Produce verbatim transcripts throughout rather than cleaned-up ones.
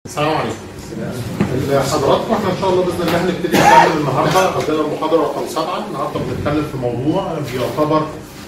السلام عليكم. حضراتكم احنا ان شاء الله باذن الله هنبتدي نتكلم النهارده، عندنا المحاضره رقم سبعه، النهارده بنتكلم في موضوع بيعتبر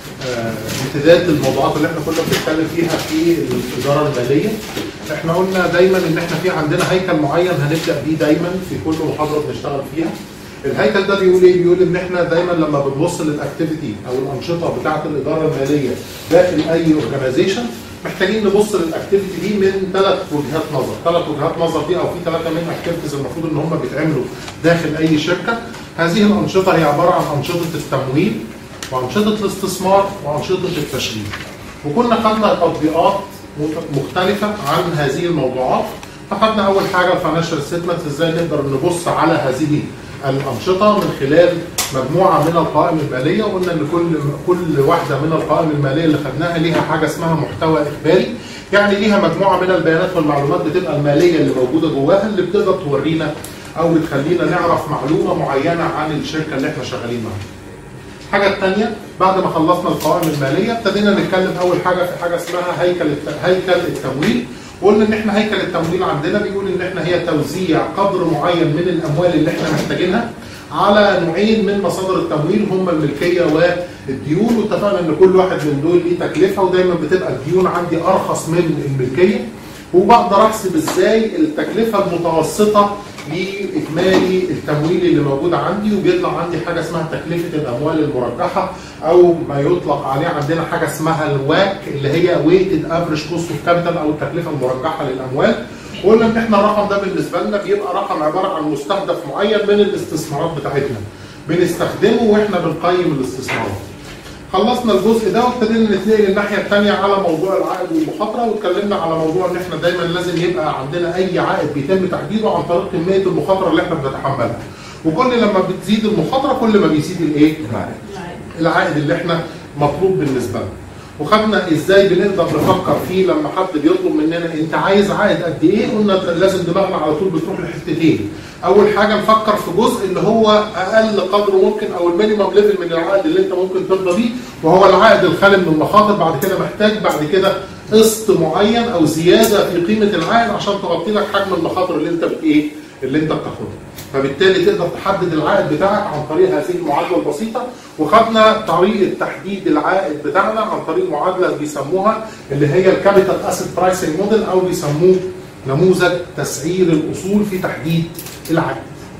اه امتداد للموضوعات اللي احنا كنا بنتكلم فيها في الاداره الماليه. احنا قلنا دايما ان احنا في عندنا هيكل معين هنبدا بيه دايما في كل محاضره بنشتغل فيها. الهيكل ده بيقول ايه؟ بيقول ان احنا دايما لما بنبص للاكتيفيتي او الانشطه بتاعه الاداره الماليه داخل اي اورجانيزيشن، محتاجين نبص للاكتيفيتي دي من ثلاث وجهات نظر، ثلاث وجهات نظر دي او في ثلاثه من اكتيفيتيز المفروض ان هم بيتعملوا داخل اي شركه. هذه الانشطه هي عباره عن انشطه التمويل وانشطه الاستثمار وانشطه التشغيل. وكنا خدنا تطبيقات مختلفه عن هذه الموضوعات. فخدنا اول حاجه الفاينانشال ستيتمنتس، ازاي نقدر نبص على هذه الانشطه من خلال مجموعه من القوائم الماليه، وقلنا ان كل كل واحده من القوائم الماليه اللي خدناها ليها حاجه اسمها محتوى اخباري، يعني ليها مجموعه من البيانات والمعلومات بتبقى الماليه اللي موجوده جواها اللي بتقدر تورينا او بتخلينا نعرف معلومه معينه عن الشركه اللي احنا شغالين معاها. الحاجه الثانيه بعد ما خلصنا القوائم الماليه ابتدينا نتكلم اول حاجه في حاجه اسمها هيكل هيكل التمويل. وقلنا ان احنا هيكل التمويل عندنا بيقول ان احنا هي توزيع قدر معين من الاموال اللي احنا محتاجينها على نوعين من مصادر التمويل هم الملكيه والديون، واتفقنا ان كل واحد من دول ليه تكلفه، ودايما بتبقى الديون عندي ارخص من الملكيه، وبقدر احسب ازاي التكلفه المتوسطه لاجمالي التمويل اللي موجود عندي، وبيطلع عندي حاجه اسمها تكلفه الاموال المرجحه او ما يطلق عليه عندنا حاجه اسمها الواك اللي هي ويتد افريج كوست اوف كابيتال او التكلفه المرجحه للاموال. وقلنا ان احنا الرقم ده بالنسبه لنا بيبقى رقم عباره عن مستهدف معين من الاستثمارات بتاعتنا بنستخدمه واحنا بنقيم الاستثمارات. خلصنا الجزء ده وابتدينا نتنقل الناحيه الثانيه على موضوع العائد والمخاطره، واتكلمنا على موضوع ان احنا دايما لازم يبقى عندنا اي عائد بيتم تحديده عن طريق كميه المخاطره اللي احنا بنتحملها. وكل لما بتزيد المخاطره كل ما بيزيد الايه؟ العائد اللي احنا مطلوب بالنسبه لنا. وخدنا ازاي بنقدر نفكر فيه لما حد بيطلب مننا انت عايز عائد قد ايه؟ قلنا لازم دماغنا على طول بتروح لحتتين. اول حاجه نفكر في جزء اللي هو اقل قدر ممكن او المينيمم ليفل من العائد اللي انت ممكن ترضى بيه، وهو العائد الخالي من المخاطر. بعد كده محتاج بعد كده قسط معين او زياده في قيمه العائد عشان تغطي لك حجم المخاطر اللي انت بت ايه؟ اللي انت بتاخدها. فبالتالي تقدر تحدد العائد بتاعك عن طريق هذه المعادله البسيطه. وخدنا طريقه تحديد العائد بتاعنا عن طريق معادله بيسموها اللي هي الكابيتال اسيت برايسنج موديل او بيسموه نموذج تسعير الاصول في تحديد العائد.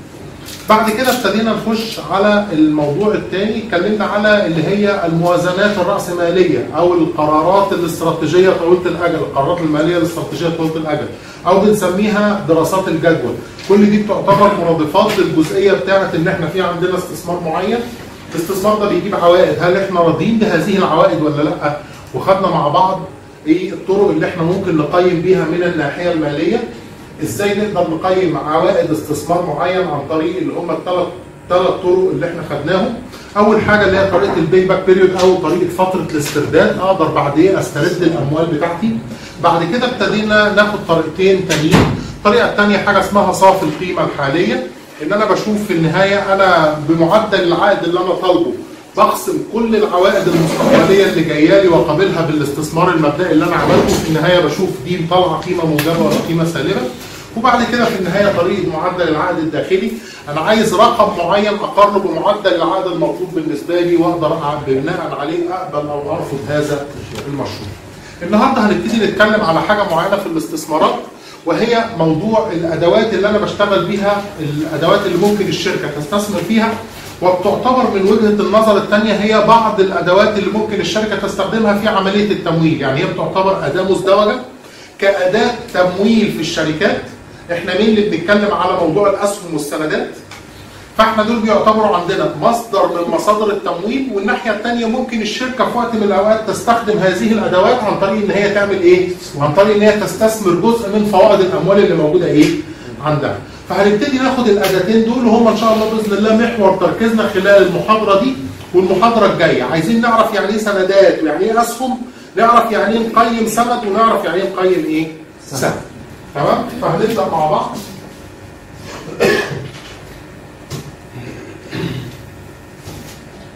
بعد كده ابتدينا نخش على الموضوع الثاني، اتكلمنا على اللي هي الموازنات الرأسمالية او القرارات الاستراتيجية طويلة الأجل، القرارات المالية الاستراتيجية طويلة الأجل او بنسميها دراسات الجدول. كل دي بتعتبر مرادفات للجزئية بتاعت ان احنا في عندنا استثمار معين، الاستثمار ده بيجيب عوائد، هل احنا راضيين بهذه العوائد ولا لا؟ وخدنا مع بعض ايه الطرق اللي احنا ممكن نقيم بيها من الناحية المالية، ازاي نقدر نقيم عوائد استثمار معين عن طريق اللي هم الثلاث ثلاث طرق اللي احنا خدناهم. اول حاجه اللي هي طريقه البي باك بيريود او طريقه فتره الاسترداد، اقدر بعد ايه استرد الاموال بتاعتي. بعد كده ابتدينا ناخد طريقتين تانيين. الطريقه الثانيه حاجه اسمها صافي القيمه الحاليه، ان انا بشوف في النهايه انا بمعدل العائد اللي انا طالبه بقسم كل العوائد المستقبليه اللي جايه لي واقابلها بالاستثمار المبدئي اللي انا عملته. في النهايه بشوف دي طالعه قيمه موجبه ولا قيمه سالبه. وبعد كده في النهايه طريقه معدل العائد الداخلي، انا عايز رقم معين اقارنه بمعدل العائد المطلوب بالنسبه لي واقدر بناء عليه اقبل او ارفض هذا المشروع. النهارده هنبتدي نتكلم على حاجه معينه في الاستثمارات، وهي موضوع الادوات اللي انا بشتغل بيها، الادوات اللي ممكن الشركه تستثمر فيها، وبتعتبر من وجهه النظر الثانيه هي بعض الادوات اللي ممكن الشركه تستخدمها في عمليه التمويل. يعني هي بتعتبر اداه مزدوجه كاداه تمويل في الشركات. احنا مين اللي بنتكلم على موضوع الاسهم والسندات، فاحنا دول بيعتبروا عندنا مصدر من مصادر التمويل. والناحيه الثانيه ممكن الشركه في وقت من الاوقات تستخدم هذه الادوات عن طريق ان هي تعمل ايه؟ عن طريق ان هي تستثمر جزء من فوائد الاموال اللي موجوده ايه؟ عندها. فهنبتدي ناخد الاداتين دول وهم ان شاء الله باذن الله محور تركيزنا خلال المحاضره دي والمحاضره الجايه. عايزين نعرف يعني ايه سندات ويعني ايه اسهم، نعرف يعني ايه نقيم سند، ونعرف يعني ايه نقيم ايه؟ سند. تمام؟ فهنبدا مع بعض.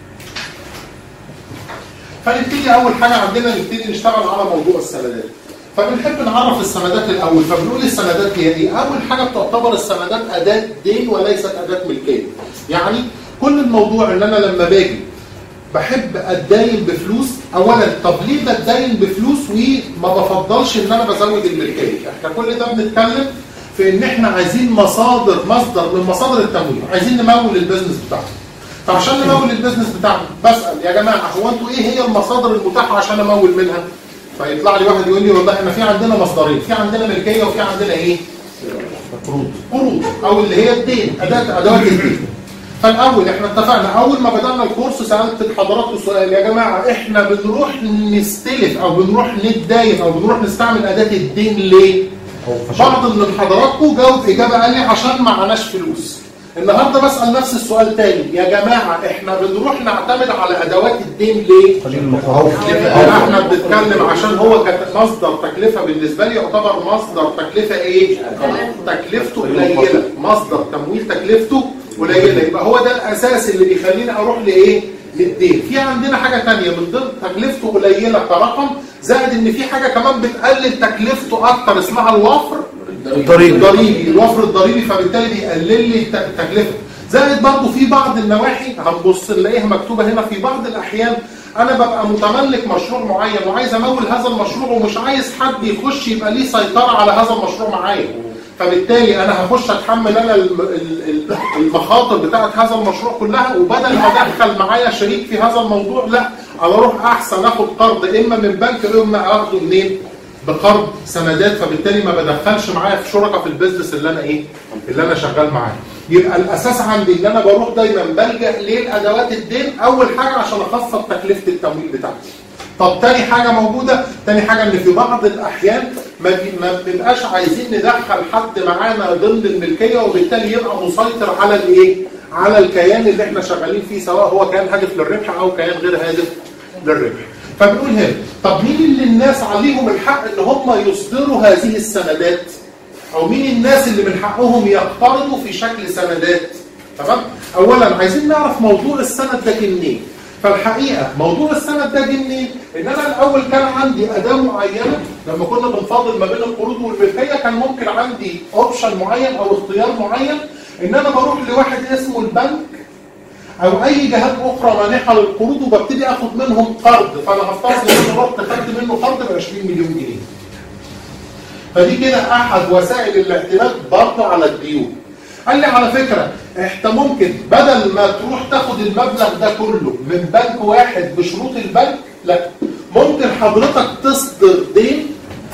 فنبتدي اول حاجه عندنا نبتدي نشتغل على موضوع السندات. فبنحب نعرف السندات الاول. فبنقول السندات هي ايه؟ اول حاجه بتعتبر السندات اداه دين وليست اداه ملكيه. يعني كل الموضوع ان انا لما باجي بحب اتداين بفلوس، اولا طب ليه بتداين بفلوس وما بفضلش ان انا بزود الملكيه؟ احنا كل ده بنتكلم في ان احنا عايزين مصادر مصدر من مصادر التمويل، عايزين نمول البيزنس بتاعنا. فعشان نمول البيزنس بتاعنا بسال يا جماعه هو انتوا ايه هي المصادر المتاحه عشان امول منها؟ فيطلع لي واحد يقول لي والله احنا في عندنا مصدرين، في عندنا ملكيه وفي عندنا ايه؟ قروض. قروض او اللي هي الدين، اداه ادوات الدين. فالاول احنا اتفقنا اول ما بدانا الكورس سالت حضراتكم سؤال يا جماعه احنا بنروح نستلف او بنروح نتداين او بنروح نستعمل اداه الدين ليه؟ بعض من حضراتكم جاوب اجابه قال لي عشان معناش فلوس. النهارده بسال نفس السؤال تاني يا جماعه احنا بنروح نعتمد على ادوات الدين ليه؟ احنا بنتكلم عشان هو مصدر تكلفه بالنسبه لي يعتبر مصدر تكلفه ايه؟ تكلفته قليله، مصدر تمويل تكلفته قليله، يبقى هو ده الاساس اللي بيخليني اروح لايه؟ للدين. في عندنا حاجه ثانيه من ضمن تكلفته قليله كرقم، زائد ان في حاجه كمان بتقلل تكلفته اكتر اسمها الوفر الضريبي. الضريبي الوفر الضريبي، فبالتالي بيقلل لي التكلفه. زائد برضه في بعض النواحي هنبص نلاقيها مكتوبه هنا، في بعض الاحيان انا ببقى متملك مشروع معين وعايز امول هذا المشروع ومش عايز حد يخش يبقى ليه سيطره على هذا المشروع معايا. فبالتالي انا هخش اتحمل انا المخاطر بتاعه هذا المشروع كلها، وبدل ما ادخل معايا شريك في هذا الموضوع لا انا اروح احسن اخد قرض اما من بنك اما اخده منين؟ بقرض سندات، فبالتالي ما بدخلش معايا في شركاء في البيزنس اللي انا ايه؟ اللي انا شغال معاه. يبقى الاساس عندي ان انا بروح دايما بلجأ للادوات الدين اول حاجه عشان اخفض تكلفه التمويل بتاعتي. طب تاني حاجه موجوده، تاني حاجه ان في بعض الاحيان ما بنبقاش عايزين ندخل حد معانا ضمن الملكيه وبالتالي يبقى مسيطر على الايه؟ على الكيان اللي احنا شغالين فيه، سواء هو كيان هادف للربح او كيان غير هادف للربح. فبنقول هنا طب مين اللي الناس عليهم الحق ان هم يصدروا هذه السندات؟ او مين الناس اللي من حقهم يقترضوا في شكل سندات؟ تمام؟ اولا عايزين نعرف موضوع السند ده جه منين؟ فالحقيقه موضوع السند ده جه منين؟ ان انا الاول كان عندي اداه معينه لما كنا بنفاضل ما بين القروض والملكيه كان ممكن عندي اوبشن معين او اختيار معين ان انا بروح لواحد اسمه البنك او اي جهات اخرى مانحه للقروض وببتدي اخد منهم قرض، فانا هفترض ان انا رحت خدت منه قرض ب عشرين مليون جنيه. فدي كده احد وسائل الاعتماد برضه على الديون. قال لي على فكره انت ممكن بدل ما تروح تاخد المبلغ ده كله من بنك واحد بشروط البنك، لا ممكن حضرتك تصدر دين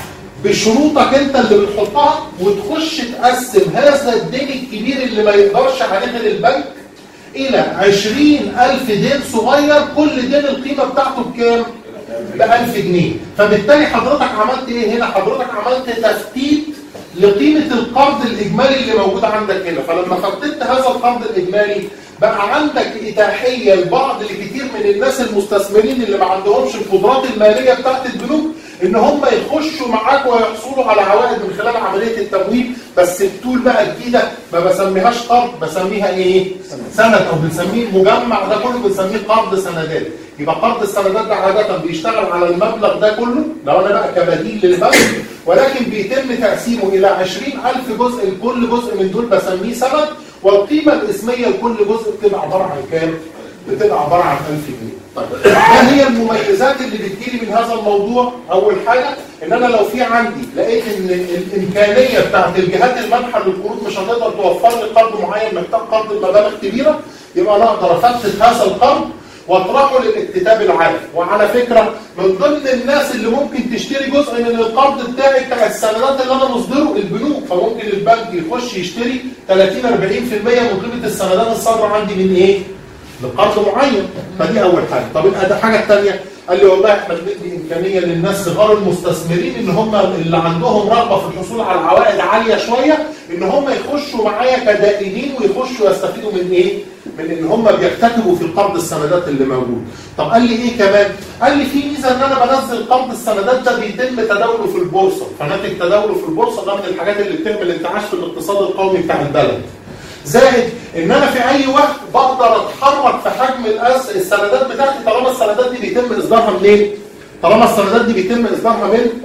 بشروطك انت اللي بتحطها وتخش تقسم هذا الدين الكبير اللي ما يقدرش عليه غير البنك الى عشرين ألف دين صغير، كل دين القيمه بتاعته بكام؟ ب ألف جنيه. فبالتالي حضرتك عملت ايه هنا؟ حضرتك عملت تفتيت لقيمه القرض الاجمالي اللي موجود عندك هنا. فلما فتت هذا القرض الاجمالي بقى عندك اتاحيه لبعض لكثير من الناس المستثمرين اللي ما عندهمش القدرات الماليه بتاعت البنوك ان هم يخشوا معاك ويحصلوا على عوائد من خلال عمليه التمويل، بس التول بقى جديده ما بسميهاش قرض، بسميها ايه؟ سند، او بنسميه المجمع ده كله بنسميه قرض سندات. يبقى قرض السندات ده عاده بيشتغل على المبلغ ده كله لو انا بقى كبديل للبنك، ولكن بيتم تقسيمه الى عشرين ألف جزء، لكل جزء من دول بسميه سند، والقيمه الاسميه لكل جزء بتبقى عباره عن كام؟ بتبقى عباره عن ألف جنيه. طيب ما هي المميزات اللي بتجيلي من هذا الموضوع؟ اول حاجه ان انا لو في عندي لقيت ان الامكانيه بتاعت الجهات المانحه للقروض مش هتقدر توفر لي قرض معين محتاج قرض بمبالغ كبيره، يبقى انا اقدر افتت هذا القرض واطرحه للاكتتاب العام. وعلى فكره من ضمن الناس اللي ممكن تشتري جزء من القرض بتاعي بتاع السندات اللي انا مصدره البنوك، فممكن البنك يخش يشتري ثلاثين أربعين بالمئة من قيمه السندات الصادره عندي من ايه؟ لقرض معين. فدي اول حاجه. طب الحاجه الثانيه قال لي والله احنا بندي امكانيه للناس صغار المستثمرين ان هم اللي عندهم رغبه في الحصول على عوائد عاليه شويه ان هم يخشوا معايا كدائنين ويخشوا يستفيدوا من ايه؟ من ان هم بيكتتبوا في القرض السندات اللي موجود. طب قال لي ايه كمان؟ قال لي في ميزه ان انا بنزل قرض السندات ده بيتم تداوله في البورصه، فناتج تداوله في البورصه ده من الحاجات اللي بتعمل انتعاش في الاقتصاد القومي بتاع البلد. زائد ان انا في اي وقت بقدر اتحرك في حجم السندات بتاعتي طالما السندات دي بيتم اصدارها منين؟ طالما السندات دي بيتم اصدارها من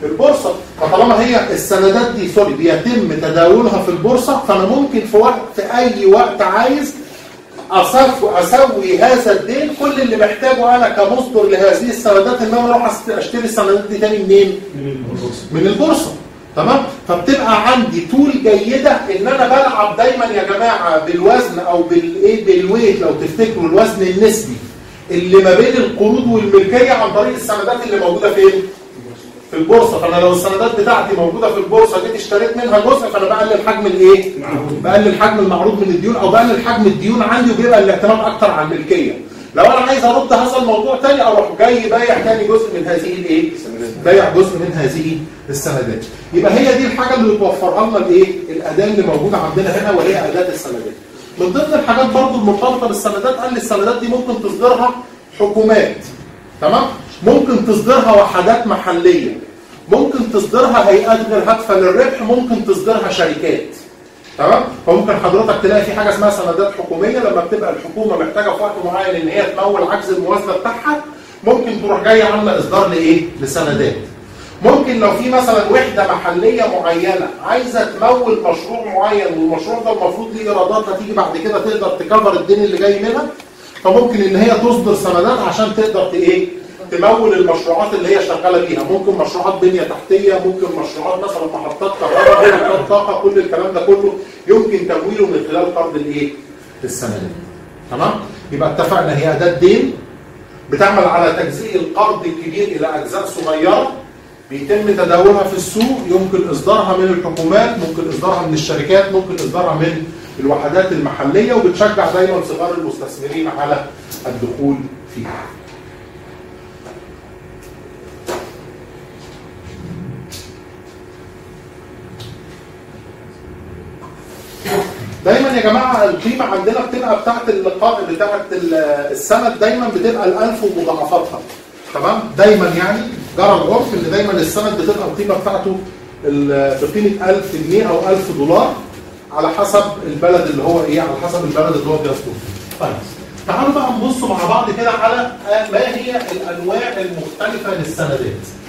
البورصه. فطالما هي السندات دي سوري بيتم تداولها في البورصه، فانا ممكن في وقت في اي وقت عايز اسوي هذا الدين. كل اللي محتاجه انا كمصدر لهذه السندات ان انا اروح اشتري السندات دي تاني منين؟ من البورصه. تمام؟ فبتبقى عندي تول جيده ان انا بلعب دايما يا جماعه بالوزن او بالايه بالويت، لو تفتكروا الوزن النسبي اللي ما بين القروض والملكيه عن طريق السندات اللي موجوده فين؟ في البورصه. فانا لو السندات بتاعتي موجوده في البورصه جيت اشتريت منها جزء، فانا بقلل حجم الايه؟ بقلل حجم المعروض من الديون، او بقلل حجم الديون عندي، وبيبقى الاعتماد اكتر على الملكيه. لو انا عايز ارد هذا الموضوع تاني، اروح جاي بايع تاني جزء من هذه الايه؟ بايع جزء من هذه السندات. يبقى هي دي الحاجه اللي بتوفرها لنا الايه؟ الاداه اللي موجوده عندنا هنا، وهي اداه السندات. من ضمن الحاجات برضو المرتبطه بالسندات، قال لي السندات دي ممكن تصدرها حكومات. تمام؟ ممكن تصدرها وحدات محليه. ممكن تصدرها هيئات غير هادفه للربح، ممكن تصدرها شركات. تمام؟ فممكن حضرتك تلاقي في حاجه اسمها سندات حكوميه، لما بتبقى الحكومه محتاجه في وقت معين ان هي تمول عجز الموازنه بتاعها، ممكن تروح جايه عامله اصدار لايه؟ لسندات. ممكن لو في مثلا وحده محليه معينه عايزه تمول مشروع معين، والمشروع ده المفروض ليه ايرادات هتيجي بعد كده تقدر تكفر الدين اللي جاي منها، فممكن ان هي تصدر سندات عشان تقدر ايه؟ تمول المشروعات اللي هي شغاله بيها. ممكن مشروعات بنيه تحتيه، ممكن مشروعات مثلا محطات كهرباء، محطات طاقه، كل الكلام ده كله يمكن تمويله من خلال قرض الايه؟ السندات. تمام؟ يبقى اتفقنا هي اداه دين بتعمل على تجزيء القرض الكبير الى اجزاء صغيره بيتم تداولها في السوق، يمكن اصدارها من الحكومات، ممكن اصدارها من الشركات، ممكن اصدارها من الوحدات المحليه، وبتشجع دايما صغار المستثمرين على الدخول فيها. دايما يا جماعه القيمه عندنا بتبقى بتاعت اللقاء بتاعت السند دايما بتبقى الالف ومضاعفاتها. تمام؟ دايما يعني جرى العرف ان دايما السند بتبقى القيمه بتاعته بقيمه ألف جنيه او ألف دولار على حسب البلد اللي هو ايه؟ على حسب البلد اللي هو بيصدر. طيب تعالوا بقى نبص مع بعض كده على ما هي الانواع المختلفه للسندات.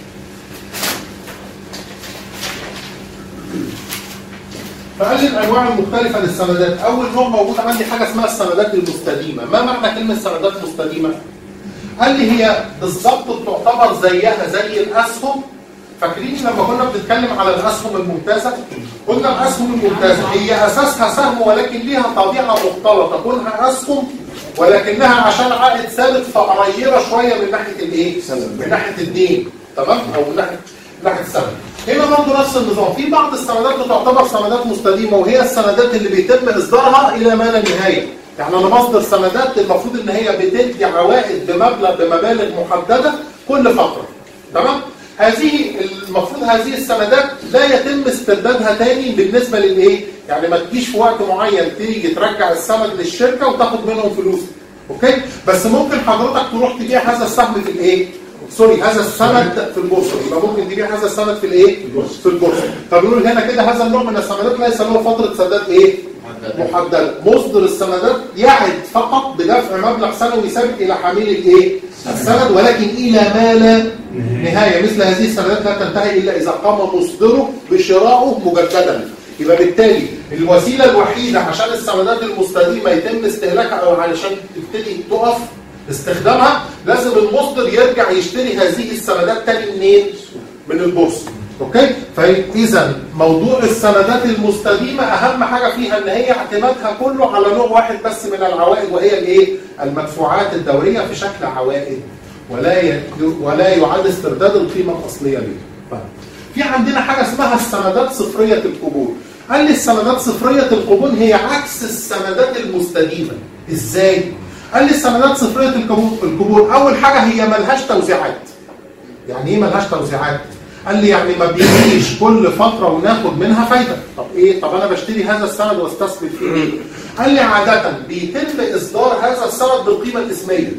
فقال لي الانواع المختلفه للسندات. اول نوع موجود عندي حاجه اسمها السندات المستديمه. ما معنى كلمه سندات مستديمه؟ قال لي هي بالظبط بتعتبر زيها زي الاسهم. فاكرين لما كنا بنتكلم على الاسهم الممتازه؟ قلنا الاسهم الممتازه هي اساسها سهم ولكن ليها طبيعه مختلطه، كونها اسهم ولكنها عشان عائد ثابت فقريبه شويه من ناحيه الايه؟ من ناحيه الدين. تمام؟ او من ناحيه من ناحيه السهم. هنا برضه نفس النظام، في بعض السندات بتعتبر سندات مستديمه، وهي السندات اللي بيتم اصدارها الى ما لا نهايه. يعني انا مصدر سندات المفروض ان هي بتدي عوائد بمبلغ بمبالغ محدده كل فتره. تمام؟ هذه المفروض هذه السندات لا يتم استردادها تاني بالنسبه للايه؟ يعني ما تجيش في وقت معين تيجي ترجع السند للشركه وتاخد منهم فلوس. اوكي؟ بس ممكن حضرتك تروح تبيع هذا السهم في الايه؟ سوري هذا السند في البورصه. يبقى ممكن تبيع هذا السند في الايه؟ في البورصه. فبنقول هنا كده هذا النوع من السندات ليس له فتره سداد ايه؟ محدده. مصدر السندات يعد فقط بدفع مبلغ سنوي ثابت الى حامل الايه؟ السند، ولكن الى ما لا نهايه. مثل هذه السندات لا تنتهي الا اذا قام مصدره بشرائه مجددا. يبقى بالتالي الوسيله الوحيده عشان السندات المستديمه يتم استهلاكها او علشان تبتدي تقف استخدامها لازم المصدر يرجع يشتري هذه السندات تاني منين؟ من البورصه. اوكي؟ فاذا موضوع السندات المستديمه اهم حاجه فيها ان هي اعتمادها كله على نوع واحد بس من العوائد، وهي الايه؟ المدفوعات الدوريه في شكل عوائد، ولا ي... ولا يعاد استرداد القيمه الاصليه ليها. في عندنا حاجه اسمها السندات صفريه القبول. قال لي السندات صفريه القبول هي عكس السندات المستديمه. ازاي؟ قال لي السندات صفريه القبول اول حاجه هي ملهاش توزيعات. يعني ايه ملهاش توزيعات؟ قال لي يعني ما بيجيش كل فتره وناخد منها فايده. طب ايه؟ طب انا بشتري هذا السند واستثمر فيه ايه؟ قال لي عاده بيتم اصدار هذا السند بالقيمه الاسميه،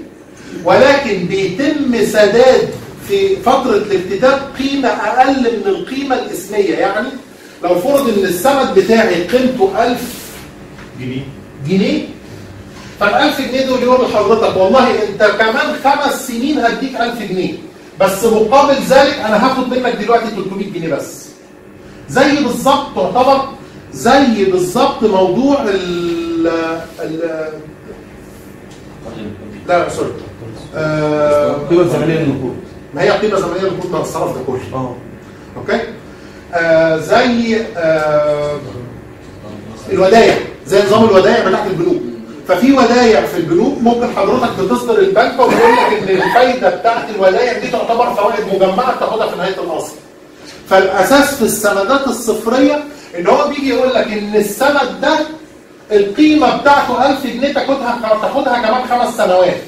ولكن بيتم سداد في فتره الافتتاح قيمه اقل من القيمه الاسميه. يعني لو فرض ان السند بتاعي قيمته ألف جنيه جنيه فال ألف جنيه دول يقول لحضرتك والله انت كمان خمس سنين هديك ألف جنيه. بس مقابل ذلك انا هاخد منك دلوقتي ثلاثمية جنيه بس. زي بالظبط تعتبر زي بالظبط موضوع ال ال لا سوري القيمه الزمنيه للنقود. ما هي قيمه زمنيه للنقود من الصرف ده كله. اه اوكي. آه زي آه الودايع، زي نظام الودايع بتاعت البنوك. ففي ودايع في البنوك ممكن حضرتك بتصدر البنك ويقول لك ان الفايده بتاعت الودايع دي تعتبر فوائد مجمعه تاخدها في نهايه الاصل. فالاساس في السندات الصفريه ان هو بيجي يقول لك ان السند ده القيمه بتاعته ألف جنيه تاخدها تاخدها كمان خمس سنوات.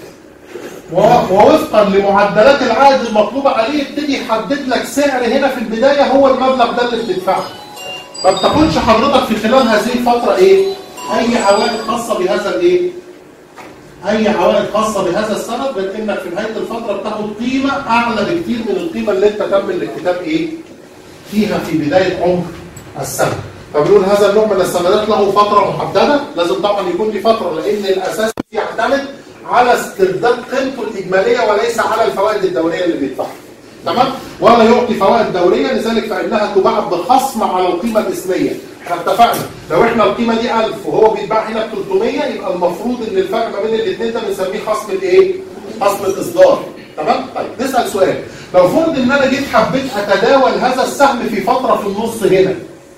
ووفقا لمعدلات العائد المطلوبه عليه يبتدي يحدد لك سعر هنا في البدايه هو المبلغ ده اللي بتدفعه. ما بتاخدش حضرتك في خلال هذه الفتره ايه؟ اي عوائد خاصه بهذا الايه؟ اي عوائد خاصه بهذا السند، بل انك في نهايه الفتره بتاخد قيمه اعلى بكتير من القيمه اللي انت تم الاكتتاب ايه؟ فيها في بدايه عمر السنه. فبنقول هذا النوع من السندات له فتره محدده، لازم طبعا يكون لي فتره لان الاساس يعتمد على استرداد قيمته الاجماليه وليس على الفوائد الدوريه اللي بيدفعها. تمام؟ ولا يعطي فوائد دوريه، لذلك فانها تباع بخصم على القيمه الاسميه. احنا اتفقنا لو احنا القيمه دي ألف وهو بيتباع هنا ب ثلاثمية يبقى المفروض ان الفرق ما بين الاثنين ده بنسميه خصم الايه؟ خصم الاصدار. تمام؟ طيب نسال سؤال، لو فرض ان انا جيت حبيت اتداول هذا السهم في فتره في النص هنا،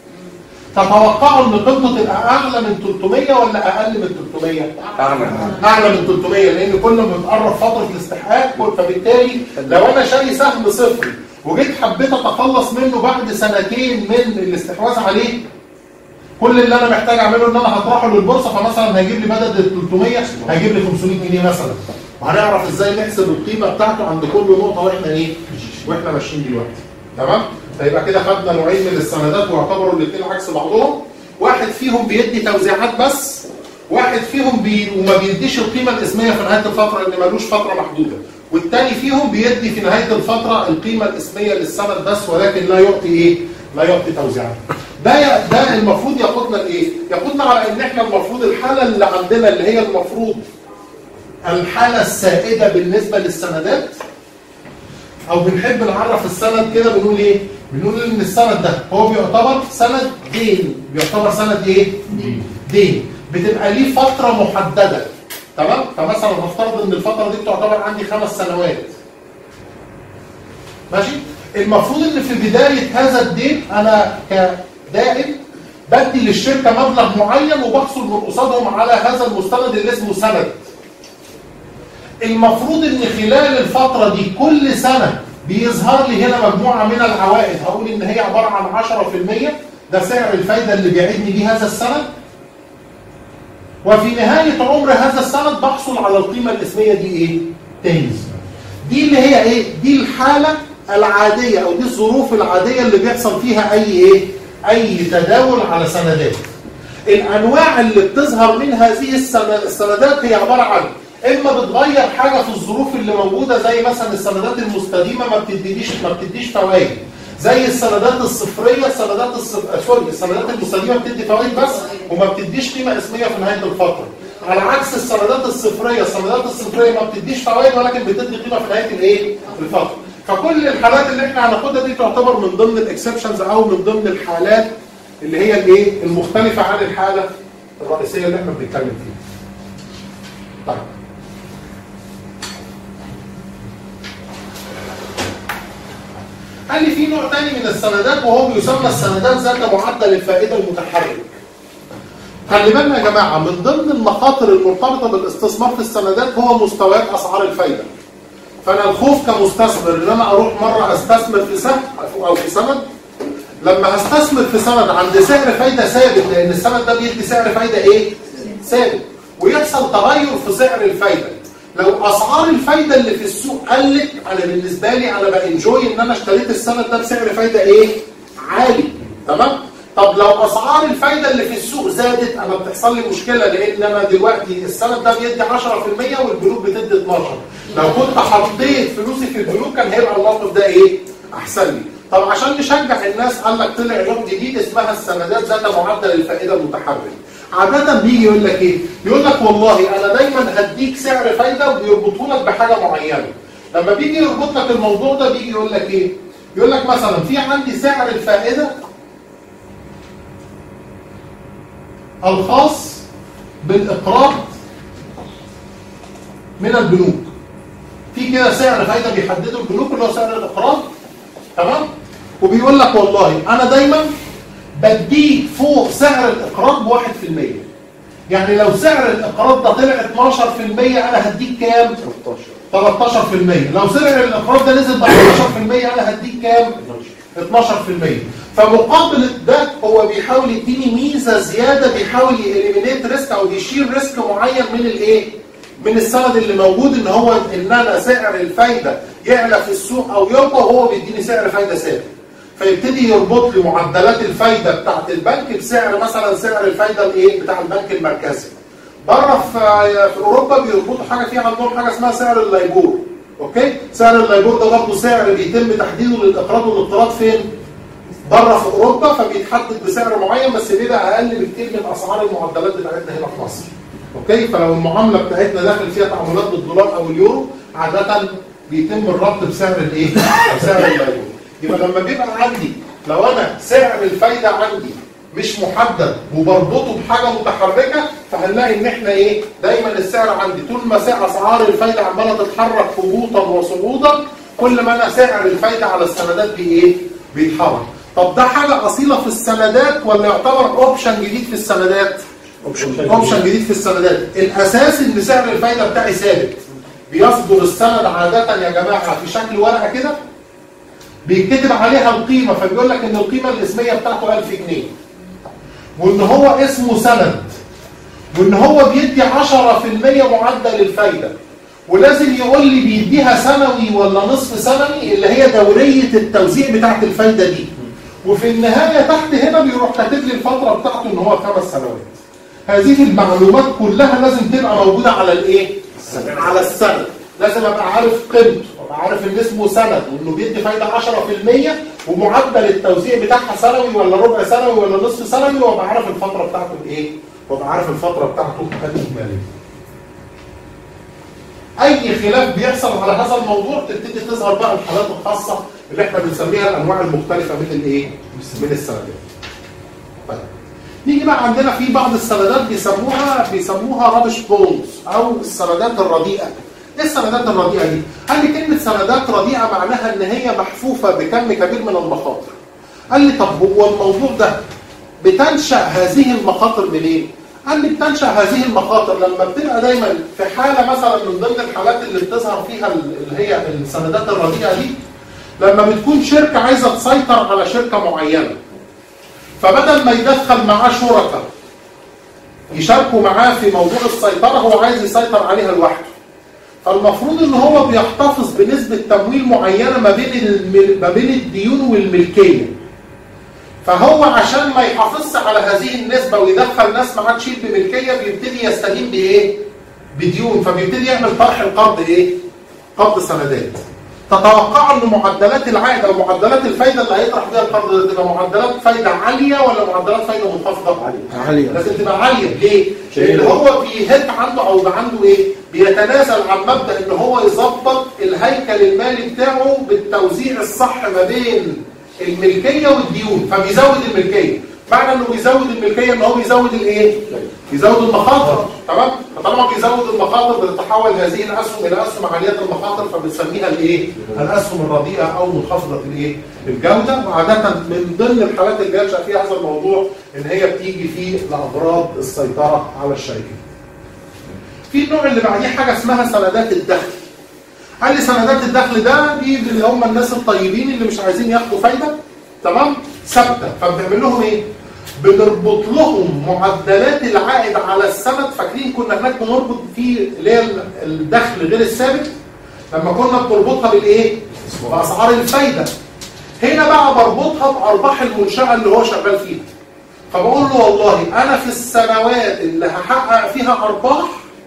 تتوقعوا ان قيمته تبقى اعلى من ثلاثمية ولا اقل من ثلاثمية؟ اعلى اعلى من ثلاثمية، لان كل ما بتقرب فتره الاستحقاق فبالتالي لو انا شاري سهم صفري وجيت حبيت اتخلص منه بعد سنتين من الاستحواذ عليه، كل اللي انا محتاج اعمله ان انا هطرحه للبورصه، فمثلا هيجيب لي بدل ال ثلاثمية هيجيب لي خمسمية جنيه مثلا. وهنعرف ازاي نحسب القيمه بتاعته عند كل نقطه واحنا ايه؟ واحنا ماشيين دلوقتي. تمام؟ فيبقى كده خدنا نوعين من السندات واعتبروا الاثنين عكس بعضهم. واحد فيهم بيدي توزيعات بس، واحد فيهم بي... وما بيديش القيمه الاسميه في نهايه الفتره لان ملوش فتره محدوده. والثاني فيهم بيدي في نهايه الفتره القيمه الاسميه للسند بس ولكن لا يعطي ايه؟ لا يعطي توزيعات. ده ده المفروض يقودنا لايه؟ يقودنا على ان احنا المفروض الحاله اللي عندنا اللي هي المفروض الحاله السائده بالنسبه للسندات، او بنحب نعرف السند كده بنقول ايه؟ بنقول ان السند ده هو بيعتبر سند دين، بيعتبر سند ايه؟ دين. بتبقى ليه فتره محدده. تمام؟ فمثلا نفترض ان الفتره دي بتعتبر عندي خمس سنوات. ماشي؟ المفروض ان في بدايه هذا الدين انا كدائن بدي للشركه مبلغ معين وبحصل من قصادهم على هذا المستند اللي اسمه سند. المفروض ان خلال الفتره دي كل سنه بيظهر لي هنا مجموعه من العوائد، هقول ان هي عباره عن عشرة في المية، ده سعر الفايده اللي بيعدني بيه هذا السند. وفي نهايه عمر هذا السند بحصل على القيمه الاسميه دي ايه؟ تاني. دي اللي هي ايه؟ دي الحاله العاديه او دي الظروف العاديه اللي بيحصل فيها اي ايه؟ اي تداول على سندات. الانواع اللي بتظهر من هذه السندات هي عباره عن اما بتغير حاجه في الظروف اللي موجوده، زي مثلا السندات المستديمه ما بتديش ما بتديش فوائد، زي السندات الصفريه، السندات الصف... سوري السندات المستديمه بتدي فوائد بس وما بتديش قيمه اسميه في نهايه الفتره. على عكس السندات الصفريه، السندات الصفريه ما بتديش فوائد ولكن بتدي قيمه في نهايه الايه؟ الفتره. فكل الحالات اللي احنا هناخدها دي تعتبر من ضمن الاكسبشنز او من ضمن الحالات اللي هي الايه؟ المختلفه عن الحاله الرئيسيه اللي احنا بنتكلم فيها. طيب قال لي في نوع تاني من السندات وهو بيسمى السندات ذات معدل الفائده المتحرك. خلي بالنا يا جماعه من ضمن المخاطر المرتبطه بالاستثمار في السندات هو مستويات اسعار الفايده. فانا الخوف كمستثمر ان انا اروح مره استثمر في سهم او في سند، لما هستثمر في سند عند سعر فايده ثابت لان السند ده بيدي سعر فايده ايه؟ ثابت، ويحصل تغير في سعر الفايده. لو اسعار الفايده اللي في السوق قلت، انا بالنسبه لي انا بانجوي ان انا اشتريت السند ده بسعر فايده ايه؟ عالي. تمام؟ طب لو اسعار الفايده اللي في السوق زادت انا بتحصل لي مشكله، لان انا دلوقتي السند ده بيدي عشرة في المية والبنوك بتدي اتناشر. لو كنت حطيت فلوسي في البنوك كان هيبقى الموقف ده ايه؟ احسن لي. طب عشان نشجع الناس قال لك طلع نوع جديد اسمها السندات ذات معدل الفائده المتحرك. عادة بيجي يقول لك ايه؟ يقول لك والله انا دايما هديك سعر فايده وبيربطه لك بحاجه معينه. لما بيجي يربط لك الموضوع ده بيجي يقول لك ايه؟ يقول لك مثلا في عندي سعر الفائده الخاص بالاقراض من البنوك. في كده سعر فايده بيحدده البنوك اللي هو سعر الاقراض، تمام؟ وبيقول لك والله انا دايما بديك فوق سعر الاقراض بواحد في المية. يعني لو سعر الاقراض ده طلع اتناشر في المية انا هديك كام؟ تلتاشر في المية. لو سعر الاقراض ده نزل ب احداشر في المية انا هديك كام؟ اتناشر في المية. فمقابل ده هو بيحاول يديني ميزه زياده، بيحاول يإليمينيت ريسك او يشيل ريسك معين من الايه؟ من السند اللي موجود، ان هو ان انا سعر الفايده يعلى في السوق او يرضى وهو بيديني سعر فايده ثابت. فيبتدي يربط لي معدلات الفايده بتاعت البنك بسعر مثلا سعر الفايده الايه؟ بتاع البنك المركزي. بره في في اوروبا بيربطوا حاجه فيها عندهم حاجه اسمها سعر اللايبور. اوكي؟ سعر اللايبور ده برضه سعر بيتم تحديده للاقراض والاقتراض فين؟ بره في اوروبا، فبيتحدد بسعر معين بس بيبقى اقل بكتير من اسعار المعدلات بتاعتنا هنا في مصر. اوكي؟ فلو المعامله بتاعتنا داخل فيها تعاملات بالدولار او اليورو عاده بيتم الربط بسعر الايه؟ بسعر اللايبور. يبقى لما بيبقى عندي لو انا سعر الفايده عندي مش محدد وبربطه بحاجه متحركه، فهنلاقي ان احنا ايه؟ دايما السعر عندي طول ما سعر اسعار الفايده عماله تتحرك هبوطا وصعودا، كل ما انا سعر الفايده على السندات بايه؟ بيتحرك. طب ده حاجه اصيله في السندات ولا يعتبر اوبشن جديد في السندات؟ اوبشن جديد في السندات. الاساس ان سعر الفايده بتاعي ثابت. بيصدر السند عاده يا جماعه في شكل ورقه كده بيتكتب عليها القيمه، فبيقول لك ان القيمه الاسميه بتاعته ألف جنيه. وان هو اسمه سند. وان هو بيدي عشرة في المية معدل الفايده. ولازم يقول لي بيديها سنوي ولا نصف سنوي اللي هي دوريه التوزيع بتاعت الفايده دي. وفي النهايه تحت هنا بيروح كاتب لي الفتره بتاعته ان هو خمس سنوات. هذه المعلومات كلها لازم تبقى موجوده على الايه؟ على السند. لازم ابقى عارف قيمته، ابقى عارف ان اسمه سند وانه بيدي فايده عشرة في المية ومعدل التوزيع بتاعها سنوي ولا ربع سنوي ولا نصف سنوي، وابقى عارف الفتره بتاعته الايه؟ وابقى عارف الفتره بتاعته الاجماليه. اي خلاف بيحصل على هذا الموضوع تبتدي تظهر بقى الحالات الخاصه اللي احنا بنسميها الانواع المختلفه من الايه؟ من السندات. طيب نيجي بقى عندنا في بعض السندات بيسموها بيسموها رابش بونز او السندات الرديئه. ايه السندات الرديئه دي؟ قال لي كلمه سندات رديئه معناها ان هي محفوفه بكم كبير من المخاطر. قال لي طب هو الموضوع ده بتنشا هذه المخاطر منين؟ قال لي بتنشا هذه المخاطر لما بتبقى دايما في حاله مثلا من ضمن الحالات اللي بتظهر فيها اللي هي السندات الرديئه دي، لما بتكون شركه عايزه تسيطر على شركه معينه، فبدل ما يدخل معاه شركاء يشاركوا معاه في موضوع السيطره هو عايز يسيطر عليها لوحده. فالمفروض ان هو بيحتفظ بنسبه تمويل معينه ما بين ما بين الديون والملكيه. فهو عشان ما يحافظش على هذه النسبه ويدخل ناس معاه تشيل بملكيه بيبتدي يستهين بايه؟ بديون، فبيبتدي يعمل طرح القرض ايه؟ قرض سندات. تتوقعوا ان معدلات العائد او معدلات الفايده اللي هيطرح بيها القرض ده تبقى معدلات فايده عاليه ولا معدلات فايده منخفضه؟ عاليه. عاليه. لازم تبقى عاليه، ليه؟ لان هو بيهت عنده او عنده ايه؟ بيتنازل عن مبدا ان هو يظبط الهيكل المالي بتاعه بالتوزيع الصح ما بين الملكيه والديون، فبيزود الملكيه. معنى انه بيزود الملكيه ان هو بيزود الايه؟ بيزود المخاطر، تمام؟ فطالما بيزود المخاطر بتتحول هذه الاسهم الى اسهم عاليه المخاطر فبنسميها الايه؟ الاسهم الرديئه او منخفضه الايه؟ الجوده. وعاده من ضمن الحالات اللي بينشا فيها هذا الموضوع ان هي بتيجي في لاغراض السيطره على الشركه. في النوع اللي بعديه حاجه اسمها سندات الدخل. قال لي سندات الدخل ده دي اللي هم الناس الطيبين اللي مش عايزين ياخدوا فايده، تمام؟ ثابته، فبنعمل لهم ايه؟ بنربط لهم معدلات العائد على السند. فاكرين كنا هناك بنربط في اللي هي الدخل غير الثابت لما كنا بنربطها بالايه؟ باسعار الفايده. هنا بقى بربطها بارباح المنشاه اللي هو شغال فيها. فبقول له والله انا في السنوات اللي هحقق فيها ارباح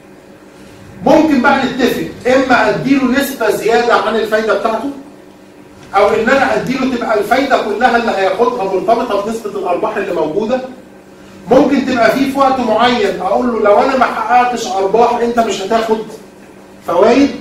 ممكن بقى نتفق اما اديله نسبه زياده عن الفايده بتاعته، او ان انا اديله تبقى الفايده كلها اللي هياخدها مرتبطه بنسبه الارباح اللي موجوده. ممكن تبقى فيه في وقت معين اقول له لو انا ما حققتش ارباح انت مش هتاخد فوائد،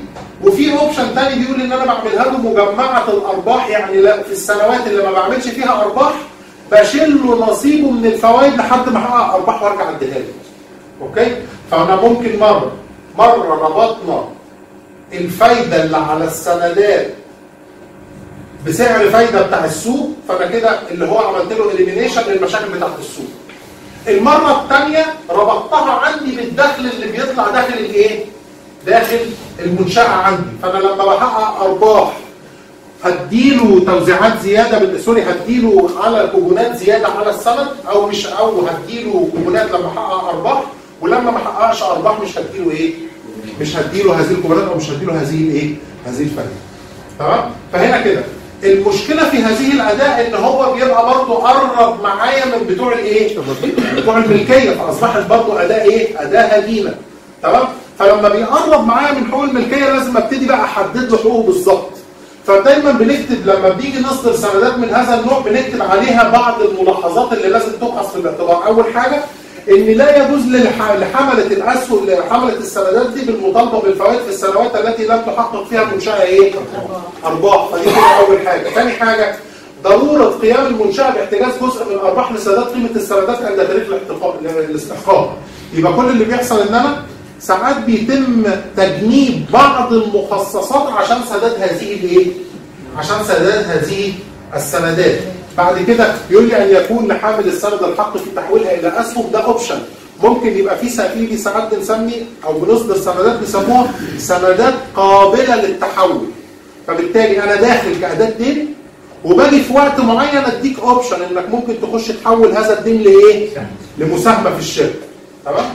وفي اوبشن تاني بيقول ان انا بعملها له مجمعه الارباح، يعني لا في السنوات اللي ما بعملش فيها ارباح بشيل له نصيبه من الفوائد لحد ما احقق ارباح وارجع اديها له. اوكي؟ فانا ممكن مره مره ربطنا الفايده اللي على السندات بسعر فايده بتاع السوق، فانا كده اللي هو عملت له اليمينيشن للمشاكل بتاعت السوق. المره الثانيه ربطتها عندي بالدخل اللي بيطلع داخل الايه؟ داخل المنشاه عندي، فانا لما بحقق ارباح هديله توزيعات زياده بال... سوري هديله على كوبونات زياده على السند، او مش او هديله كوبونات لما احقق ارباح، ولما ما احققش ارباح مش هديله ايه؟ مش هديله هذه الكوبونات او مش هديله هذه الايه؟ هذه الفايده. تمام؟ فهنا كده المشكله في هذه الاداء ان هو بيبقى برضه قرب معايا من بتوع الايه؟ بتوع الملكيه، فاصبحت برضه اداء ايه؟ اداء هجينه. تمام؟ فلما بيقرب معايا من حقوق الملكيه لازم ابتدي بقى احدد له حقوقه بالظبط. فدايما بنكتب لما بنيجي نصدر سندات من هذا النوع بنكتب عليها بعض الملاحظات اللي لازم تؤخذ في الاعتبار. اول حاجه ان لا يجوز لحمله الاسهم حمله السندات دي بالمطالبه بالفوائد في السنوات التي لم تحقق فيها المنشاه ايه؟ ارباح. فدي كده اول حاجه. ثاني حاجه ضروره قيام المنشاه باحتجاز جزء من الارباح لسداد قيمه السندات عند تاريخ الاستحقاق. يبقى كل اللي بيحصل ان انا ساعات بيتم تجنيب بعض المخصصات عشان سداد هذه الايه؟ عشان سداد هذه السندات. بعد كده يقول لي ان يكون لحامل السند الحق في تحويلها الى اسهم، ده اوبشن. ممكن يبقى في سفيدي ساعات بنسمي او بنصدر سندات بيسموها سندات قابله للتحول. فبالتالي انا داخل كاداه دين وباجي في وقت معين اديك اوبشن انك ممكن تخش تحول هذا الدين لايه؟ لمساهمه في الشركه. تمام؟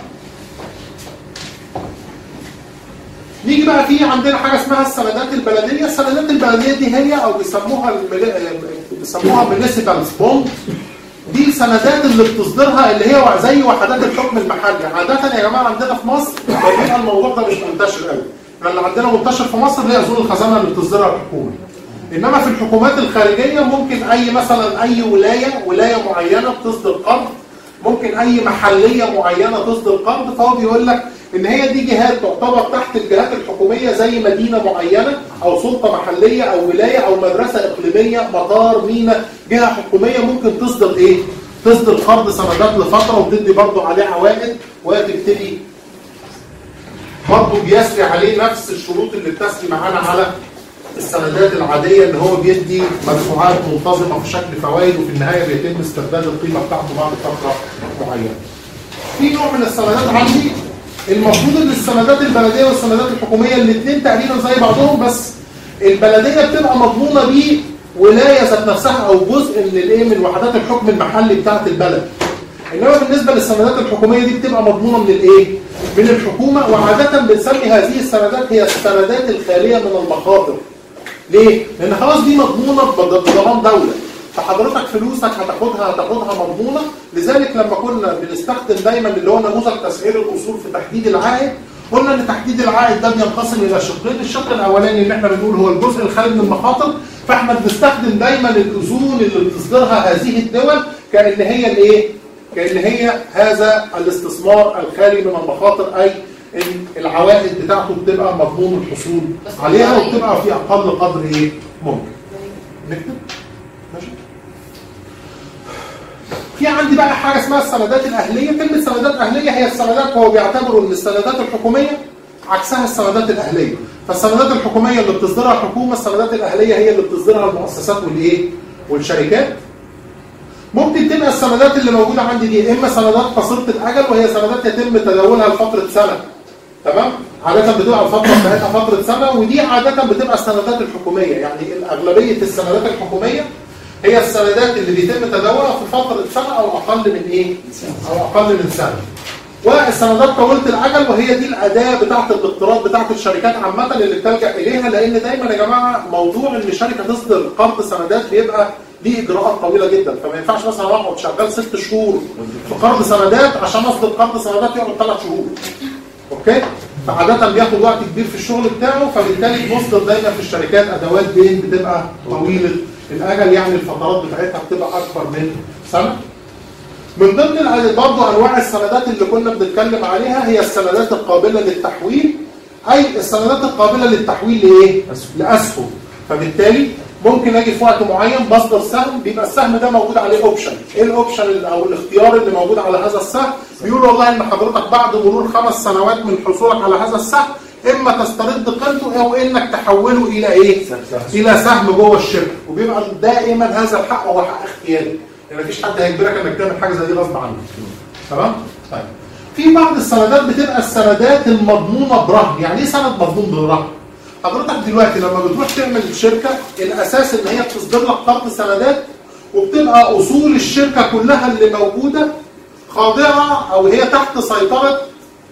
نيجي بقى في عندنا حاجه اسمها السندات البلديه. السندات البلديه دي هي او بيسموها بيسموها ميونيسيبال بوند. دي السندات اللي بتصدرها اللي هي زي وحدات الحكم المحلي. عاده يا جماعه عندنا في مصر بيبقى الموضوع ده مش منتشر قوي. اللي عندنا منتشر في مصر اللي هي اصول الخزانه اللي بتصدرها الحكومه. انما في الحكومات الخارجيه ممكن اي مثلا اي ولايه ولايه معينه بتصدر قرض، ممكن اي محليه معينه تصدر قرض. فهو بيقول لك ان هي دي جهات تعتبر تحت الجهات الحكوميه زي مدينه معينه او سلطه محليه او ولايه او مدرسه اقليميه مطار ميناء، جهه حكوميه ممكن تصدر ايه؟ تصدر قرض سندات لفتره وتدي برضه عليه عوائد وتبتدي برضه بيسري عليه نفس الشروط اللي بتسري معانا على السندات العاديه، ان هو بيدي مدفوعات منتظمه في شكل فوائد وفي النهايه بيتم استرداد القيمه بتاعته بعد فتره معينه. في نوع من السندات عندي المفروض ان السندات البلديه والسندات الحكوميه الاثنين تقريبا زي بعضهم، بس البلديه بتبقى مضمونه بولايه ذات نفسها او جزء من الايه من وحدات الحكم المحلي بتاعه البلد. انما بالنسبه للسندات الحكوميه دي بتبقى مضمونه من الايه؟ من الحكومه. وعاده بنسمي هذه السندات هي السندات الخاليه من المخاطر. ليه؟ لان خلاص دي مضمونه بضمان دوله. فحضرتك فلوسك هتاخدها هتاخدها مضمونه. لذلك لما كنا بنستخدم دايما اللي هو نموذج تسعير الاصول في تحديد العائد، قلنا ان تحديد العائد ده بينقسم الى شقين. الشق الاولاني اللي احنا بنقول هو الجزء الخالي من المخاطر، فاحنا بنستخدم دايما الاذون اللي بتصدرها هذه الدول كأن هي الايه؟ كأن هي هذا الاستثمار الخالي من المخاطر، اي ان العوائد بتاعته بتبقى مضمون الحصول عليها وبتبقى في اقل قدر ايه؟ ممكن. نكتب؟ ماشي؟ في عندي بقى حاجه اسمها السندات الاهليه. كلمه سندات اهليه هي السندات، هو بيعتبروا ان السندات الحكوميه عكسها السندات الاهليه. فالسندات الحكوميه اللي بتصدرها الحكومه، السندات الاهليه هي اللي بتصدرها المؤسسات والايه؟ والشركات. ممكن تبقى السندات اللي موجوده عندي دي اما سندات قصيره الاجل وهي سندات يتم تداولها لفتره سنه. تمام؟ عاده بتبقى الفتره بتاعتها فتره سنه، ودي عاده بتبقى السندات الحكوميه. يعني اغلبيه السندات الحكوميه هي السندات اللي بيتم تداولها في فتره سنه او اقل من ايه؟ او اقل من سنه. والسندات طويله الاجل وهي دي الاداه بتاعه الاقتراض بتاعه الشركات عامه اللي بتلجا اليها، لان دايما يا جماعه موضوع ان شركه تصدر قرض سندات بيبقى ليه اجراءات طويله جدا. فما ينفعش مثلا اقعد شغال ست شهور في قرض سندات عشان اصدر قرض سندات يقعد ثلاث شهور. اوكي؟ فعاده بياخد وقت كبير في الشغل بتاعه، فبالتالي بنصدر دايما في الشركات ادوات دين بتبقى طويله الاجل، يعني الفترات بتاعتها بتبقى اكبر من سنه. من ضمن برضه انواع السندات اللي كنا بنتكلم عليها هي السندات القابله للتحويل. اي السندات القابله للتحويل لايه؟ لاسهم. فبالتالي ممكن اجي في وقت معين بصدر سهم، بيبقى السهم ده موجود عليه اوبشن. ايه الاوبشن او الاختيار اللي موجود على هذا السهم؟ بيقول والله ان حضرتك بعد مرور خمس سنوات من حصولك على هذا السهم اما تسترد قيمته او انك تحوله الى ايه؟ الى سهم جوه الشركه. وبيبقى دائما هذا الحق هو حق اختياري، يعني مفيش حد هيجبرك انك تعمل حاجه زي دي غصب عنك. تمام؟ طيب. في بعض السندات بتبقى السندات المضمونه برهن. يعني ايه سند مضمون بالرهن؟ حضرتك دلوقتي لما بتروح تعمل شركه الاساس ان هي بتصدر لك قرض سندات، وبتبقى اصول الشركه كلها اللي موجوده خاضعه او هي تحت سيطره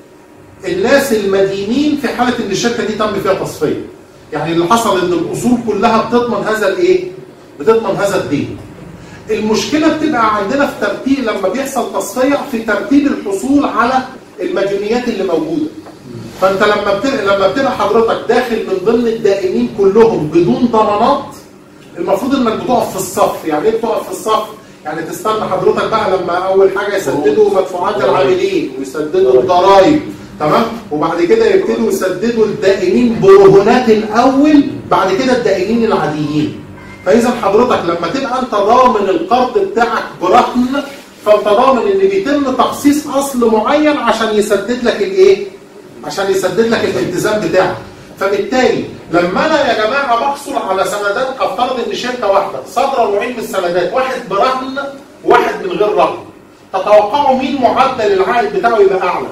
الناس المدينين في حاله ان الشركه دي تم فيها تصفيه. يعني اللي حصل ان الاصول كلها بتضمن هذا الايه؟ بتضمن هذا الدين. المشكله بتبقى عندنا في ترتيب لما بيحصل تصفيه في ترتيب الحصول على المديونيات اللي موجوده. فانت لما بتبقى لما بتبقى حضرتك داخل من ضمن الدائنين كلهم بدون ضمانات، المفروض انك بتقف في الصف. يعني ايه بتقف في الصف؟ يعني تستنى حضرتك بقى لما اول حاجه يسددوا مدفوعات العاملين ويسددوا الضرائب، تمام؟ وبعد كده يبتدوا يسددوا الدائنين برهونات الاول، بعد كده الدائنين العاديين. فاذا حضرتك لما تبقى انت ضامن القرض بتاعك برهن، فانت ضامن ان بيتم تخصيص اصل معين عشان يسدد لك الايه؟ عشان يسدد لك الالتزام بتاعك. فبالتالي لما انا يا جماعه بحصل على سندات، افترض ان شركه واحده صادره نوعين من السندات، واحد برهن وواحد من غير رهن، تتوقعوا مين معدل العائد بتاعه يبقى اعلى؟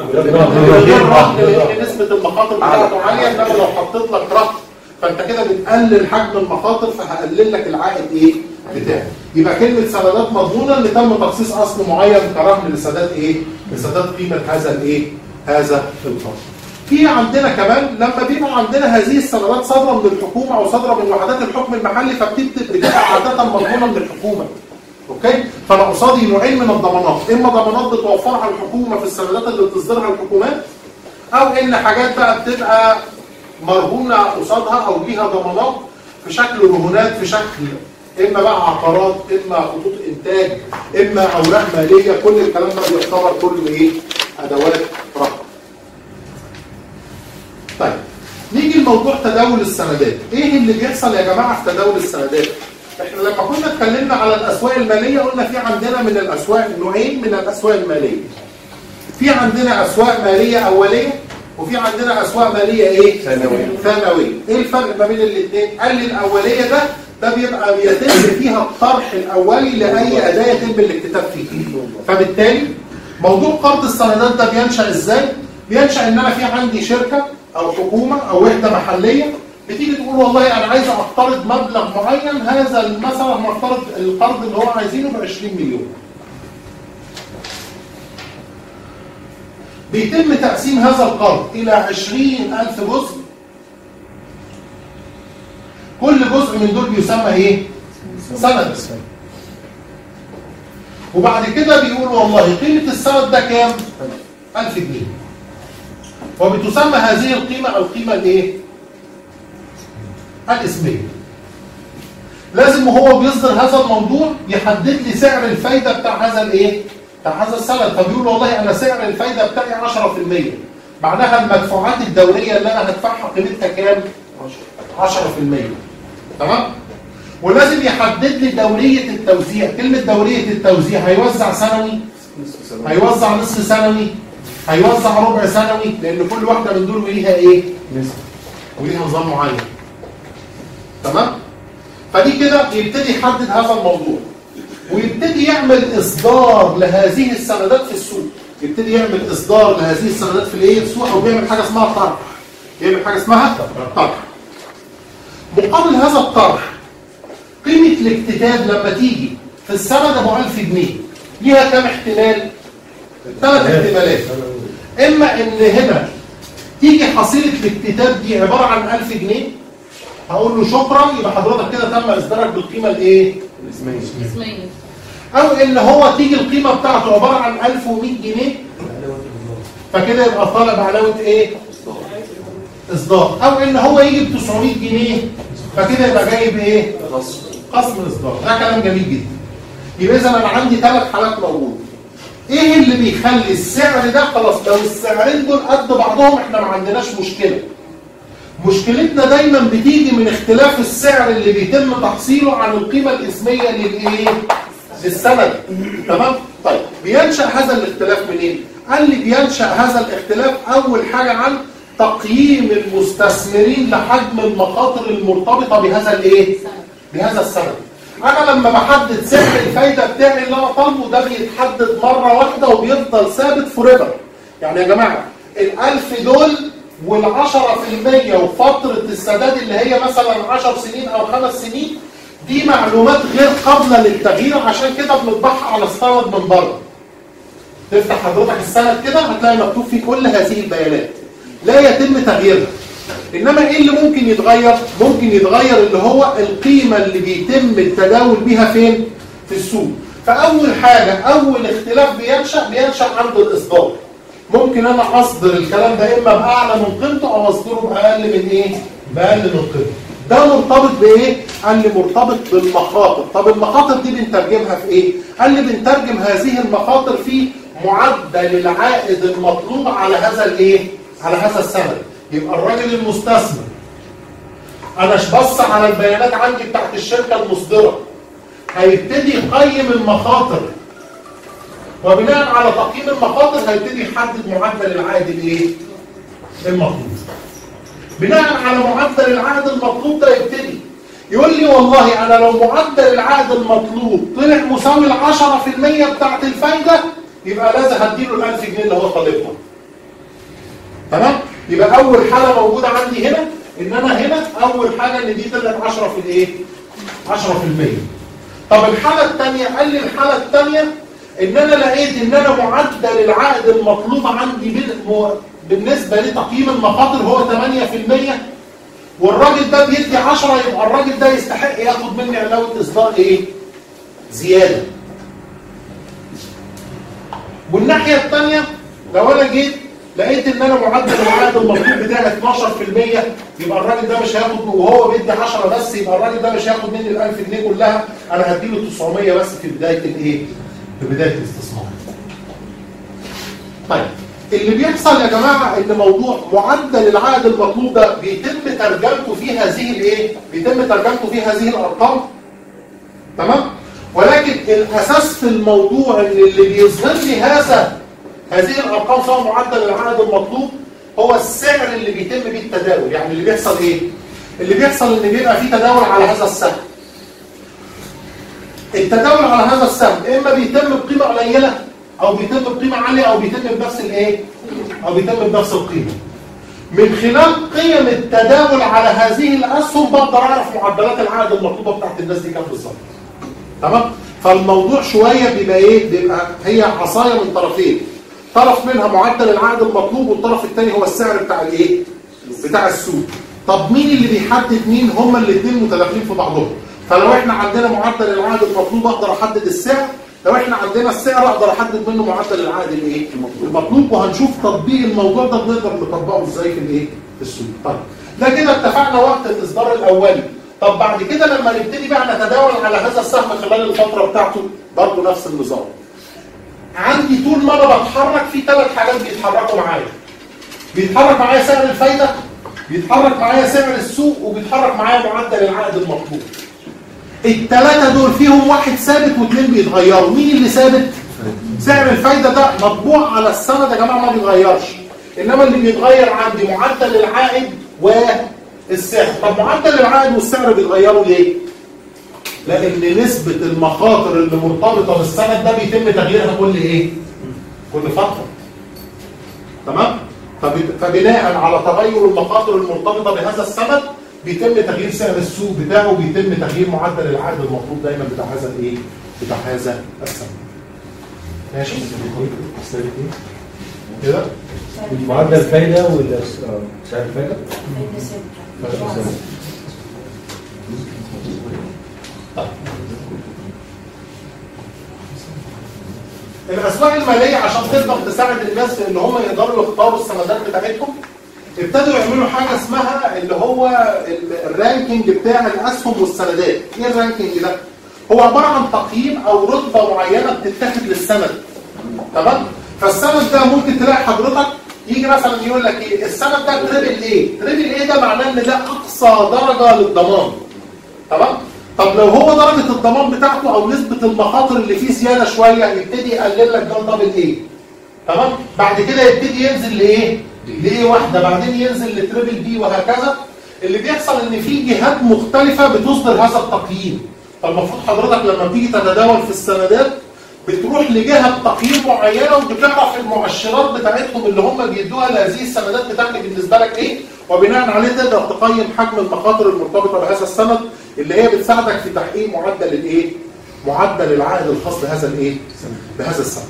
غير رهن، لان نسبه المخاطر بتاعته عاليه. انما لو حطيت لك رهن فانت كده بتقلل حجم المخاطر، فهقلل لك العائد ايه؟ بتاعك. يبقى كلمه سندات مضمونه اللي تم تخصيص اصل معين كرهن لسداد ايه؟ لسداد قيمه هذا الايه؟ هذا القرض. في عندنا كمان لما بيبقى عندنا هذه السندات صادره من الحكومه او صادره من وحدات الحكم المحلي، فبتبقى عاده مضمونه من الحكومه. اوكي؟ فانا قصادي نوعين من الضمانات، اما ضمانات بتوفرها الحكومه في السندات اللي بتصدرها الحكومات، او ان حاجات بقى بتبقى مرهونه قصادها او ليها ضمانات في شكل رهونات، في شكل اما بقى عقارات، اما خطوط انتاج، اما اوراق ماليه. كل الكلام ده بيعتبر كله ايه؟ ادوات رهن. طيب نيجي لموضوع تداول السندات. ايه اللي بيحصل يا جماعه في تداول السندات؟ احنا لما كنا اتكلمنا على الاسواق الماليه قلنا في عندنا من الاسواق نوعين من الاسواق الماليه. في عندنا اسواق ماليه اوليه، وفي عندنا اسواق ماليه ايه؟ ثانويه. ثانويه. ايه الفرق ما بين الاثنين؟ قال لي الاوليه ده ده بيبقى بيتم فيها الطرح الاولي لاي اداه يتم الاكتتاب فيه. فبالتالي موضوع قرض السندات ده بينشأ ازاي؟ بينشأ ان انا في عندي شركه او حكومه او وحده محليه بتيجي تقول والله انا عايز اقترض مبلغ معين، هذا مثلا نفترض القرض اللي هو عايزينه ب عشرين مليون. بيتم تقسيم هذا القرض الى عشرين ألف جزء. كل جزء من دول بيسمى ايه؟ سند. وبعد كده بيقول والله قيمه السند ده كام؟ ألف جنيه. وبتسمى هذه القيمة القيمة الايه؟ الاسمية. لازم وهو بيصدر هذا الموضوع يحدد لي سعر الفايدة بتاع هذا الايه؟ بتاع هذا السند. فبيقول والله انا سعر الفايدة بتاعي عشرة في المية. معناها المدفوعات الدورية اللي انا هدفعها قيمتها كام؟ عشرة في المية. تمام؟ ولازم يحدد لي دورية التوزيع. كلمة دورية التوزيع هيوزع سنوي؟ هيوزع نصف سنوي؟ هيوزع ربع سنوي؟ لان كل واحده من دول وليها ايه؟ وليها نظام معين. تمام؟ فدي كده يبتدي يحدد هذا الموضوع ويبتدي يعمل اصدار لهذه السندات في السوق. يبتدي يعمل اصدار لهذه السندات في الايه؟ السوق، او بيعمل حاجه اسمها طرح. بيعمل حاجه اسمها طرح. مقابل هذا الطرح قيمه الاكتتاب لما تيجي في السند ابو ألف جنيه ليها كام احتمال؟ ثلاث احتمالات. اما ان هنا تيجي حصيله الاكتتاب دي عباره عن ألف جنيه، هقول له شكرا، يبقى حضرتك كده تم اصدارك بالقيمه الايه؟ الاسميه. او ان هو تيجي القيمه بتاعته عباره عن ألف ومئة جنيه، فكده يبقى طالب علاوه ايه؟ اصدار. او ان هو يجي ب تسعمئة جنيه، فكده يبقى جاي بايه؟ خصم اصدار. ده كلام جميل جدا. يبقى اذا انا عندي ثلاث حالات موجوده. ايه اللي بيخلي السعر ده خلاص لو السعرين دول قد بعضهم احنا ما عندناش مشكله. مشكلتنا دايما بتيجي من اختلاف السعر اللي بيتم تحصيله عن القيمه الاسميه للايه؟ للسند. تمام؟ طيب بينشا هذا الاختلاف منين؟ قال لي بينشا هذا الاختلاف اول حاجه عن تقييم المستثمرين لحجم المخاطر المرتبطه بهذا الايه؟ بهذا السند. انا لما بحدد سعر الفايده بتاعي اللي انا طالبه ده بيتحدد مره واحده وبيفضل ثابت فور ايفر. يعني يا جماعه الألف دول والعشرة في المية وفتره السداد اللي هي مثلا عشر سنين او خمس سنين دي معلومات غير قابله للتغيير، عشان كده بنطبعها على استند من بره. تفتح حضرتك السند كده هتلاقي مكتوب فيه كل هذه البيانات لا يتم تغييرها. انما ايه اللي ممكن يتغير؟ ممكن يتغير اللي هو القيمه اللي بيتم التداول بيها فين؟ في السوق. فاول حاجه اول اختلاف بينشا بينشا عند الاصدار. ممكن انا اصدر الكلام ده اما باعلى من قيمته او اصدره باقل من ايه؟ باقل من قيمته. ده مرتبط بايه؟ قال لي مرتبط بالمخاطر. طب المخاطر دي بنترجمها في ايه؟ قال لي بنترجم هذه المخاطر في معدل العائد المطلوب على هذا الايه؟ على هذا السند. يبقى الراجل المستثمر انا بص على البيانات عندي بتاعت الشركه المصدره هيبتدي يقيم المخاطر، وبناء على تقييم المخاطر هيبتدي يحدد معدل العائد الايه؟ المطلوب. بناء على معدل العائد المطلوب ده يبتدي يقول لي والله انا لو معدل العائد المطلوب طلع مساوي ل عشرة في المية بتاعت الفايده يبقى لازم هديله ال ألف جنيه اللي هو طالبها. تمام؟ يبقى اول حاله موجوده عندي هنا ان انا هنا اول حاجه ان دي طلعت عشرة في الايه؟ عشرة في المية. طب الحاله الثانيه قال لي الحاله الثانيه ان انا لقيت ان انا معدل العائد المطلوب عندي بالنسبه لتقييم المخاطر هو ثمانية في المية، والراجل ده بيدي عشرة، يبقى الراجل ده يستحق ياخد مني علاوه اصدار ايه؟ زياده. والناحيه الثانيه لو انا جيت لقيت ان انا معدل العائد المطلوب بتاعي اثناشر في المية، يبقى الراجل ده مش هياخد، وهو بيدي عشرة بس، يبقى الراجل ده مش هياخد مني ال ألف جنيه كلها، انا هديله تسعمية بس في بدايه الايه؟ في بدايه الاستثمار. طيب اللي بيحصل يا جماعه ان موضوع معدل العائد المطلوب ده بيتم ترجمته في هذه الايه؟ بيتم ترجمته في هذه الارقام. تمام؟ ولكن الاساس في الموضوع ان اللي بيظهر لي هذا هذه الارقام سواء معدل العائد المطلوب هو السعر اللي بيتم بيه التداول. يعني اللي بيحصل ايه؟ اللي بيحصل ان بيبقى فيه تداول على هذا السهم. التداول على هذا السهم اما بيتم بقيمه قليله او بيتم بقيمه عاليه او بيتم بنفس الايه؟ او بيتم بنفس القيمه. من خلال قيم التداول على هذه الاسهم بقدر اعرف معدلات العائد المطلوبه بتاعت الناس دي كام بالظبط. تمام؟ فالموضوع شويه بيبقى ايه؟ بيبقى هي عصايه من طرفين. طرف منها معدل العائد المطلوب والطرف الثاني هو السعر بتاع الايه؟ بتاع السوق. طب مين اللي بيحدد مين؟ هما الاثنين متداخلين في بعضهم. فلو احنا عندنا معدل العائد المطلوب اقدر احدد السعر، لو احنا عندنا السعر اقدر احدد منه معدل العائد الايه؟ المطلوب. وهنشوف تطبيق الموضوع ده بنقدر نطبقه ازاي في الايه؟ في السوق. طيب ده كده اتفقنا وقت الاصدار الاولي. طب بعد كده لما نبتدي بقى نتداول على هذا السهم خلال الفتره بتاعته برضه نفس النظام. عندي طول ما انا بتحرك في ثلاث حاجات بيتحركوا معايا. بيتحرك معايا سعر الفايده، بيتحرك معايا سعر السوق، وبيتحرك معايا معدل العائد المطلوب. الثلاثه دول فيهم واحد ثابت واثنين بيتغيروا. مين اللي ثابت؟ سعر الفايده ده مطبوع على السند يا جماعه ما بيتغيرش. انما اللي بيتغير عندي معدل العائد والسعر. طب معدل العائد والسعر بيتغيروا ليه؟ لان نسبه المخاطر اللي مرتبطه بالسند ده بيتم تغييرها كل ايه؟ كل فتره. تمام؟ فبناء على تغير المخاطر المرتبطه بهذا السند بيتم تغيير سعر السوق بتاعه، وبيتم تغيير معدل العائد المطلوب دايما بتاع هذا الايه؟ بتاع هذا السند. ماشي؟ كده؟ معدل الفايده ولا سعر الفايده؟ الاسواق الماليه عشان تقدر تساعد الناس في ان هم يقدروا يختاروا السندات بتاعتهم ابتدوا يعملوا حاجه اسمها اللي هو الرانكينج بتاع الاسهم والسندات. ايه الرانكينج ده؟ هو عباره عن تقييم او رتبه معينه بتتاخد للسند. تمام؟ فالسند ده ممكن تلاقي حضرتك يجي مثلا يقول لك ايه؟ السند ده تريبل ايه؟ تريبل ايه ده معناه ان ده اقصى درجه للضمان. تمام؟ طب لو هو درجه الضمان بتاعته او نسبه المخاطر اللي فيه زياده شويه يبتدي يقلل لك ده دبل ايه. تمام؟ بعد كده يبتدي ينزل لايه؟ لايه واحده، بعدين ينزل لتريبل بي وهكذا. اللي بيحصل ان في جهات مختلفه بتصدر هذا التقييم. فالمفروض حضرتك لما بتيجي تتداول في السندات بتروح لجهه تقييم معينه وبتعرف المؤشرات بتاعتهم اللي هم بيدوها لهذه السندات بتاعتك بالنسبه لك ايه، وبناء عليه تقدر تقيم حجم المخاطر المرتبطه بهذا السند اللي هي بتساعدك في تحقيق معدل الايه؟ معدل العائد الخاص بهذا الايه؟ بهذا السند.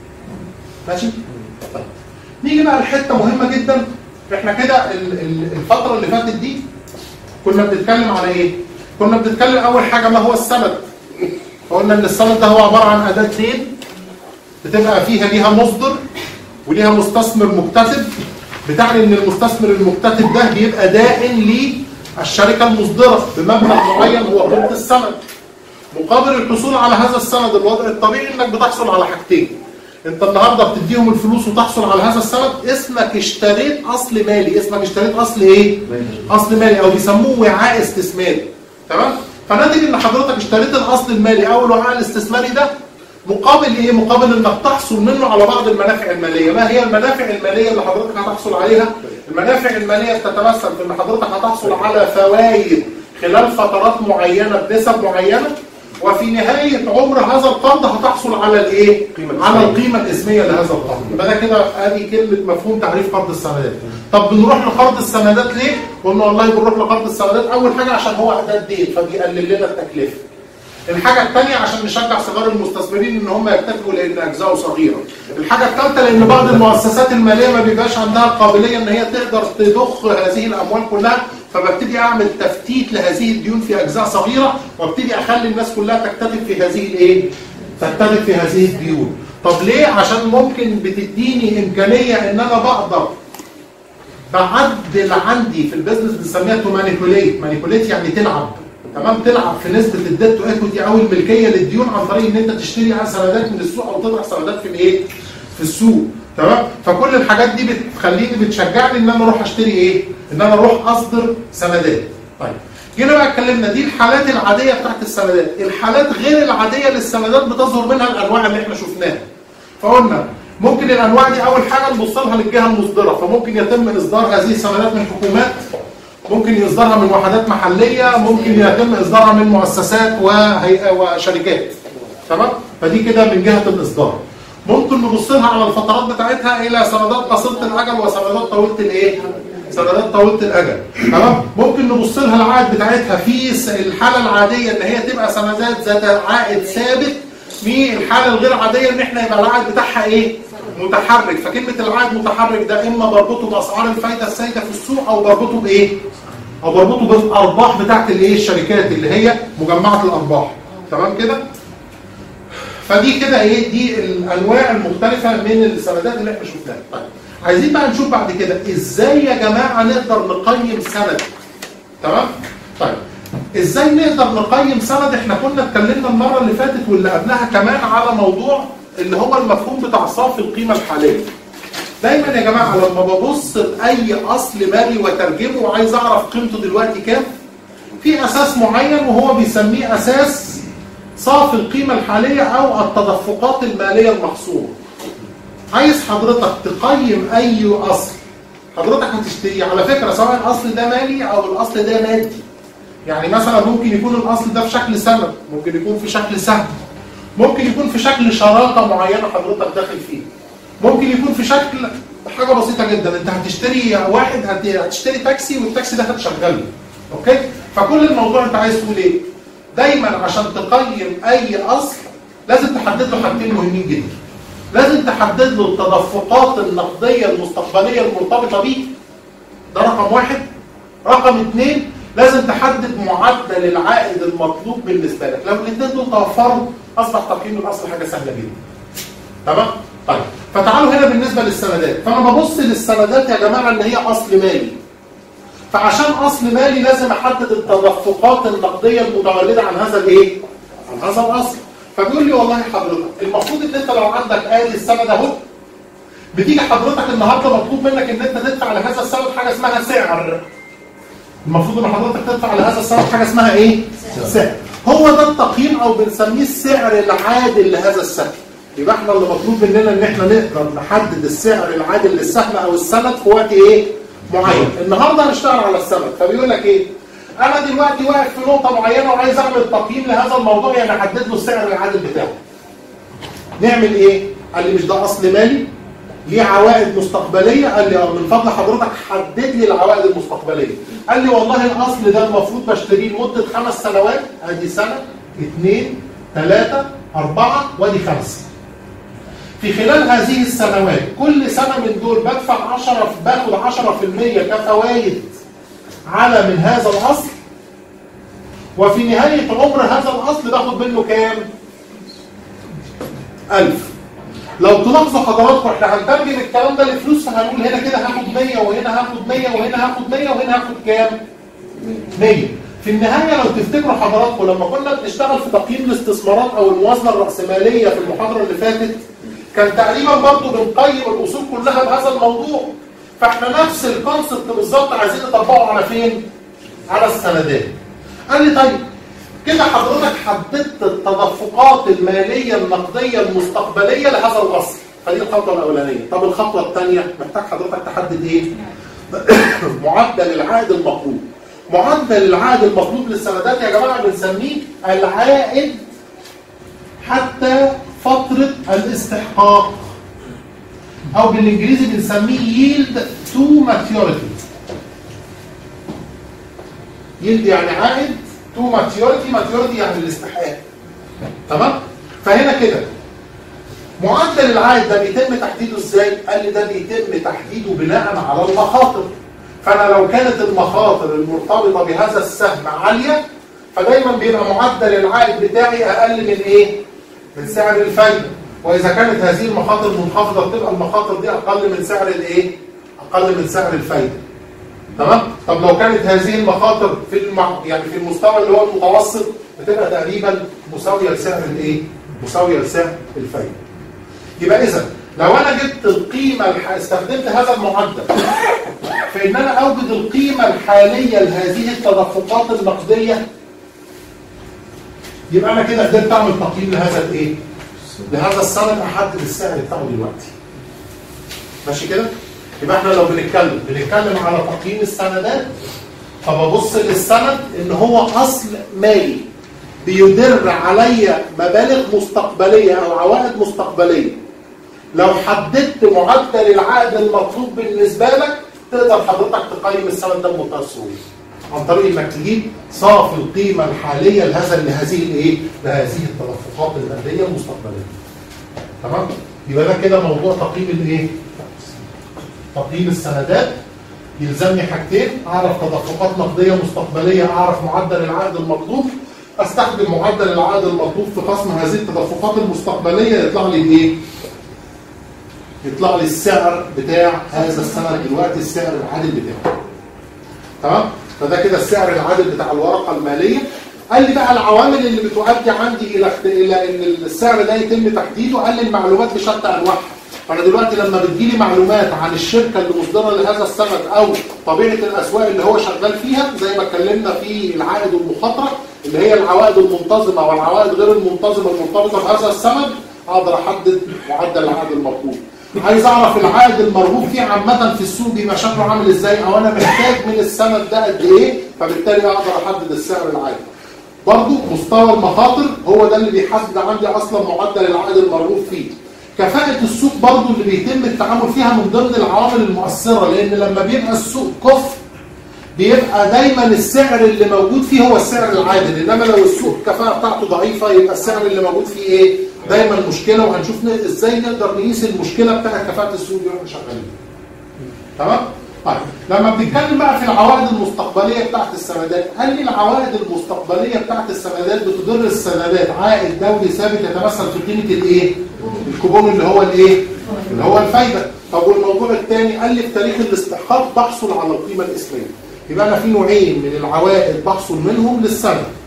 ماشي؟ طيب. نيجي بقى لحته مهمه جدا. احنا كده الفتره اللي فاتت دي كنا بنتكلم على ايه؟ كنا بنتكلم اول حاجه ما هو السند. فقلنا ان السند ده هو عباره عن اداه دين بتبقى فيها ليها مصدر وليها مستثمر مكتتب، بتعني ان المستثمر المكتتب ده بيبقى دائن للشركه المصدره بمبلغ معين هو قيمه السند. مقابل الحصول على هذا السند الوضع الطبيعي انك بتحصل على حاجتين. انت النهارده بتديهم الفلوس وتحصل على هذا السند، اسمك اشتريت اصل مالي، اسمك اشتريت اصل ايه؟ اصل مالي او بيسموه وعاء استثماري. تمام؟ فناتج ان حضرتك اشتريت الاصل المالي او الوعاء الاستثماري ده مقابل ايه؟ مقابل انك تحصل منه على بعض المنافع الماليه. ما هي المنافع الماليه اللي حضرتك هتحصل عليها؟ المنافع الماليه بتتمثل في ان حضرتك هتحصل على فوائد خلال فترات معينه بنسب معينه، وفي نهايه عمر هذا القرض هتحصل على الايه؟ على القيمه الاسميه لهذا القرض. يبقى ده كده ادي كلمه مفهوم تعريف قرض السندات. طب بنروح لقرض السندات ليه؟ قلنا والله بنروح لقرض السندات اول حاجه عشان هو اداه دين فبيقلل لنا التكلفه. الحاجه الثانيه عشان نشجع صغار المستثمرين ان هم يكتفوا لان اجزاؤه صغيره. الحاجه الثالثه لان بعض المؤسسات الماليه ما بيبقاش عندها القابليه ان هي تقدر تضخ هذه الاموال كلها، فببتدي اعمل تفتيت لهذه الديون في اجزاء صغيره وابتدي اخلي الناس كلها تكتتب في هذه الايه؟ تكتتب في هذه الديون. طب ليه؟ عشان ممكن بتديني امكانيه ان انا بقدر بعدل عندي في البيزنس بنسميها تو مانيبيوليت، مانيبيوليت يعني تلعب. تمام؟ تلعب في نسبه الديت تو ايكويتي او الملكيه للديون عن طريق ان انت تشتري سندات من السوق او تطرح سندات في الايه؟ في السوق. تمام؟ فكل الحاجات دي بتخليني بتشجعني ان انا اروح اشتري ايه؟ ان انا اروح اصدر سندات. طيب جينا بقى اتكلمنا دي الحالات العاديه بتاعت السندات، الحالات غير العاديه للسندات بتظهر منها الانواع اللي احنا شفناها. فقلنا ممكن الانواع دي اول حاجه نبص لها للجهه المصدره، فممكن يتم اصدار هذه السندات من حكومات، ممكن يصدرها من وحدات محليه، ممكن يتم اصدارها من مؤسسات وشركات. تمام؟ فدي كده من جهه الاصدار. ممكن نبص لها على الفترات بتاعتها الى سندات قصيره الاجل وسندات طويله الايه؟ سندات طويله الاجل. تمام؟ ممكن نبص لها العائد بتاعتها في الحاله العاديه ان هي تبقى سندات ذات عائد ثابت، في الحاله الغير عاديه ان احنا يبقى العائد بتاعها ايه؟ متحرك. فكلمه العائد متحرك ده اما بربطه باسعار الفايده السائده في السوق او بربطه بايه؟ او بربطه بالارباح بتاعت الايه؟ الشركات اللي هي مجمعه الارباح. تمام كده؟ فدي كده ايه؟ دي الانواع المختلفه من السندات اللي احنا شفناها. طيب عايزين بقى نشوف بعد كده ازاي يا جماعه نقدر نقيم سند. تمام؟ طيب ازاي نقدر نقيم سند؟ احنا كنا اتكلمنا المره اللي فاتت واللي قبلها كمان على موضوع اللي هو المفهوم بتاع صافي القيمه الحاليه. دايما يا جماعه لما ببص لاي اصل مالي وترجمه وعايز اعرف قيمته دلوقتي كام، في اساس معين وهو بيسميه اساس صافي القيمه الحاليه او التدفقات الماليه المحصوره. عايز حضرتك تقيم اي اصل حضرتك هتشتريه، على فكره سواء الاصل ده مالي او الاصل ده مادي. يعني مثلا ممكن يكون الاصل ده في شكل سند، ممكن يكون في شكل سهم، ممكن يكون في شكل شراكه معينه حضرتك داخل فيه، ممكن يكون في شكل حاجه بسيطه جدا، انت هتشتري واحد هتشتري تاكسي والتاكسي ده هتشغله. اوكي؟ فكل الموضوع انت عايز تقول ايه؟ دايما عشان تقيم اي اصل لازم تحدد له حاجتين مهمين جدا. لازم تحدد له التدفقات النقديه المستقبليه المرتبطه بيه، ده رقم واحد. رقم اثنين لازم تحدد معدل العائد المطلوب بالنسبه لك. لو الاثنين دول توفروا اصبح تقييم الاصل حاجه سهله جدا. تمام؟ طيب فتعالوا هنا بالنسبه للسندات، فانا ببص للسندات يا جماعه ان هي اصل مالي. فعشان اصل مالي لازم احدد التدفقات النقديه المتولده عن هذا الايه؟ عن هذا الاصل. فبيقول لي والله حضرتك المفروض ان انت لو عندك ادي السند اهو، بتيجي حضرتك النهارده مطلوب منك ان انت تدفع لهذا السند حاجه اسمها سعر. المفروض ان حضرتك تدفع لهذا السند حاجه اسمها ايه؟ سعر. هو ده التقييم او بنسميه السعر العادل لهذا السهم. يبقى احنا اللي مطلوب مننا ان احنا نقدر نحدد السعر العادل للسهم او السند في وقت ايه؟ معين. النهارده هنشتغل على السند، فبيقول لك ايه؟ انا دلوقتي واقف في نقطه معينه وعايز اعمل تقييم لهذا الموضوع، يعني احدد له السعر العادل بتاعه. نعمل ايه؟ قال لي مش ده اصل مالي؟ ليه عوائد مستقبليه؟ قال لي اه. من فضل حضرتك حدد لي العوائد المستقبليه. قال لي والله الاصل ده المفروض بشتريه لمده خمس سنوات، ادي سنه، اثنين، ثلاثه، اربعه، وادي خمسه. في خلال هذه السنوات كل سنه من دول بدفع عشرة باخد عشرة في المية كفوائد على من هذا الاصل، وفي نهايه عمر هذا الاصل باخد منه كام؟ ألف. لو تلاحظوا حضراتكم احنا هنترجم الكلام ده لفلوس، فهنقول هنا كده هاخد مية وهنا هاخد مية وهنا هاخد مية وهنا هاخد كام؟ مية. في النهايه لو تفتكروا حضراتكم لما كنا بنشتغل في تقييم الاستثمارات او الموازنه الراسماليه في المحاضره اللي فاتت، كان تقريبا برضه بنقيم الاصول كلها بهذا الموضوع. فاحنا نفس الكونسبت بالظبط عايزين نطبقه على فين؟ على السندات. قال لي طيب كده حضرتك حددت التدفقات الماليه النقديه المستقبليه لهذا الاصل، فدي الخطوه الاولانيه. طب الخطوه الثانيه محتاج حضرتك تحدد ايه؟ معدل العائد المطلوب. معدل العائد المطلوب للسندات يا جماعه بنسميه العائد حتى فتره الاستحقاق، او بالانجليزي بنسميه yield to maturity. yield يعني عائد، to maturity، maturity يعني الاستحقاق. تمام؟ فهنا كده معدل العائد ده بيتم تحديده ازاي؟ قال لي ده بيتم تحديده بناء على المخاطر. فانا لو كانت المخاطر المرتبطه بهذا السهم عاليه، فدايما بيبقى معدل العائد بتاعي اقل من ايه؟ من سعر الفايده. واذا كانت هذه المخاطر منخفضه بتبقى المخاطر دي اقل من سعر الايه؟ اقل من سعر الفايده. تمام؟ طب لو كانت هذه المخاطر في المع... يعني في المستوى اللي هو المتوسط بتبقى تقريبا مساويه لسعر الايه؟ مساويه لسعر الفايده. يبقى اذا لو انا جبت القيمه الح... استخدمت هذا المعدل في ان انا اوجد القيمه الحاليه لهذه التدفقات النقديه، يبقى انا كده قدرت اعمل تقييم لهذا الايه؟ لهذا السند، احدد السعر بتاعه دلوقتي. ماشي كده؟ يبقى احنا لو بنتكلم بنتكلم على تقييم السندات، فببص للسند ان هو اصل مالي بيدر عليا مبالغ مستقبليه او عوائد مستقبليه. لو حددت معدل العائد المطلوب بالنسبه لك تقدر حضرتك تقيم السند ده بمنتهى السهوله عن طريق انك تجيب صافي القيمه الحاليه لهذا لهذه الايه؟ لهذه التدفقات النقديه المستقبليه. تمام؟ يبقى ده كده موضوع تقييم الايه؟ تقييم السندات. يلزمني حاجتين، اعرف تدفقات نقديه مستقبليه، اعرف معدل العائد المطلوب، استخدم معدل العائد المطلوب في خصم هذه التدفقات المستقبليه يطلع لي ايه؟ يطلع لي السعر بتاع هذا السند دلوقتي، السعر العادل بتاعه. تمام؟ فده كده السعر العادل بتاع الورقه الماليه. قال لي بقى العوامل اللي بتؤدي عندي الى الى ان السعر ده يتم تحديده، قال لي المعلومات بشتى انواعها. فانا دلوقتي لما بتجيلي معلومات عن الشركه اللي مصدره لهذا السند او طبيعه الاسواق اللي هو شغال فيها، زي ما اتكلمنا في العائد والمخاطره اللي هي العوائد المنتظمه والعوائد غير المنتظمه المرتبطه بهذا السند، اقدر احدد معدل العائد المطلوب. عايز اعرف العائد المرغوب فيه عامه في السوق بيبقى شكله عامل ازاي، او انا محتاج من السند ده قد ايه، فبالتالي اقدر احدد السعر العادي. برضه مستوى المخاطر هو ده اللي بيحدد عندي اصلا معدل العائد المرغوب فيه. كفاءة السوق برضه اللي بيتم التعامل فيها من ضمن العوامل المؤثرة، لأن لما بيبقى السوق كفء بيبقى دايما السعر اللي موجود فيه هو السعر العادل، إنما لو السوق الكفاءة بتاعته ضعيفة يبقى السعر اللي موجود فيه إيه؟ دايما مشكلة. وهنشوف إزاي نقدر نقيس المشكلة بتاعت كفاءة السوق اللي احنا شغالين. تمام؟ طيب لما بنتكلم بقى في العوائد المستقبلية بتاعت السندات، قال لي العوائد المستقبلية بتاعت السندات بتضر السندات عائد دولي ثابت يتمثل في قيمة الإيه؟ الكوبون اللي هو الايه؟ اللي هو الفايده. طب والموضوع الثاني قال لي في تاريخ الاستحقاق بحصل على القيمه الاسميه. يبقى انا في نوعين من العوائد بحصل منهم للسنه.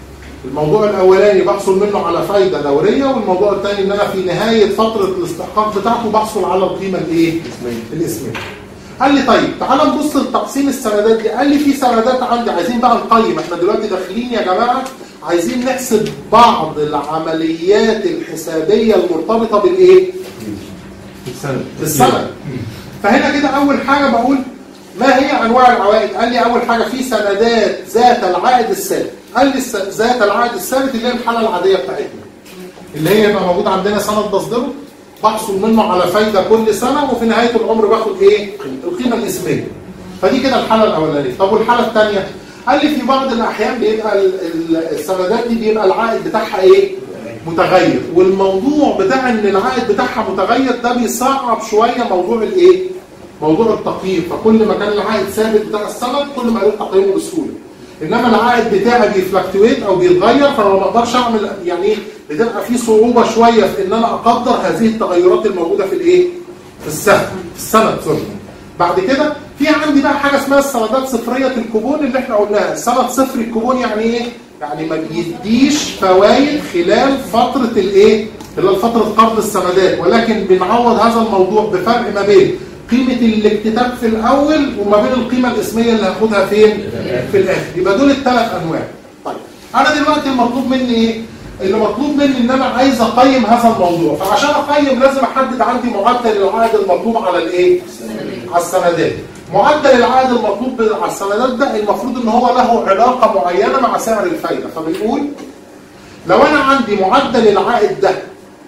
الموضوع الاولاني بحصل منه على فايده دوريه، والموضوع الثاني ان انا في نهايه فتره الاستحقاق بتاعته بحصل على القيمه الايه؟ الاسميه. قال لي طيب تعال نبص لتقسيم السندات دي. قال لي في سندات عندي عايزين بقى نقيم، احنا دلوقتي داخلين يا جماعه عايزين نحسب بعض العمليات الحسابيه المرتبطه بالايه؟ السند. بالسند. فهنا كده اول حاجه بقول ما هي انواع العوائد؟ قال لي اول حاجه في سندات ذات العائد الثابت. قال لي ذات العائد الثابت اللي هي الحاله العاديه بتاعتنا، اللي هي يبقى موجود عندنا سند بصدره بحصل منه على فايده كل سنه، وفي نهايه العمر باخد ايه؟ القيمه الاسميه. فدي كده الحاله الاولانيه. طب والحاله الثانيه؟ قال لي في بعض الاحيان بيبقى السندات دي بيبقى العائد بتاعها ايه؟ متغير، والموضوع بتاع ان العائد بتاعها متغير ده بيصعب شويه موضوع الايه؟ موضوع التقييم. فكل ما كان العائد ثابت بتاع السند كل ما قدرت اقيمه بسهوله. انما العائد بتاعي بيفلكتويت او بيتغير، فانا ما بقدرش اعمل يعني ايه؟ بتبقى في صعوبه شويه في ان انا اقدر هذه التغيرات الموجوده في الايه؟ في السهم، في السند سوري. بعد كده في عندي بقى حاجه اسمها السندات صفريه الكوبون اللي احنا قلناها. سند صفري الكوبون يعني ايه؟ يعني ما بيديش فوائد خلال فتره الايه؟ خلال فتره قرض السندات، ولكن بنعوض هذا الموضوع بفرق ما بين قيمه الاكتتاب في الاول وما بين القيمه الاسميه اللي هاخدها فين؟ في الاخر. يبقى دول الثلاث انواع. طيب انا دلوقتي المطلوب مني ايه؟ اللي مطلوب مني ان انا عايز اقيم هذا الموضوع، فعشان اقيم لازم احدد عندي معدل العائد المطلوب على الايه؟ على السندات. معدل العائد المطلوب على السندات ده المفروض ان هو له علاقه معينه مع سعر الفايده. فبنقول لو انا عندي معدل العائد ده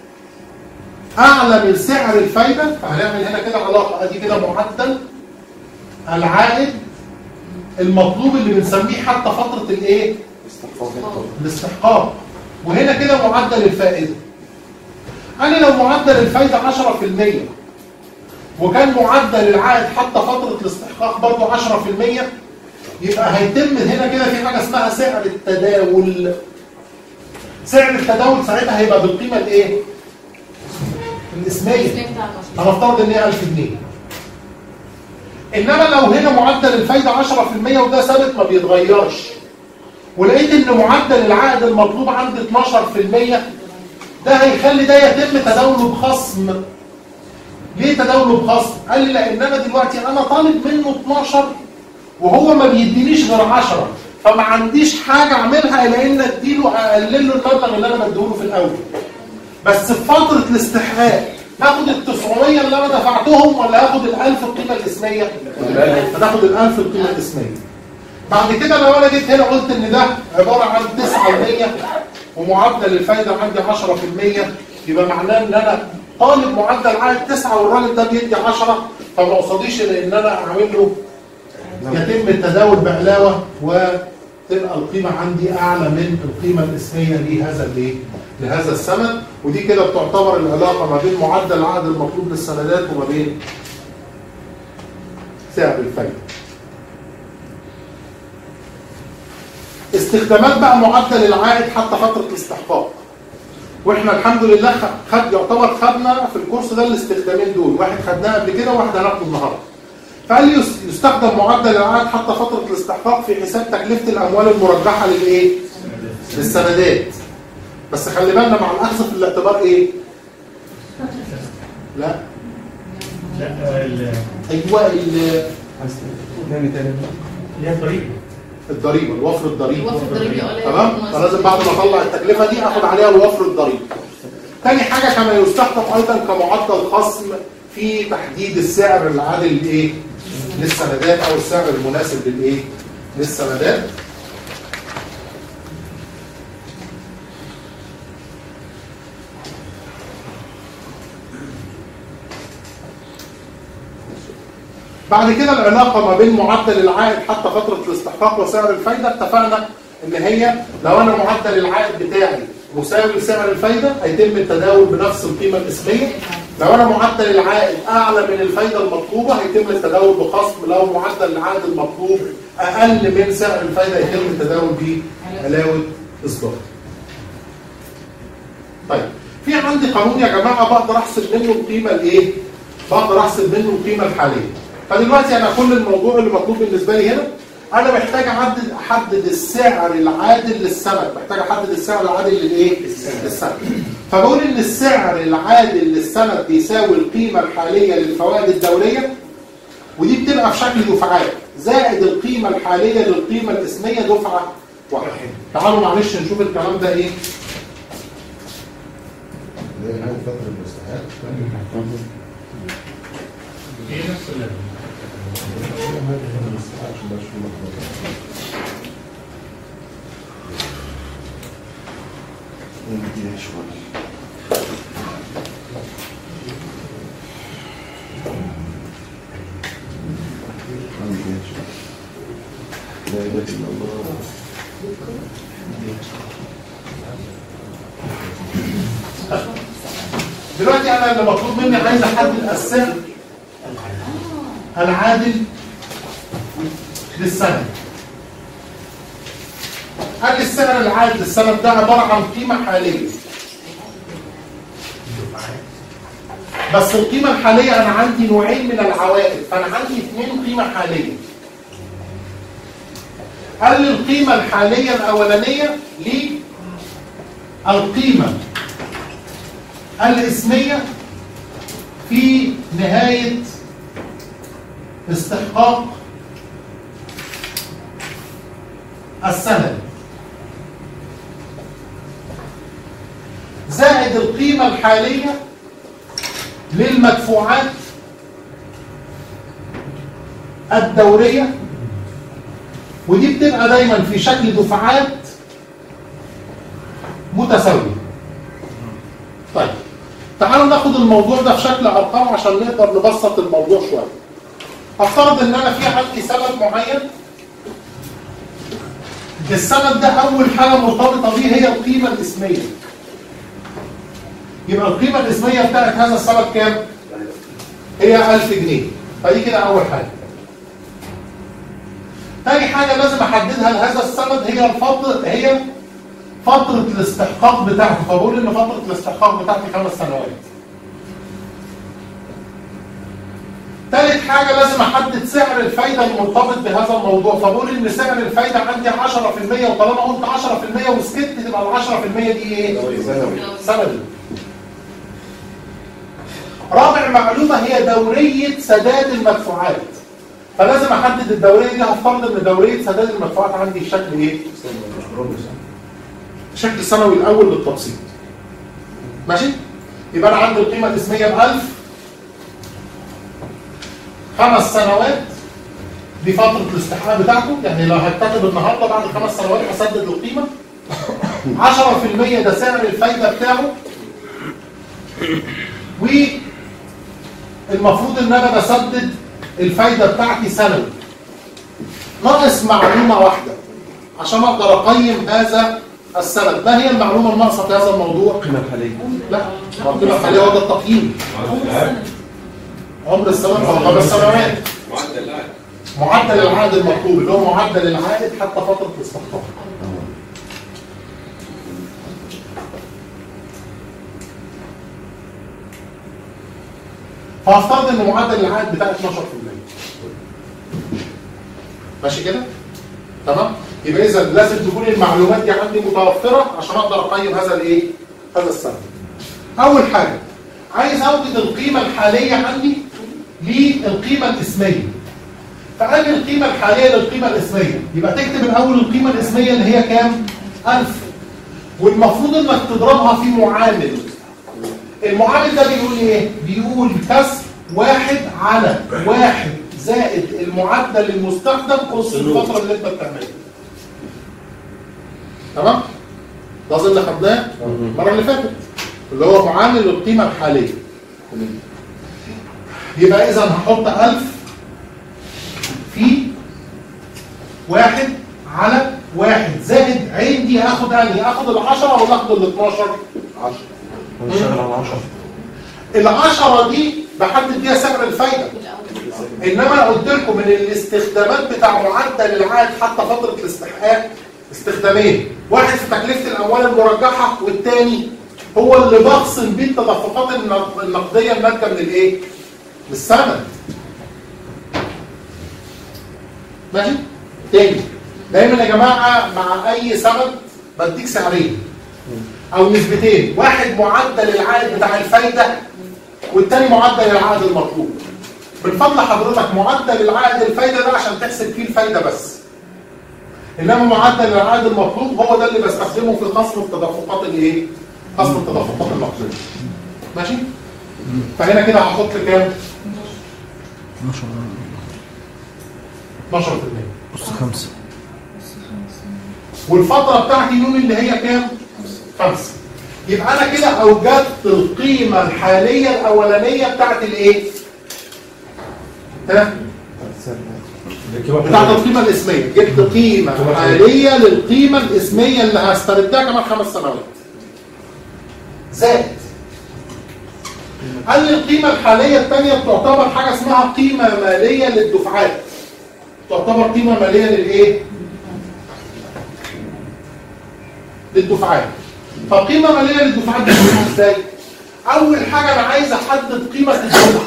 اعلى من سعر الفايده، فهنعمل هنا كده علاقه. ادي كده معدل العائد المطلوب اللي بنسميه حتى فتره الايه؟ الاستحقاق. وهنا كده معدل الفائده. قال لي لو معدل الفايده عشرة في المية وكان معدل العائد حتى فتره الاستحقاق برضه عشرة في المية، يبقى هيتم هنا كده في حاجه اسمها سعر التداول. سعر التداول ساعتها هيبقى بالقيمه الايه؟ الاسميه. هنفترض ان هي ألف جنيه. انما لو هنا معدل الفايده عشرة في المية وده ثابت ما بيتغيرش، ولقيت ان معدل العائد المطلوب عندي اتناشر في المية، ده هيخلي ده يتم تداوله بخصم. ليه تداوله بخصم؟ قال لي لان انا دلوقتي انا طالب منه اتناشر وهو ما بيدينيش غير عشرة، فما عنديش حاجه اعملها الا ان اديله اقلل له المبلغ اللي انا بديهوله في الاول. بس في فتره الاستحقاق هاخد ال تسعمية اللي انا دفعتهم ولا هاخد ال ألف القيمه الاسميه؟ هناخد ال ألف القيمه الاسميه. بعد كده لو انا جيت هنا قلت ان ده عباره عن تسعة في المية ومعدل الفايده عندي عشرة في المية، يبقى معناه ان انا طالب معدل عائد تسعة والراجل ده بيدي عشرة، فما قصديش ان انا اعمل له يتم التداول بعلاوه وتبقى القيمه عندي اعلى من القيمه الاسميه لهذا الايه؟ لهذا السند. ودي كده بتعتبر العلاقه ما بين معدل العائد المطلوب للسندات وما بين سعر الفايده. استخدامات بقى معدل العائد حتى فتره الاستحقاق. واحنا الحمد لله خد يعتبر خدنا في الكورس ده الاستخدامين دول، واحد خدناه قبل كده وواحد هناخده النهارده. فقال لي يستخدم معدل العائد حتى فتره الاستحقاق في حساب تكلفه الاموال المرجحه للايه؟ للسندات. بس خلي بالنا مع الاخذ في الاعتبار ايه؟ لا لا ال ايوه ال هي الضريبه الضريبه الوفر الضريبي. الوفر الضريبي تمام؟ فلازم بعد ما اطلع التكلفه دي اخد عليها الوفر الضريبي. ثاني حاجه كما يستخدم ايضا كمعدل خصم في تحديد السعر العادل لايه؟ للسندات او السعر المناسب للايه؟ للسندات. بعد كده العلاقة ما بين معدل العائد حتى فترة الاستحقاق وسعر الفايدة، اتفقنا ان هي لو انا معدل العائد بتاعي مساوي لسعر الفايدة هيتم التداول بنفس القيمة الاسمية. لو انا معدل العائد اعلى من الفايدة المطلوبة هيتم التداول بخصم. لو معدل العائد المطلوب اقل من سعر الفايدة يتم التداول بعلاوة اصدار. طيب في عندي قانون يا جماعة بقدر احسب منه القيمة الايه؟ بقدر احسب منه القيمة الحالية. فدلوقتي انا كل الموضوع اللي مطلوب بالنسبه لي هنا انا محتاج احدد احدد السعر العادل للسند، محتاج احدد السعر العادل للايه؟ للسند. فبقول ان السعر العادل للسند بيساوي القيمه الحاليه للفوائد الدوريه، ودي بتبقى في شكل دفعات، زائد القيمه الحاليه للقيمه الاسميه دفعه واحده. تعالوا معلش نشوف الكلام ده ايه. نهاية فترة الاستحقاق. ايه نفس اللي لا إله إلا الله. دلوقتي انا اللي مطلوب مني عايز احدد السعر العادل للسند. قال لي السعر العادل للسند ده عباره عن قيمه حاليه، بس القيمه الحاليه انا عندي نوعين من العوائد، فانا عندي اثنين قيمه حاليه. قال لي القيمه الحاليه الاولانيه للقيمه الاسميه في نهايه استحقاق السند، زائد القيمة الحالية للمدفوعات الدورية، ودي بتبقى دايما في شكل دفعات متساوية. طيب تعالوا ناخد الموضوع ده في شكل أرقام عشان نقدر نبسط الموضوع شوية. افترض ان انا في عندي سند معين، السند ده اول حاجه مرتبطه بيه هي القيمه الاسميه. يبقى القيمه الاسميه بتاعت هذا السند كام؟ هي ألف جنيه. فدي كده اول حاجه. تاني حاجه لازم احددها لهذا السند هي الفتره هي فتره الاستحقاق بتاعته، فبقول ان فتره الاستحقاق بتاعتي خمس سنوات. ثالث حاجة لازم أحدد سعر الفايدة المرتبط بهذا الموضوع، فبقول إن سعر الفايدة عندي عشرة في المية، وطالما قلت عشرة في المية وسكت تبقى ال عشرة في المية دي إيه؟ سندي. رابع معلومة هي دورية سداد المدفوعات، فلازم أحدد الدورية دي. هفترض إن دورية سداد المدفوعات عندي بشكل إيه؟ شكل سنوي الأول للتبسيط. ماشي؟ يبقى أنا عندي القيمة الاسمية بألف، خمس سنوات دي فترة الاستحقاق بتاعته، يعني لو هكتب النهارده بعد خمس سنوات هسدد القيمة. عشرة في المية ده سعر الفايدة بتاعه، والمفروض ان انا بسدد الفايدة بتاعتي سنوي. ناقص معلومة واحدة عشان اقدر اقيم هذا السند. ما هي المعلومة الناقصة في هذا الموضوع؟ القيمة الحالية. لا، القيمة الحالية هو ده التقييم. عمر السنة أو خمس سنوات. معدل العائد. معدل العائد المطلوب اللي هو معدل العائد حتى فترة الاستحقاق. فهفترض ان معدل العائد بتاعي اتناشر في المية. ماشي كده؟ تمام؟ يبقى إذا لازم تكون المعلومات دي عندي متوفرة عشان أقدر أقيم هذا الإيه؟ هذا السند. أول حاجة عايز أوجد القيمة الحالية عندي للقيمة الاسمية. فقال لي القيمة الحالية للقيمة الاسمية، يبقى تكتب الأول القيمة الاسمية اللي هي كام؟ ألف. والمفروض إنك تضربها في معامل. المعامل ده بيقول إيه؟ بيقول كسر واحد على واحد زائد المعدل المستخدم قص الفترة اللي أنت بتعملها. تمام؟ ده أظن خدناه المرة اللي فاتت، اللي هو معامل القيمة الحالية. يبقى إذا هحط ألف في واحد على واحد زائد عين دي. هاخد أنهي؟ هاخد العشرة ولا هاخد الاتناشر؟ عشرة. ونشتغل على عشرة. العشرة دي بحدد بيها سعر الفايدة. إنما قلت لكم إن الاستخدامات بتاع معدل العائد حتى فترة الاستحقاق استخدامين، واحد في تكلفة الأموال المرجحة، والتاني هو اللي بخصم بيه التدفقات النقدية الناتجة من الإيه؟ من السند. ماشي؟ تاني دايما يا جماعه مع اي سبب بديك سعرين او نسبتين، واحد معدل العائد بتاع الفايده والتاني معدل العائد المطلوب. من فضل حضرتك معدل العائد الفايده ده عشان تحسب فيه الفايده بس، انما معدل العائد المطلوب هو ده اللي بستخدمه في خصم التدفقات الايه؟ خصم التدفقات المقصوده. ماشي؟ فهنا كده هحط كام؟ اتناشر في المية نص خمسة. والفترة بتاعتي يوم اللي هي كام؟ خمسة. يبقى أنا كده أوجدت القيمة الحالية الأولانية بتاعت الإيه؟ ها؟ بتاعت القيمة الإسمية، جبت قيمة حالية للقيمة الإسمية اللي هستردها كمان خمس سنوات. زائد. قال لي القيمة الحالية الثانية بتعتبر حاجة اسمها قيمة مالية للدفعات. تعتبر قيمة مالية للإيه؟ للدفعات. فقيمة مالية للدفعات دي ازاي؟ أول حاجة أنا عايز أحدد قيمة الدفعة.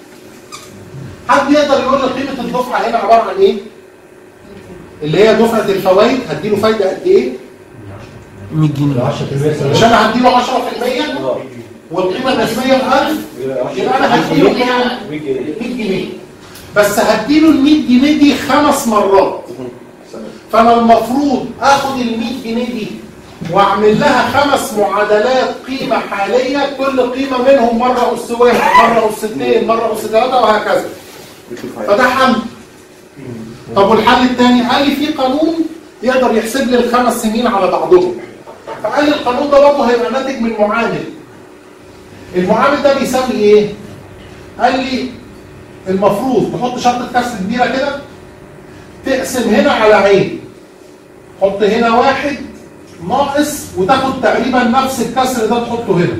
حد يقدر يقول لي قيمة الدفعة هنا عبارة عن إيه؟ اللي هي دفعة الفوائد هديله فايدة قد إيه؟ مية جنيه. عشرة في المية. مش أنا هديله عشرة في المية والقيمة النسبية ألف، يبقى أنا هديله كام؟ مية جنيه. بس هديله ال مية جنيه دي خمس مرات. فأنا المفروض آخد ال مية جنيه دي واعمل لها خمس معادلات قيمة حالية، كل قيمة منهم مرة أس واحد، مرة أس اثنين، مرة أس ثلاثة وهكذا. فده حل. طب والحل الثاني؟ قال لي في قانون يقدر يحسب لي الخمس سنين على بعضهم. فقال لي القانون ده برضه هيبقى ناتج من معامل. المعامل ده بيساوي ايه؟ قال لي المفروض تحط شرطة كسر كبيرة كده، تقسم هنا على عين. حط هنا واحد ناقص وتاخد تقريبا نفس الكسر ده تحطه هنا.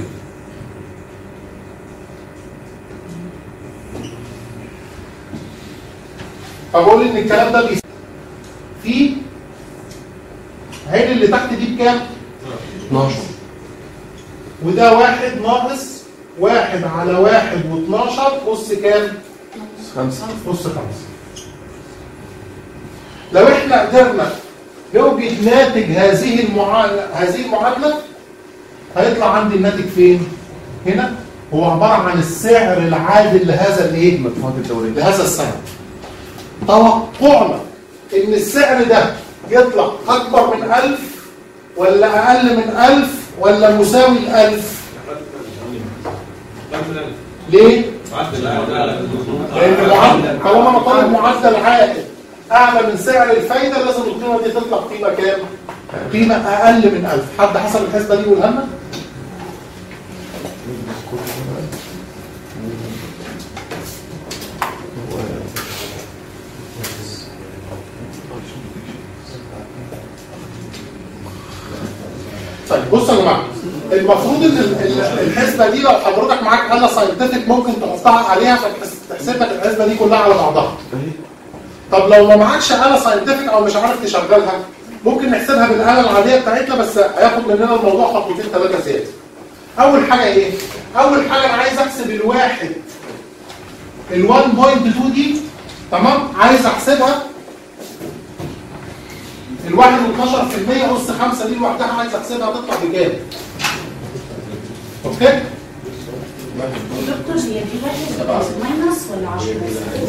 فبقول ان الكلام ده بيساوي في عين اللي تحت دي بكام؟ اتناشر. وده واحد ناقص واحد على واحد واتناشر أس كام؟ خمسة. أس خمسة. لو احنا قدرنا نوجد ناتج هذه المعادلة هذه المعادلة هيطلع عندي الناتج فين؟ هنا. هو عبارة عن السعر العادل لهذا الايه؟ المدفوعات الدورية. لهذا السنة. توقعنا ان السعر ده يطلع اكبر من ألف ولا اقل من ألف ولا مساوي الألف؟ ليه؟ لان معدل طالما انا طالب معدل عائد اعلى من سعر الفايده لازم القيمه دي تطلع قيمه كام؟ قيمه اقل من ألف. حد حسب الحسبه دي يقولها لنا؟ طيب بصوا يا جماعه، المفروض ان الحسبه دي لو حضرتك معاك آلة ساينتفك ممكن تحطها عليها فتحسب لك الحسبه دي كلها على بعضها. طب لو ما معكش آلة ساينتفك او مش عارف تشغلها ممكن نحسبها بالآلة العاديه بتاعتنا، بس هياخد مننا الموضوع خطوتين ثلاثه زياده. اول حاجه ايه؟ اول حاجه انا عايز احسب الواحد ال واحد فاصلة اتنين دي، تمام؟ عايز احسبها الواحد واتناشر في المية أس خمسة دي لوحدها عايز احسبها تطلع بكام؟ اوكي؟ دكتور هي دي واحد ماينس ولا عشرة؟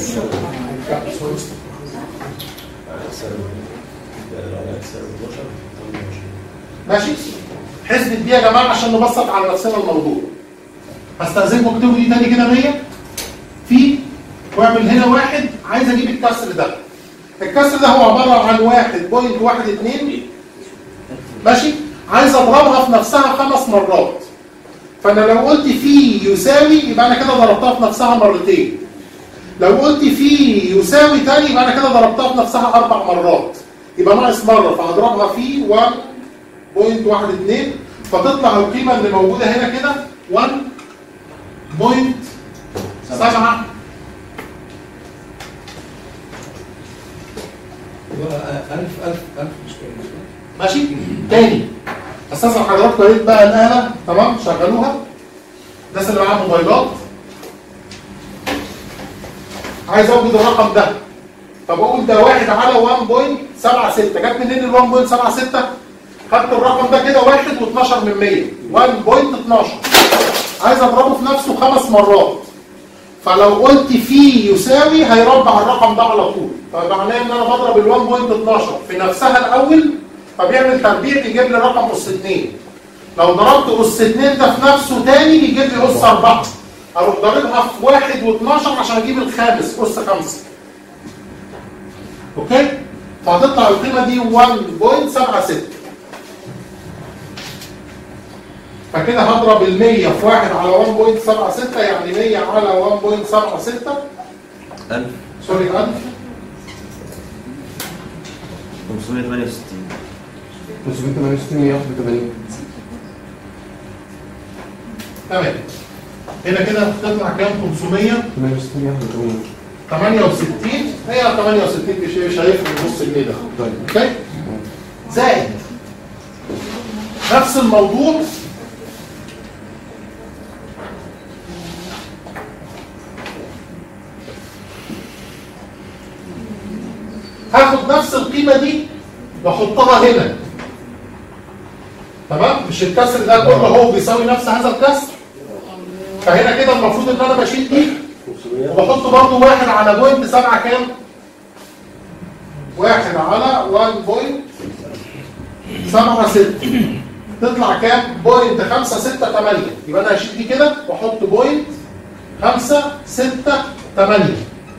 ماشي؟ حسبت دي يا جماعه عشان نبسط على نفسنا الموضوع. هستأذنكم اكتبوا دي تاني كده مية في واعمل هنا واحد، عايز اجيب الكسر ده. الكسر ده هو عباره عن واحد فاصلة واحد اتنين، ماشي؟ عايز اضربها في نفسها خمس مرات. فانا لو قلت في يساوي يبقى انا كده ضربتها في نفسها مرتين. لو قلت في يساوي تاني يبقى انا كده ضربتها في نفسها اربع مرات. يبقى ناقص مره فهضربها في واحد فاصلة واحد اتنين فتطلع القيمه اللي موجوده هنا كده واحد فاصلة سبعة. ألف ألف ألف مش كويس. ماشي؟ تاني استاذن حضراتكم يا ريت بقى الآلة تمام شغلوها. الناس اللي معاها موبايلات عايز اوجد الرقم ده فبقول ده واحد على واحد فاصلة سبعة ستة. جت منين ال واحد فاصلة سبعة ستة؟ خدت الرقم ده كده واحد واتناشر من مية، واحد فاصلة اتناشر. عايز اضربه في نفسه خمس مرات. فلو قلت فيه يساوي هيربع الرقم ده على طول. فمعناه ان انا بضرب ال واحد فاصلة اتناشر في نفسها الاول فبيعمل تربيع بيجيب لي رقم اس اتنين. لو ضربت اس اتنين ده في نفسه تاني بيجيب لي اس اربعة. اروح ضاربها في واحد واتناشر عشان اجيب الخامس اس خمسة. اوكي؟ فهتطلع القيمه دي واحد فاصلة سبعة ستة. فكده هضرب ال مية في واحد على واحد فاصلة سبعة ستة يعني مية على واحد فاصلة سبعة ستة ألف سوري ألف خمسمية وثمانية وستين خمسمية وثمانية وستين مية وواحد وثمانين. تمام. هنا كده تطلع كام؟ خمسمية ثمانية وستين مية وواحد وثمانين. ثمانية وستين. هي ثمانية وستين مش مش هيفرق نص جنيه ده. طيب. اوكي؟ زائد نفس الموضوع هاخد نفس القيمة دي واحطها هنا. تمام؟ مش الكسر ده كله هو بيساوي نفس هذا الكسر. فهنا كده المفروض ان انا بشيل دي وبحط برضه واحد على بوينت سبعة كام؟ واحد على واحد فاصلة سبعة ستة. تطلع كام؟ بوينت خمسة ستة تمانية. يبقى انا هشيل دي كده واحط بوينت خمسة ستة تمانية.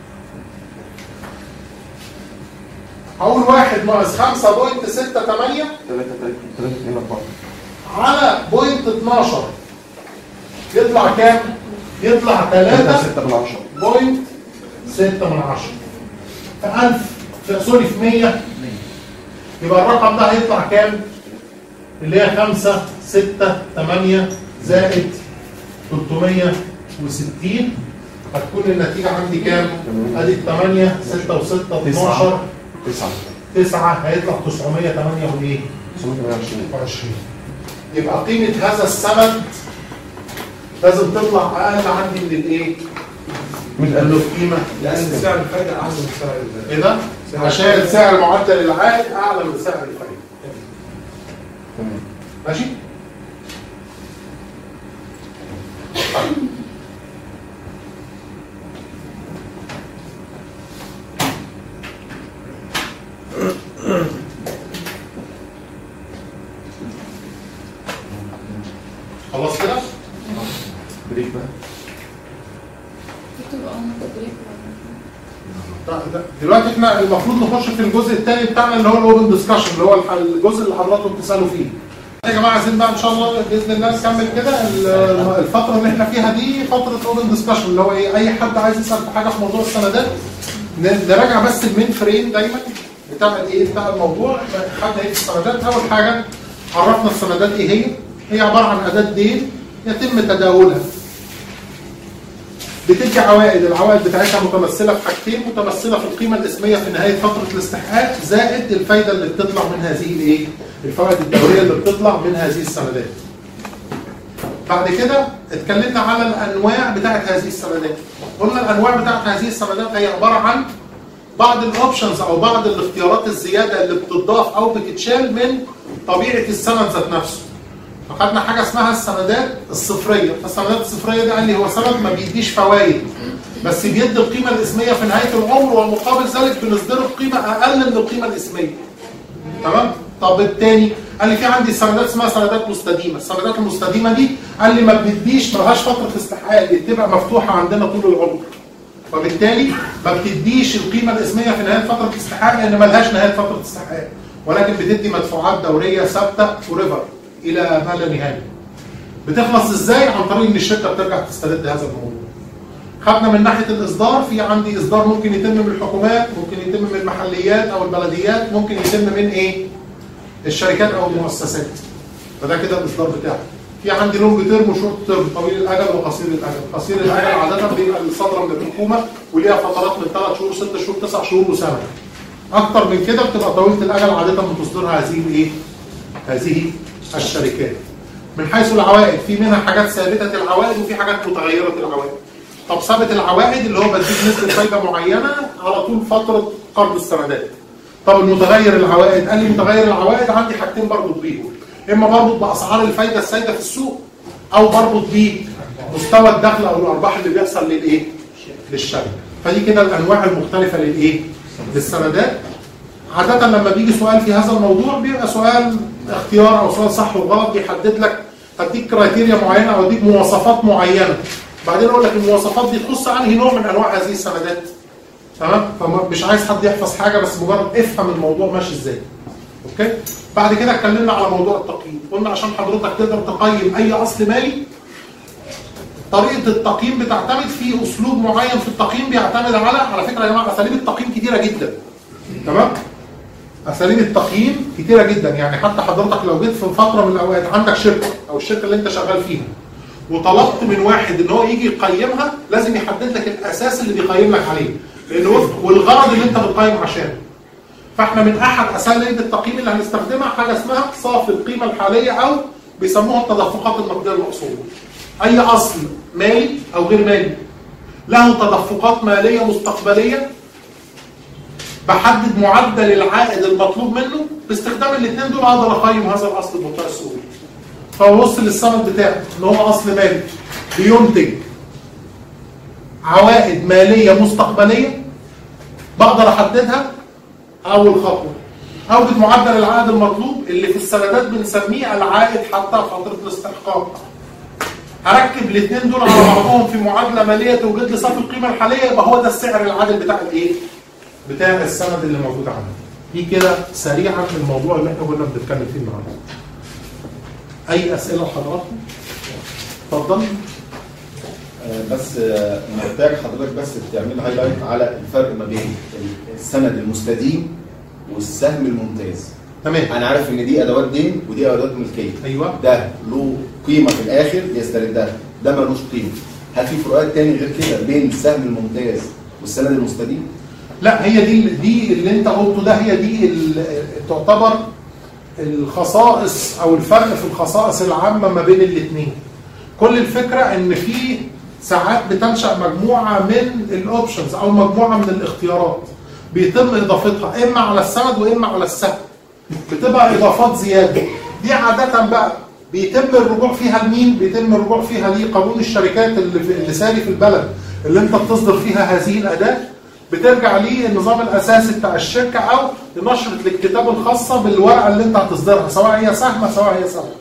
هقول واحد ناقص خمسة فاصلة ستة تمانية ثلاثة ثلاثة اثنين أربعة على بوينت اتناشر يطلع كام؟ يطلع ثلاثة ستة من عشرة. بوينت ستة من عشرة. في ألف في سوري في مية يبقى الرقم ده هيطلع كام؟ اللي هي خمسة ستة تمانية زائد تلتمية وستين. هتكون النتيجة عندي كام؟ ادي ثمانية ستة وستة اتناشر تسعة تسعة هيطلع تسعمية وتمانية وايه؟ تسعمية وثمانية وعشرين. يبقى قيمة هذا السمد لازم تطلع أقل عندي من الإيه؟ من القيمة لان سعر الفايده اعلى من سعر ال- إيه ده؟ عشان سعر معدل العائد أعلى من سعر الفايدة. تمام. ماشي؟ طيب. خلاص كده؟ بريك بقى. دلوقتي احنا المفروض نخش في الجزء الثاني بتاعنا اللي هو الاوبن ديسكشن اللي هو الجزء اللي حضراتكم بتسالوا فيه. يا جماعه عايزين بقى ان شاء الله باذن الله نكمل كده الفتره اللي احنا فيها دي فتره اوبن ديسكشن اللي هو ايه؟ اي حد عايز يسال في حاجه في موضوع السندات نراجع بس المين فريم دايما بتاع الايه؟ بتاع الموضوع. حد هيجي السندات اول حاجه عرفنا السندات ايه هي؟ هي عباره عن اداه دين يتم تداولها. بتدي عوائد، العوائد بتاعتها متمثله في حاجتين، متمثله في القيمه الاسميه في نهايه فتره الاستحقاق زائد الفايده اللي بتطلع من هذه الايه؟ الفوائد الدوريه اللي بتطلع من هذه السندات. بعد كده اتكلمنا على الانواع بتاعت هذه السندات. قلنا الانواع بتاعت هذه السندات هي عباره عن بعض الاوبشنز او بعض الاختيارات الزياده اللي بتضاف او بتتشال من طبيعه السند ذات نفسه. فخدنا حاجه اسمها السندات الصفريه، فالسندات الصفريه دي قال لي هو سند ما بيديش فوائد بس بيدي القيمه الاسميه في نهايه العمر ومقابل ذلك بنصدره بقيمه اقل من القيمه الاسميه. تمام؟ طب الثاني قال لي في عندي سندات اسمها سندات مستديمه، السندات المستديمه دي قال لي ما بتديش مالهاش فتره استحقاق، دي بتبقى مفتوحه عندنا طول العمر. وبالتالي ما بتديش القيمه الاسميه في نهايه فتره الاستحقاق لان مالهاش نهايه فتره استحقاق، ولكن بتدي مدفوعات دوريه ثابته فوريفر الى ما لا نهايه. بتخلص ازاي؟ عن طريق ان الشركه بترجع تسترد هذا الموضوع. خدنا من ناحيه الاصدار، في عندي اصدار ممكن يتم من الحكومات، ممكن يتم من المحليات او البلديات، ممكن يتم من ايه؟ الشركات او المؤسسات. فده كده الاصدار بتاعه. في عندي لونج تيرم وشورت تيرم، طويل الاجل وقصير الاجل. قصير الاجل عاده بيبقى الصادره من الحكومه وليها فترات من ثلاث شهور ست شهور تسع شهور وسنه. اكتر من كده بتبقى طويله الاجل عاده بتصدرها هذه الايه؟ هذه الشركات. من حيث العوائد في منها حاجات ثابته العوائد وفي حاجات متغيره العوائد. طب ثابت العوائد اللي هو بديك نسبه فايده معينه على طول فتره قرض السندات. طب المتغير العوائد، قال لي متغير العوائد عندي حاجتين بربط بيهم، اما بربط باسعار الفايده السائده في السوق، او بربط بمستوى الدخل او الارباح اللي بيحصل للايه؟ للشركه. فدي كده الانواع المختلفه للايه؟ للسندات. عاده لما بيجي سؤال في هذا الموضوع بيبقى سؤال اختيار او سؤال صح وغلط، بيحدد لك اديك كرايتيريا معينه او اديك مواصفات معينه، بعدين اقول لك المواصفات دي تخص انهي نوع من انواع هذه السندات. تمام؟ فمش عايز حد يحفظ حاجه، بس مجرد افهم الموضوع ماشي ازاي. اوكي؟ بعد كده اتكلمنا على موضوع التقييم، قلنا عشان حضرتك تقدر تقيم اي اصل مالي طريقه التقييم بتعتمد في اسلوب معين في التقييم، بيعتمد على على فكره يا جماعه اساليب التقييم كتيره جدا. تمام؟ اساليب التقييم كتيره جدا، يعني حتى حضرتك لو جيت في فتره من الاوقات عندك شركه او الشركه اللي انت شغال فيها وطلبت من واحد ان هو يجي يقيمها، لازم يحدد لك الاساس اللي بيقيم لك عليه، لانه والغرض اللي انت بتقيم عشانه. فاحنا من احد اساليب التقييم اللي هنستخدمها حاجه اسمها صافي القيمه الحاليه، او بيسموها التدفقات النقديه للاصول. اي اصل مالي او غير مالي له تدفقات ماليه مستقبليه، بحدد معدل العائد المطلوب منه باستخدام الاثنين دول اقدر اقيم هذا الاصل بمنتهى السهوله. فببص للسند بتاعه ان هو اصل مالي بينتج عوائد ماليه مستقبليه، بقدر احددها اول خطوه، او بمعدل العائد المطلوب اللي في السندات بنسميه العائد حتى فتره الاستحقاق. هركب الاثنين دول على بعضهم في معادله ماليه توجد لي صافي القيمه الحاليه، يبقى هو ده السعر العادل بتاع الايه؟ بتاع السند اللي موجود عندنا. دي كده سريعا الموضوع اللي احنا كنا بنتكلم فيه النهارده. اي اسئله لحضراتكم؟ اتفضل. بس محتاج حضرتك بس تعمل هايلايت على الفرق ما بين السند المستديم والسهم الممتاز. تمام. انا عارف ان دي ادوات دين ودي ادوات ملكيه. ايوه. ده له قيمه في الاخر يستردها، ده ملوش قيمه. هل في فروقات تاني غير كده بين السهم الممتاز والسند المستديم؟ لا، هي دي دي اللي انت قلته ده، هي دي اللي تعتبر الخصائص او الفرق في الخصائص العامه ما بين الاثنين. كل الفكره ان في ساعات بتنشا مجموعه من الاوبشنز او مجموعه من الاختيارات بيتم اضافتها اما على السند واما على السهم، بتبقى اضافات زياده. دي عاده بقى بيتم الرجوع فيها لمين؟ بيتم الرجوع فيها لقانون الشركات اللي, اللي ساري في البلد اللي انت بتصدر فيها هذه الاداه، بترجع ليه النظام الاساسي بتاع الشركه او لنشره الاكتتاب الخاصه بالورقه اللي انت هتصدرها، سواء هي سهم سواء هي سهم.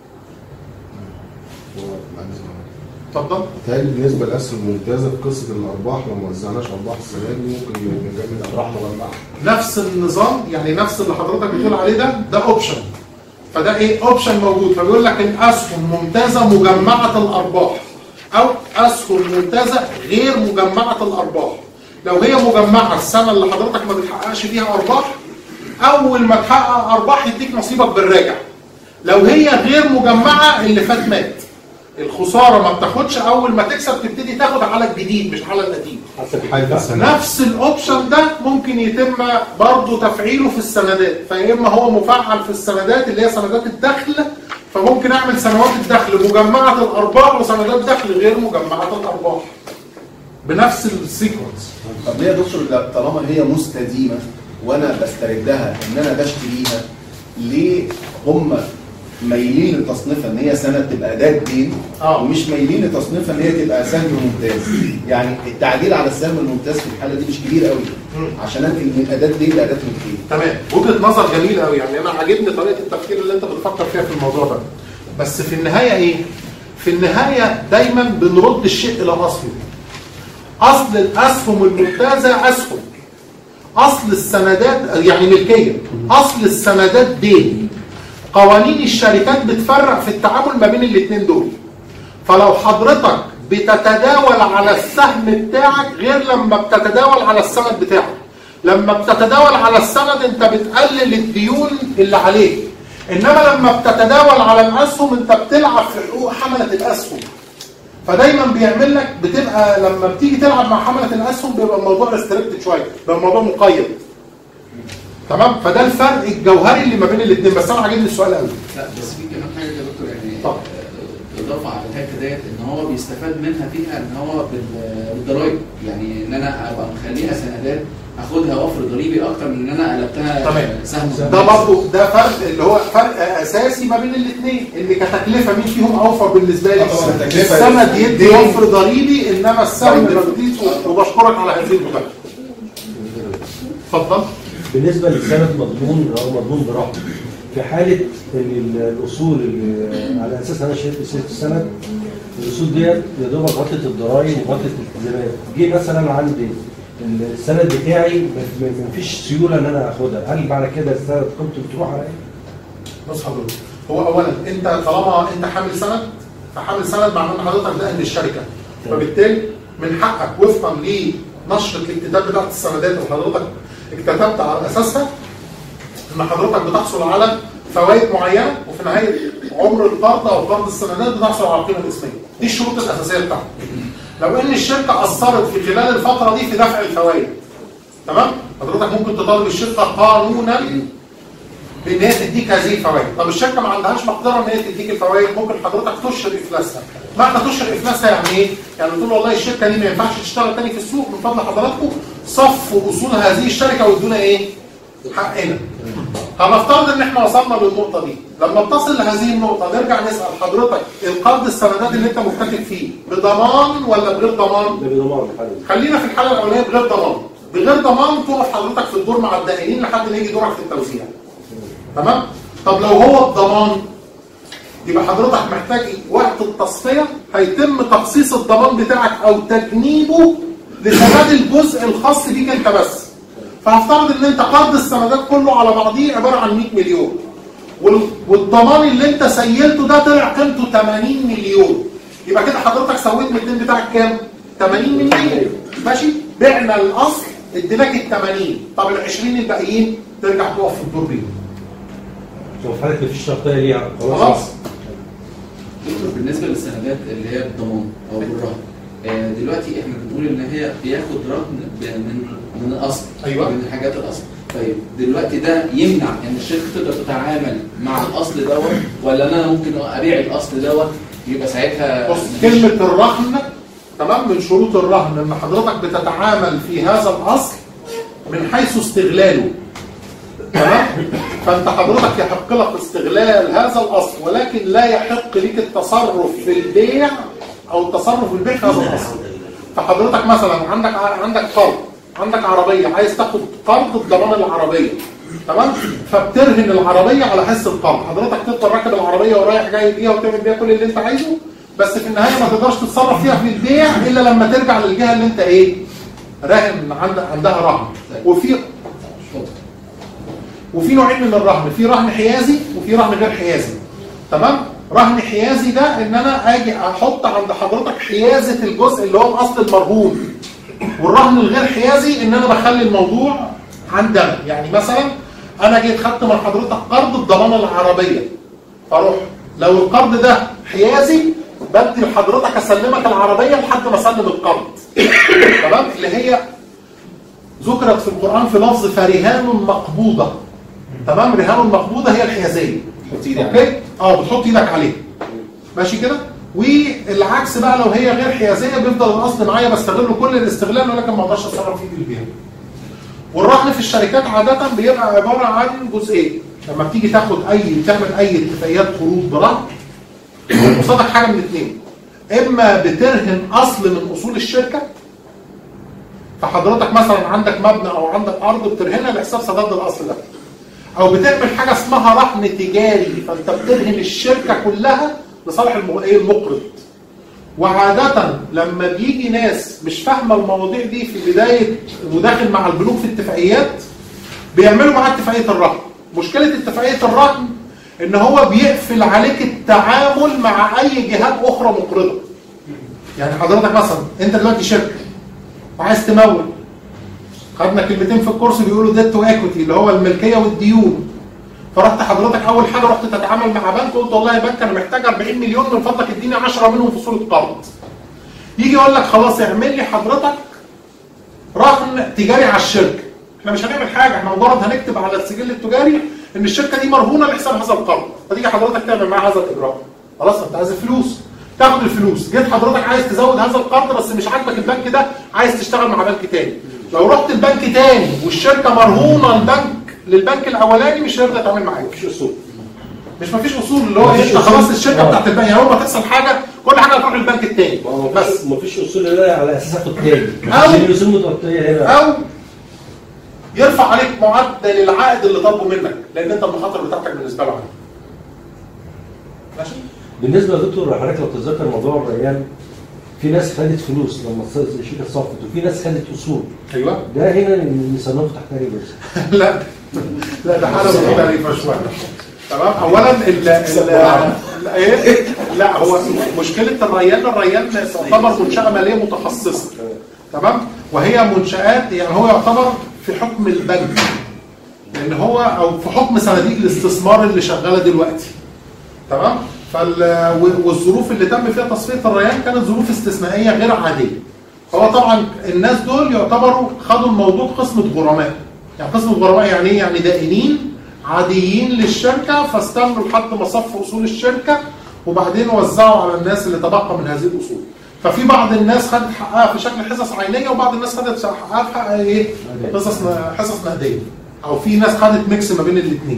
اتفضل. بالتالي بالنسبه للاسهم الممتازه في قصه الارباح، لو ما وزعناش ارباح السنه دي ممكن نجمد ارباح مجمعه. نفس النظام، يعني نفس اللي حضرتك بتقول عليه ده ده اوبشن. فده ايه؟ اوبشن موجود، فبيقول لك الاسهم ممتازه مجمعه الارباح او اسهم ممتازه غير مجمعه الارباح. لو هي مجمعه السنه اللي حضرتك ما بتحققش فيها ارباح، اول ما تحقق ارباح يديك نصيبك بالراجع. لو هي غير مجمعه اللي فات مات. الخساره ما بتاخدش، اول ما تكسب تبتدي تاخد على الجديد مش على القديم. نفس الاوبشن ده ممكن يتم برضه تفعيله في السندات، فيا اما هو مفعل في السندات اللي هي سندات الدخل، فممكن اعمل سنوات الدخل مجمعه الارباح وسندات دخل غير مجمعه الارباح بنفس السيكونس. طب ليه يا دكتور طالما هي مستديمه وانا بستردها ان انا بشتريها، ليه هم مايلين لتصنيفها ان هي سند تبقى اداه دين اه ومش مايلين لتصنيفها ان هي تبقى سهم ممتاز؟ يعني التعديل على السهم الممتاز في الحاله دي مش كبير قوي عشان انقل من اداه دين لاداه ملكيه. تمام، وجهه نظر جميله قوي، يعني انا عاجبني طريقه التفكير اللي انت بتفكر فيها في الموضوع ده. بس في النهايه ايه؟ في النهايه دايما بنرد الشيء الى اصله. اصل الاسهم الممتازه اسهم، اصل السندات يعني ملكيه، اصل السندات دين. قوانين الشركات بتفرق في التعامل ما بين الاثنين دول. فلو حضرتك بتتداول على السهم بتاعك غير لما بتتداول على السند بتاعك. لما بتتداول على السند انت بتقلل الديون اللي عليك، انما لما بتتداول على الاسهم انت بتلعب في حقوق حمله الاسهم. فدايما بيعمل لك بتبقى لما بتيجي تلعب مع حمله الاسهم بيبقى الموضوع ريستريكتد شويه، بيبقى الموضوع مقيد. تمام؟ فده الفرق الجوهري اللي ما بين الاثنين. بس انا عاجبني السؤال قوي. لا بس في كمان حاجه يا دكتور، يعني طب اضافه على الحته ديت ان هو بيستفاد منها فيها ان هو بال- بالضرايب، يعني ان انا ابقى مخليها سندات اخدها وفر ضريبي اكتر من ان انا قلبتها تمام. سهم. ده برضه ده فرق اللي هو فرق اساسي ما بين الاثنين، اللي كتكلفه مين فيهم اوفر بالنسبه لي؟ طبعاً التكلفة السند يدي دي- وفر ضريبي، انما السهم ما بيديش. وبشكرك على هذه المداخله. اتفضل. بالنسبه للسند مضمون او مضمون برهن، في حاله ان الاصول اللي على اساس انا شريت السند، الاصول ديت يا دوبك غطت الضرايب وغطت الالتزامات، جه مثلا عندي السند بتاعي ما فيش سيوله ان انا اخدها، هل معنى كده السند قيمته بتروح على ايه؟ بص حضرتك، هو اولا انت طالما انت حامل سند، فحامل سند معناه ان حضرتك ده من الشركه، فبالتالي من حقك وفقا لنشره الاكتتاب بتاعت السندات اللي حضرتك اكتتبت على اساسها ان حضرتك بتحصل على فوائد معينه، وفي نهايه عمر القرض او قرض السندات بتحصل على القيمه الاسميه. دي الشروط الاساسيه بتاعتك. لو ان الشركه اثرت في خلال الفتره دي في دفع الفوائد، تمام؟ حضرتك ممكن تطالب الشركه قانونا بان هي تديك هذه الفوائد. طب الشركه ما عندهاش مقدره ان هي تديك الفوائد، ممكن حضرتك تشهر افلاسها. معنى تشهر افلاسها يعني ايه؟ يعني تقول والله الشركه دي ما ينفعش تشتغل تاني في السوق، من فضل حضراتكم صفوا اصول هذه الشركه وادونا ايه؟ حقنا. هنفترض ان احنا وصلنا للنقطه دي، لما تصل لهذه النقطه نرجع نسال حضرتك القرض السندات اللي انت مكتتب فيه بضمان ولا بغير ضمان؟ بضمان. خلينا في الحاله الاولانيه بغير ضمان. بغير ضمان تقف حضرتك في الدور مع الدائنين لحد ما يجي دورك في التوزيع. تمام؟ طب لو هو الضمان يبقى حضرتك محتاج وقت التصفيه هيتم تخصيص الضمان بتاعك او تجنيبه لسداد الجزء الخاص بيك انت بس. فهفترض ان انت قرض السندات كله على بعضيه عباره عن مئة مليون، والضمان اللي انت سيلته ده طلع قيمته ثمانين مليون، يبقى كده حضرتك سويت من الدين بتاعك كام؟ ثمانين مليون. ماشي؟ بعنا الاصل اديناك ال ثمانين، طب ال عشرين الباقيين ترجع تقف في الدور بيهم. وفي حاله مفيش شرطيه ليها خلاص. بالنسبه للسندات اللي هي بالضمان او بالرهن، آه، دلوقتي احنا بنقول ان هي بياخد رهن من من الاصل. ايوه. من الحاجات الاصل. طيب دلوقتي ده يمنع ان الشركه تقدر تتعامل مع الاصل دوت، ولا انا ممكن ابيع الاصل دوت يبقى ساعتها؟ بص، كلمه الرهن تمام، من شروط الرهن ان حضرتك بتتعامل في هذا الاصل من حيث استغلاله. تمام؟ فانت حضرتك يحق لك استغلال هذا الاصل، ولكن لا يحق لك التصرف في البيع او التصرف في البيع في هذا الاصل. فحضرتك مثلا عندك عندك قرض، عندك عربيه عايز تاخد قرض بضمان العربيه، تمام؟ فبترهن العربيه على حس القرض، حضرتك تفضل راكب العربيه ورايح جاي بيها وتعمل بيها كل اللي انت عايزه، بس في النهايه ما تقدرش تتصرف فيها في البيع الا لما ترجع للجهه اللي انت ايه؟ راهن عند عندها رهن. وفي وفي نوعين من الرهن، في رهن حيازي وفي رهن غير حيازي. تمام؟ رهن حيازي ده ان انا اجي احط عند حضرتك حيازه الجزء اللي هو الاصل المرهون. والرهن الغير حيازي ان انا بخلي الموضوع عندنا، يعني مثلا انا جيت خدت من حضرتك قرض بضمان العربيه، فاروح لو القرض ده حيازي بدي لحضرتك اسلمك العربيه لحد ما اسلم القرض. تمام؟ اللي هي ذكرت في القران في لفظ فرهان مقبوضه. تمام؟ رهان مقبوضه هي الحيازيه. اوكي؟ اه بتحط ايدك عليه. ماشي كده؟ والعكس بقى لو هي غير حيازيه بيفضل الاصل معايا بستغله كل الاستغلال ولكن ما اقدرش اتصرف فيه بالبيع. والرهن في الشركات عاده بيبقى عباره عن جزئين، لما بتيجي تاخد اي تعمل اي اتفاقيات قروض برهن قصادك حاجه من اثنين، اما بترهن اصل من اصول الشركه، فحضرتك مثلا عندك مبنى او عندك ارض بترهنها لحساب سداد الاصل ده، او بتعمل حاجه اسمها رهن تجاري، فانت بترهن الشركه كلها لصالح المقرض. وعاده لما بيجي ناس مش فاهمه المواضيع دي في بدايه وداخل مع البنوك في اتفاقيات بيعملوا معاه اتفاقيه الرهن. مشكله اتفاقيه الرهن ان هو بيقفل عليك التعامل مع اي جهات اخرى مقرضه. يعني حضرتك مثلا انت دلوقتي شركه وعايز تمول، خدنا كلمتين في الكورس بيقولوا ديت وايكويتي اللي هو الملكيه والديون. فرحت حضرتك اول حاجه رحت تتعامل مع بنك، قلت والله يا بنك انا محتاج أربعين مليون من فضلك اديني عشرة منهم في صوره قرض. يجي يقول لك خلاص اعمل لي حضرتك رهن تجاري على الشركه. احنا مش هنعمل حاجه، احنا مجرد هنكتب على السجل التجاري ان الشركه دي مرهونه لحساب هذا القرض، فتيجي حضرتك تعمل معاها هذا الاجراء. خلاص انت عايز فلوس، تاخد الفلوس. جيت حضرتك عايز تزود هذا القرض بس مش عاجبك البنك ده، عايز تشتغل مع بنك تاني. لو رحت البنك تاني والشركه مرهونه البنك للبنك الاولاني مش هيرضى يتعامل معاك. مفيش اصول. مش مفيش اصول اللي هو انت خلاص الشركه آه. بتاعت البنك، يعني اول ما تحصل حاجه كل حاجه هتروح للبنك التاني بس. مفيش اصول اللي على اساس اخد تاني. أو- مفيش اصول متغطيه هنا. او يرفع عليك معدل العائد اللي طالبه منك لان انت المخاطر بتاعتك بالنسبه له عاليه. ماشي؟ بالنسبه يا دكتور حضرتك لو تتذكر موضوع الريان، في ناس خدت فلوس لما الشركه صفت وفي ناس خدت اصول. ايوه. ده هنا نصنفه تحت اي بس. لا لا ده حاله مختلفه شويه. تمام. اولا ال ال ايه لا هو مشكله الريان، الريان تعتبر منشاه ماليه متخصصه. تمام. وهي منشات يعني هو يعتبر في حكم البنك لان هو او في حكم صناديق الاستثمار اللي شغاله دلوقتي. تمام. فال والظروف اللي تم فيها تصفيه الريان كانت ظروف استثنائيه غير عاديه. هو طبعا الناس دول يعتبروا خدوا الموضوع قسمه غرماء. يعني قسمه غرماء يعني ايه؟ يعني دائنين عاديين للشركه فاستنوا لحد ما صفوا اصول الشركه وبعدين وزعوا على الناس اللي تبقى من هذه الاصول. ففي بعض الناس خدت حقها في شكل حصص عينيه وبعض الناس خدت حقها في حق ايه؟ حصص حصص نقديه. او في ناس خدت ميكس ما بين الاثنين.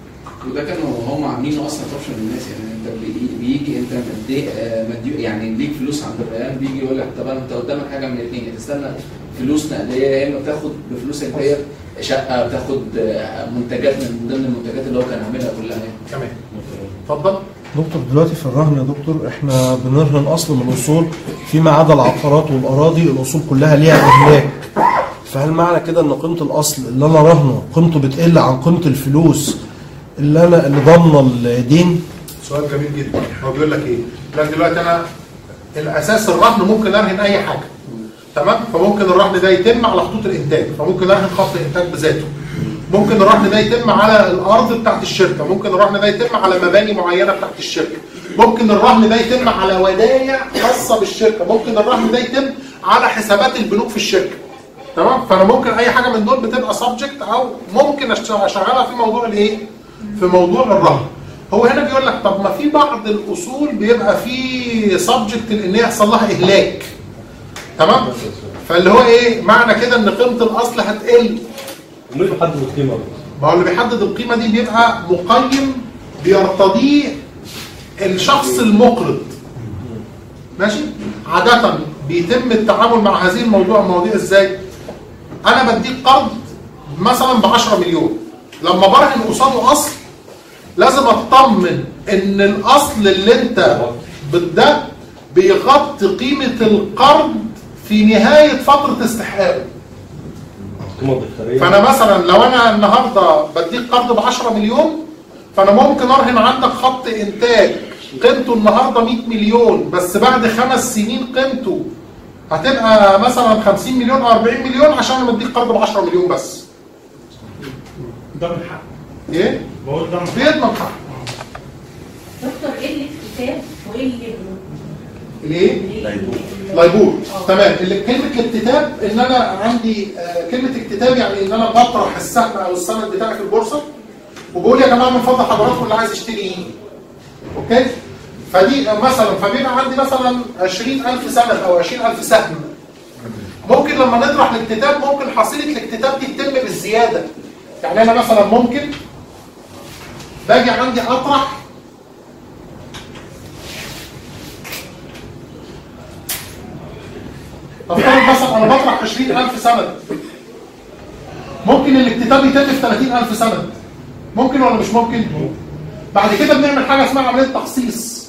وده كانوا هم عاملينه اصلا اوبشن للناس. يعني انت بي- بيجي انت مدي آه، مدي يعني ليك فلوس عند الريان، بيجي يقول لك طب انت قدامك حاجه من الاثنين، يا تستنى فلوس نقديه يا اما بتاخد بفلوس البيع شقه، بتاخد آه، منتجات من ضمن المنتجات اللي هو كان عاملها كلها يعني. تمام. اتفضل. دكتور دلوقتي في الرهن يا دكتور احنا بنرهن اصل من الاصول فيما عدا العقارات والاراضي، الاصول كلها ليها املاك. فهل معنى كده ان قيمه الاصل اللي انا راهنه قيمته بتقل عن قيمه الفلوس اللي انا اللي ضامنه الدين؟ سؤال جميل جدا. هو بيقول لك ايه؟ بيقول لك دلوقتي انا الاساس الرهن ممكن ارهن اي حاجه. تمام؟ فممكن الرهن ده يتم على خطوط الانتاج، فممكن ارهن خط الانتاج بذاته. ممكن الرهن ده يتم على الارض بتاعت الشركه، ممكن الرهن ده يتم على مباني معينه بتاعت الشركه. ممكن الرهن ده يتم على ودايع خاصه بالشركه، ممكن الرهن ده يتم على حسابات البنوك في الشركه. تمام؟ فانا ممكن اي حاجه من دول بتبقى سبجكت او ممكن اشغلها في موضوع الايه؟ في موضوع الرهن. هو هنا بيقول لك طب ما في بعض الاصول بيبقى في سبجكت ان يحصل لها اهلاك. تمام؟ فاللي هو ايه؟ معنى كده ان قيمه الاصل هتقل. مين اللي بيحدد القيمه؟ ما هو اللي بيحدد القيمه دي بيبقى مقيم بيرتضيه الشخص المقرض. ماشي؟ عاده بيتم التعامل مع هذه الموضوع المواضيع ازاي؟ انا بديك قرض مثلا ب عشرة مليون، لما برهن قصاده اصل لازم اطمن ان الاصل اللي انت ده بيغطي قيمه القرض في نهايه فتره استحقاقه. فانا مثلا لو انا النهارده بديك قرض ب عشرة مليون فانا ممكن ارهن عندك خط انتاج قيمته النهارده مية مليون بس بعد خمس سنين قيمته هتبقى مثلا خمسين مليون او أربعين مليون عشان انا بديك قرض ب عشرة مليون بس. ده من حق. ايه؟ بقول ده من حق. بيضمن حق. دكتور ايه الاكتتاب وايه الليبرو؟ الايه؟ لايبور. لايبور. تمام. اللي كلمه الاكتتاب ان انا عندي آه كلمه اكتتاب يعني ان انا بطرح السهم او السند بتاعي في البورصه وبقول يا جماعه من فضل حضراتكم اللي عايز يشتري ايه. اوكي؟ فدي مثلا فبيبقى عندي مثلا عشرين ألف سند او عشرين ألف سهم. ممكن لما نطرح الاكتتاب ممكن حصيله الاكتتاب دي تتم بالزياده. يعني انا مثلا ممكن باجي عندي اطرح افترض مثلا انا بطرح عشرين ألف سند، ممكن الاكتتاب يتم في ثلاثين ألف سند. ممكن ولا مش ممكن؟ بعد كده بنعمل حاجه اسمها عمليه تخصيص.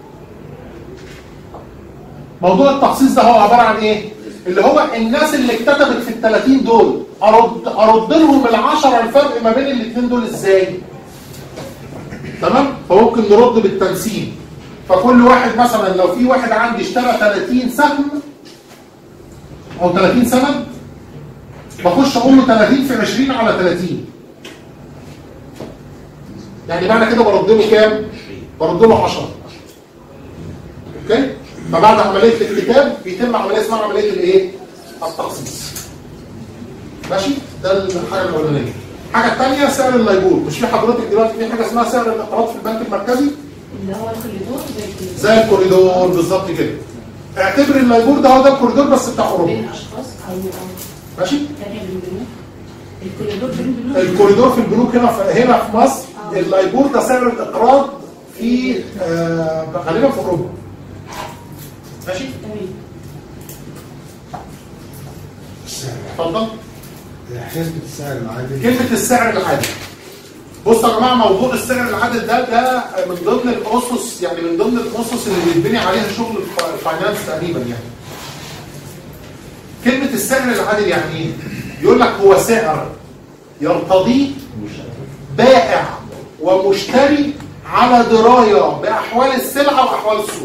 موضوع التخصيص ده هو عباره عن ايه؟ اللي هو الناس اللي اكتتبت في ال ثلاثين دول ارد ارد لهم العشرة الفرق ما بين الاثنين دول ازاي؟ تمام؟ فممكن نرد بالتنسيب. فكل واحد مثلا لو في واحد عندي اشترى ثلاثين سهم او ثلاثين سند بخش اقول له ثلاثين في عشرين على ثلاثين. يعني معنى كده برد له كام؟ برد له عشرة. اوكي؟ فبعد عمليه الاكتتاب بيتم عمليه اسمها عمليه الايه؟ التخصيص. ماشي؟ ده الحاجه الاولانيه. الحاجه الثانيه سعر اللايبور. مش في حضرتك دلوقتي في حاجه اسمها سعر الاقراض في البنك المركزي؟ اللي هو الكوريدور زي الكوريدور. زي الكوريدور بالظبط كده. اعتبر اللايبور ده هو ده الكوريدور بس بتاع اوروبا. بين اشخاص او ماشي؟ تانية بين بنوك. الكوريدور بين بنوك. الكوريدور في البنوك هنا في هنا في مصر. آه. اللايبور ده سعر الاقراض في آه غالبا في اوروبا. ماشي؟ تمام. اتفضل. حسبة السعر العادل. كلمة السعر العادل. بصوا يا جماعة، موضوع السعر العادل ده ده من ضمن الأسس، يعني من ضمن الأسس اللي بيتبني عليها شغل الفاينانس تقريبا يعني. كلمة السعر العادل يعني ايه؟ يقول لك هو سعر يرتضيه بائع ومشتري على دراية بأحوال السلعة وأحوال السوق.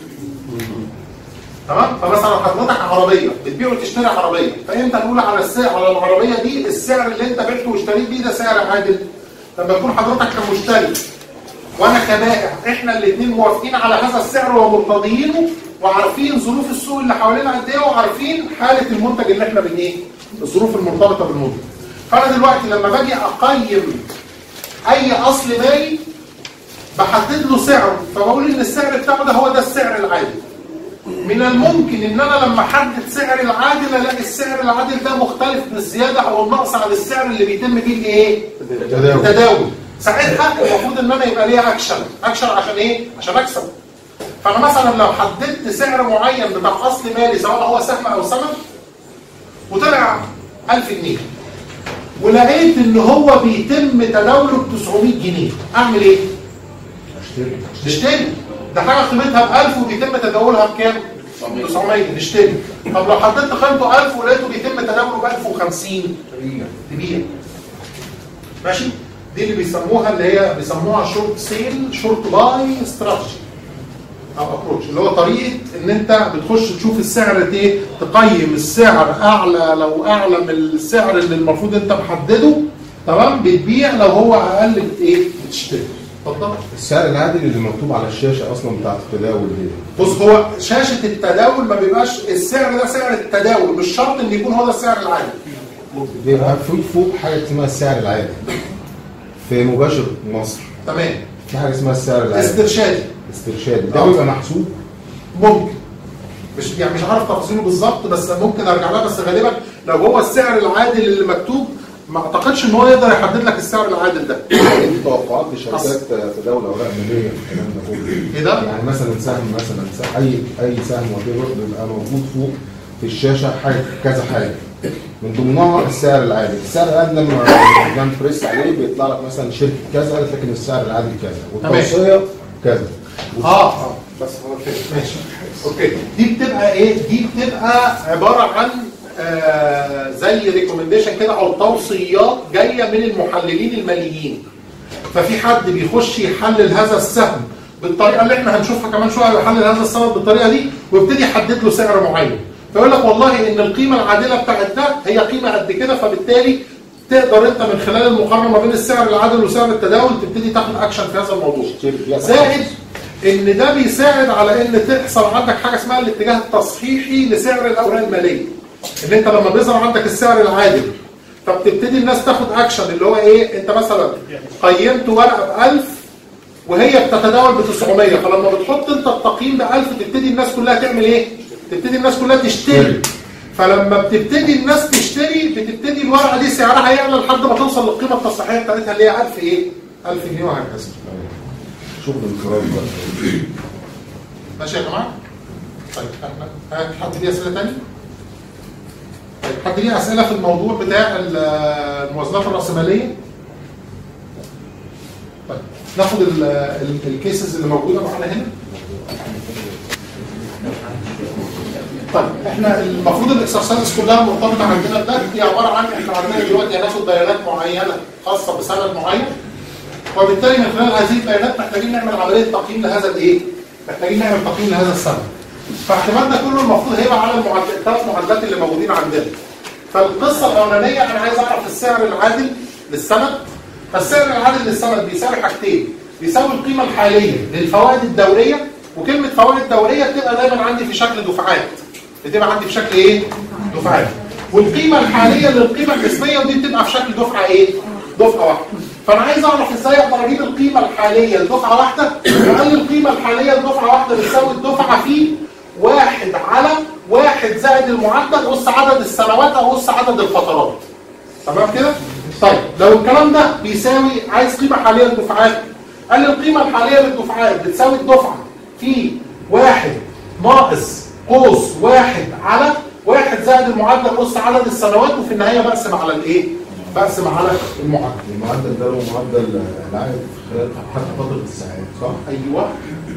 تمام؟ فمثلا حضرتك عربيه بتبيع وتشتري عربيه، فانت تقول على السعر على العربيه دي السعر اللي انت بعته واشتريت بيه ده سعر عادل. لما يكون حضرتك كمشتري وانا كبائع احنا الاثنين موافقين على هذا السعر ومرتضيينه وعارفين ظروف السوق اللي حوالينا قد ايه وعارفين حاله المنتج اللي احنا بن ايه؟ الظروف المرتبطه بالمنتج. فانا دلوقتي لما باجي اقيم اي اصل مالي بحدد له سعر، فبقول ان السعر بتاعه ده هو ده السعر العادل. من الممكن ان انا لما احدد سعر العادل الاقي السعر العادل ده مختلف بالزياده او النقص عن السعر اللي بيتم بيه الايه؟ التداول. ساعتها المفروض ان انا يبقى ليا اكشن، اكشن عشان ايه؟ عشان اكسب. فانا مثلا لو حددت سعر معين بتاع اصل مالي سواء هو سهم او سمك وطلع ألف جنيه ولقيت ان هو بيتم تداوله ب تسعمية جنيه، اعمل ايه؟ اشتري. اشتري. ده حاجه قيمتها ب ألف وبيتم تداولها بكام؟ تسعمية. نشتري. طب لو حددت قيمته ألف ولقيته بيتم تداوله ب ألف وخمسين تبيع. ماشي؟ دي اللي بيسموها اللي هي بيسموها شورت سيل شورت باي استراتيجي او ابروتش، اللي هو طريقه ان انت بتخش تشوف السعر ايه، تقيم السعر اعلى لو اعلى من السعر اللي المفروض انت محدده، تمام؟ بتبيع، لو هو اقل بت ايه؟ بتشتري. اتفضل. السعر العادل اللي مكتوب على الشاشه اصلا بتاعت التداول دي. بص، هو شاشه التداول ما بيبقاش السعر ده سعر التداول، مش شرط ان يكون هو ده السعر العادي. بيبقى في فوق حاجه اسمها السعر العادل. في مباشر مصر. تمام. في حاجه اسمها السعر العادل. استرشادي. استرشادي. ده بيبقى محسوب؟ ممكن. مش يعني مش عارف تفاصيله بالظبط بس ممكن ارجع لها، بس غالبا لو هو السعر العادل اللي مكتوب ما اعتقدش ان هو يقدر يحدد لك السعر العادل ده. دي توقعات لشركات تداول اوراق ماليه الكلام ده كله. ايه ده؟ يعني مثلا سهم مثلا سهم اي اي سهم وكده بيبقى موجود فوق في الشاشه حاجه كذا حاجه. من ضمنها السعر العادل، السعر العادل لما جنب بريس عليه بيطلع لك مثلا شركه كذا قالت لك ان السعر العادل كذا والتوصيه كذا. اه اه بس هو كده ماشي. اوكي، دي بتبقى ايه؟ دي بتبقى عباره عن آه زي ريكومنديشن كده او توصيات جايه من المحللين الماليين. ففي حد بيخش يحلل هذا السهم بالطريقه اللي احنا هنشوفها كمان شويه، يحلل هذا السهم بالطريقه دي ويبتدي يحدد له سعر معين. فيقول لك والله ان القيمه العادله بتاعت ده هي قيمه قد كده، فبالتالي تقدر انت من خلال المقارنه ما بين السعر العادل وسعر التداول تبتدي تاخد اكشن في هذا الموضوع. زائد ان ده بيساعد على ان تحصل عندك حاجه اسمها الاتجاه التصحيحي لسعر الاوراق الماليه. ان انت لما بيظهر عندك السعر العادل فبتبتدي الناس تاخد اكشن، اللي هو ايه؟ انت مثلا قيمت ورقه ب ألف وهي بتتداول ب تسعمية، فلما بتحط انت التقييم ب ألف تبتدي الناس كلها تعمل ايه؟ تبتدي الناس كلها تشتري. فلما بتبتدي الناس تشتري بتبتدي الورقه دي سعرها يعلى لحد ما توصل للقيمه التصحيحيه بتاعتها اللي هي ألف ايه؟ ألف جنيه وهكذا. شغل الانقراض بقى. ماشي يا جماعه؟ طيب احنا حد ليه اسئله ثانيه؟ طيب حد ليه اسئله في الموضوع بتاع الموازنات الراسماليه؟ طيب ناخد الكيسز اللي موجوده معانا هنا. طيب احنا المفروض الاكسرسايز كلها مرتبطه عندنا بده، هي عباره عن احنا عندنا دلوقتي هناخد بيانات معينه خاصه بسند معين، وبالتالي من خلال هذه البيانات محتاجين نعمل عمليه تقييم لهذا الايه؟ محتاجين نعمل تقييم لهذا السند. فاحتمالنا كله المفروض هيبقى على المعدلات الثلاث معدلات اللي موجودين عندنا. فالقصه الاولانيه انا عايز اعرف السعر العادل للسند. فالسعر العادل للسند بيساوي حاجتين، بيساوي القيمه الحاليه للفوائد الدوريه، وكلمه فوائد دوريه بتبقى دايما عندي في شكل دفعات. بتبقى عندي في شكل ايه؟ دفعات. والقيمه الحاليه للقيمه النسبيه ودي بتبقى في شكل دفعه ايه؟ دفعه واحده. فانا عايز اعرف ازاي اقدر اجيب القيمه الحاليه لدفعه واحده. فقال لي القيمه الحاليه لدفعه واحده بتساوي الدفعه في واحد على واحد زائد المعدل أس عدد السنوات أو أس عدد الفترات. تمام كده؟ طيب لو الكلام ده بيساوي عايز قيمة حالية للدفعات، قال لي القيمة الحالية للدفعات بتساوي الدفعة في واحد ناقص قوس واحد على واحد زائد المعدل أس عدد السنوات، وفي النهاية بقسم على الإيه؟ بقسم على المعدل. المعدل ده هو معدل العائد خلال حتى فترة الساعات صح؟ أيوه.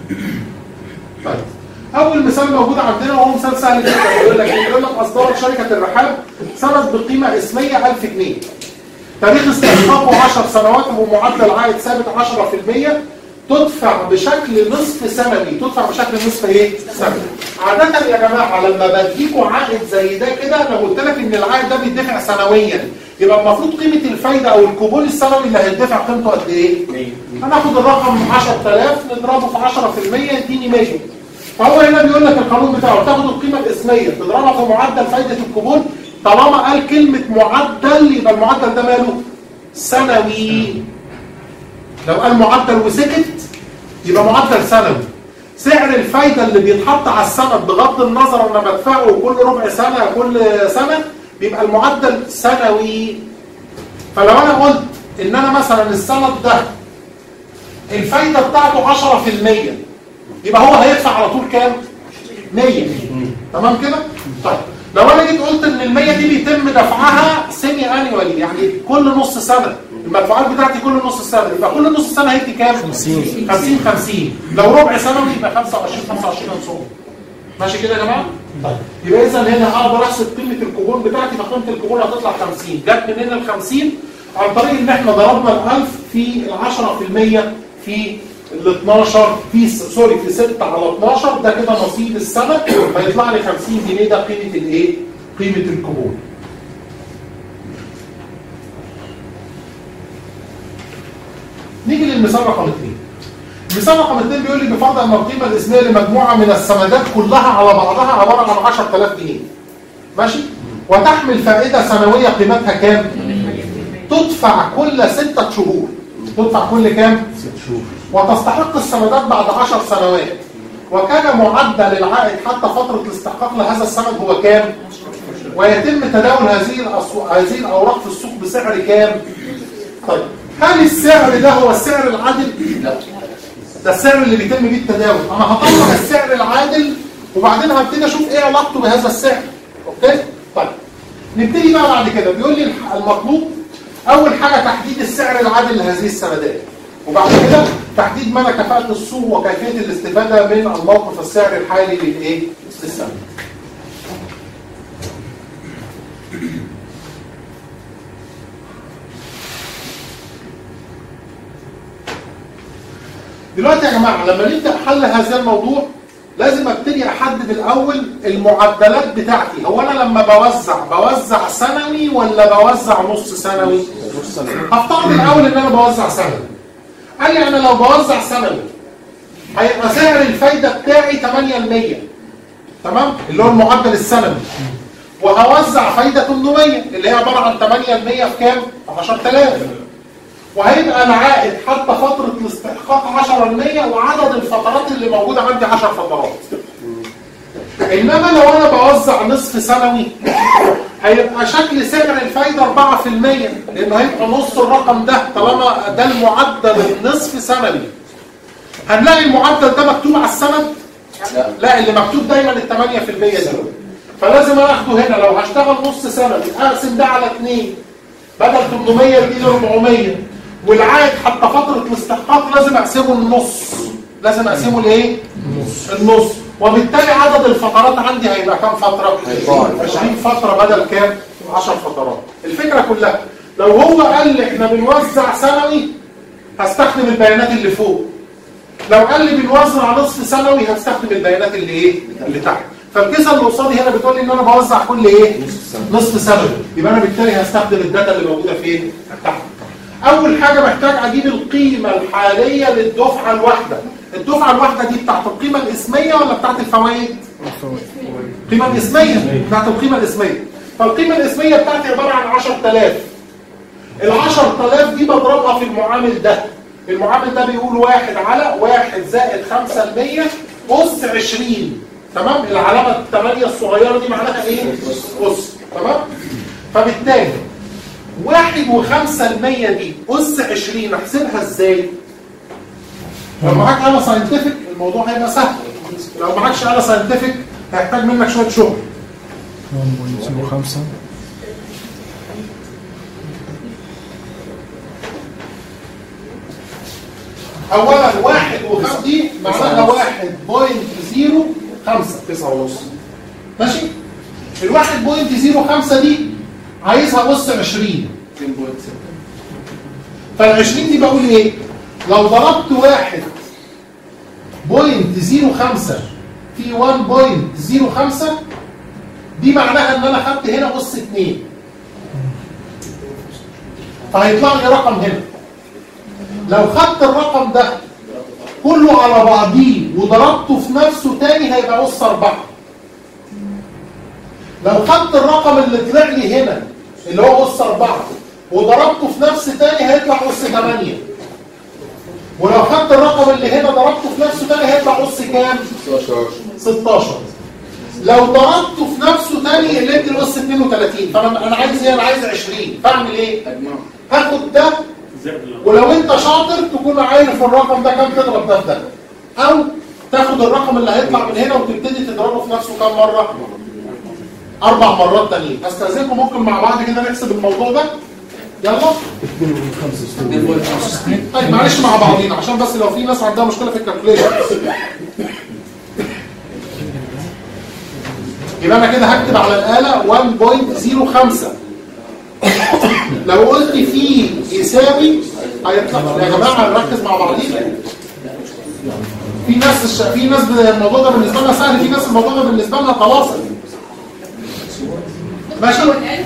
طيب أول مثال موجود عندنا وهو مثال سهل جدا، يقول لك يقول لك أصدرت شركة الرحاب سند بقيمة اسمية ألف جنيه. تاريخ استحقاقه عشر سنوات ومعدل عائد ثابت عشرة في المية، تدفع بشكل نصف سنوي، تدفع بشكل نصف ايه؟ سنوي. عادة يا جماعة لما بديكوا عائد زي ده كده، لو قلت لك إن العائد ده بيدفع سنويا، يبقى المفروض قيمة الفايدة أو الكوبون السنوي اللي هيدفع قيمته قد إيه؟ هناخد الرقم عشرة آلاف نضربه في عشرة في المية يديني مية. فهو هنا بيقول لك القانون بتاعه تاخد القيمة الاسمية تضربها في معدل فايدة الكوبون، طالما قال كلمة معدل يبقى المعدل ده ماله؟ سنوي. لو قال معدل وسكت يبقى معدل سنوي. سعر الفايدة اللي بيتحط على السند بغض النظر انا بدفعه كل ربع سنة كل سنة بيبقى المعدل سنوي. فلو انا قلت ان انا مثلا السند ده الفايدة بتاعته عشرة في المية، يبقى هو هيدفع على طول كام؟ مية. تمام كده؟ طيب لو انا جيت قلت ان المية دي بيتم دفعها سيمي انيوالي، يعني كل نص سنة، المدفوعات بتاعتي كل نص سنة، يبقى كل نص سنة هيدي كام؟ خمسين خمسين خمسين. لو ربع سنوي يبقى خمسة وعشرين خمسة وعشرين انصار. ماشي كده يا جماعة؟ طيب يبقى اذا هنا اقدر احسب قيمة الكوبون بتاعتي، فقيمة الكوبون هتطلع خمسين. جت منين ال خمسين؟ عن طريق ان احنا ضربنا ال ألف في ال عشرة في المية في ال اتناشر في سوري في ستة على اتناشر، ده كده نصيب السنة، هيطلع لي خمسين جنيه. ده قيمة الايه؟ قيمة الكوبون. نيجي للمثال رقم اثنين. المثال رقم اثنين بيقول لي بفرض ان القيمة الاسمية لمجموعة من السندات كلها على بعضها عبارة عن عشرة آلاف جنيه. ماشي؟ وتحمل فائدة سنوية قيمتها كام؟ تدفع كل ستة شهور. تدفع كل كام؟ ست شهور. وتستحق السندات بعد عشر سنوات. وكان معدل العائد حتى فترة الاستحقاق لهذا السند هو كام؟ ويتم تداول هذه هذه الأوراق في السوق بسعر كام؟ طيب هل السعر ده هو السعر العادل؟ لا. ده السعر اللي بيتم بيه التداول. أنا هطلع السعر العادل وبعدين هبتدي أشوف إيه علاقته بهذا السعر. أوكي؟ طيب نبتدي بقى بعد كده. بيقول لي المطلوب أول حاجة تحديد السعر العادل لهذه السندات، وبعد كده تحديد مدى كفاءة السوق وكيفية الاستفادة من الموقف السعري الحالي للإيه؟ للسند. دلوقتي يا جماعة لما نبدأ حل هذا الموضوع لازم ابتدي احدد الاول المعدلات بتاعتي. هو انا لما بوزع بوزع سنوي ولا بوزع نص سنوي؟ هفترض الاول ان انا بوزع سنوي. قال لي انا لو بوزع سنوي هيبقى سعر الفايدة بتاعي ثمانية بالمية. تمام؟ اللي هو المعدل السنوي. وهوزع فايدة ثمانمية اللي هي عبارة عن ثمانية بالمية في كام؟ في عشرة آلاف. وهيبقى العائد حتى فترة الاستحقاق عشرة بالمية وعدد الفترات اللي موجودة عندي عشر فترات. إنما لو أنا بوزع نصف سنوي هيبقى شكل سعر الفايدة أربعة في المية، لأنه هيبقى نص الرقم ده طالما ده المعدل النصف سنوي. هنلاقي المعدل ده مكتوب على السند؟ لا, لا اللي مكتوب دايما ال ثمانية في المية ده. فلازم اخده هنا. لو هشتغل نص سنوي اقسم ده على اثنين، بدل ثمانمية يديني أربعمية، والعائد حتى فترة الاستحقاق لازم اقسمه النص. لازم اقسمه الايه؟ النص. النص. وبالتالي عدد الفترات عندي هيبقى كام فترة؟ عشرين فترة بدل كام؟ عشر فترات. الفكرة كلها لو هو قال لي احنا بنوزع سنوي هستخدم البيانات اللي فوق. لو قال لي بنوزع نصف سنوي هستخدم البيانات اللي ايه؟ اللي تحت. فالكيسه اللي قصادي هنا بتقول لي ان انا بوزع كل ايه؟ نصف سنوي. يبقى انا بالتالي هستخدم الداتا اللي موجوده فين؟ تحت. اول حاجه محتاج اجيب القيمه الحاليه للدفعه الواحده. الدفعه الواحده دي بتاعت القيمه الاسميه ولا بتاعت الفوائد؟ القيمه الاسميه. بتاعت القيمه الاسميه. فالقيمه الاسميه بتاعتي عباره عن عشرة آلاف. ال عشرة آلاف دي بضربها في المعامل ده. المعامل ده بيقول واحد على واحد زائد خمسة المية أس عشرين. تمام؟ العلامة الثمانية الصغيرة دي معناها ايه؟ أس. تمام؟ فبالتالي واحد وخمسة المية دي أس عشرين احسبها ازاي؟ لو معاك آلة ساينتفك الموضوع هيبقى سهل. لو معاكش آلة ساينتفك هيحتاج منك شوية شغل. واحد فاصلة صفر خمسة اولا واحد وخمسة دي معناها واحد بوينت زيرو خمسة تسعة ونص. ماشي؟ الواحد بوينت زيرو خمسة دي عايزها أس عشرين. فالعشرين دي بقول ايه؟ لو ضربت واحد بوينت زيرو خمسة في واحد بوينت زيرو خمسة دي معناها ان انا خدت هنا أس اتنين. فهيطلع لي رقم هنا. لو خدت الرقم ده كله على بعضيه وضربته في نفسه تاني هيبقى أس أربعة. لو خدت الرقم اللي طلع لي هنا اللي هو أس أربعة وضربته في نفس تاني هيطلع أس ثمانية. ولو خدت الرقم اللي هنا ضربته في نفسه تاني هيطلع أس كام؟ ستاشر. لو ضربته في نفسه تاني قلت له أس اتنين وتلاتين. فانا انا عايز ايه؟ انا عايز عشرين. فاعمل ايه؟ هاخد ده ولو انت شاطر تكون عارف الرقم ده كام تضرب ده في ده. او تاخد الرقم اللي هيطلع من هنا وتبتدي تضربه في نفسه كام مره؟ اربع مرات تانيين. استاذنكم ممكن مع بعض كده نحسب الموضوع ده. يلا. طيب معلش مع بعضينا عشان بس لو في ناس عندها مشكله في الكالكوليشن. يبقى انا كده هكتب على الاله واحد بوينت زيرو خمسة. لو قلت فيه يساوي هيطلع. يا جماعه نركز مع بعضينا. في ناس الش... في ناس الموضوع ده بالنسبه لها سهل، في ناس الموضوع ده بالنسبه لها تواصل. ماشي؟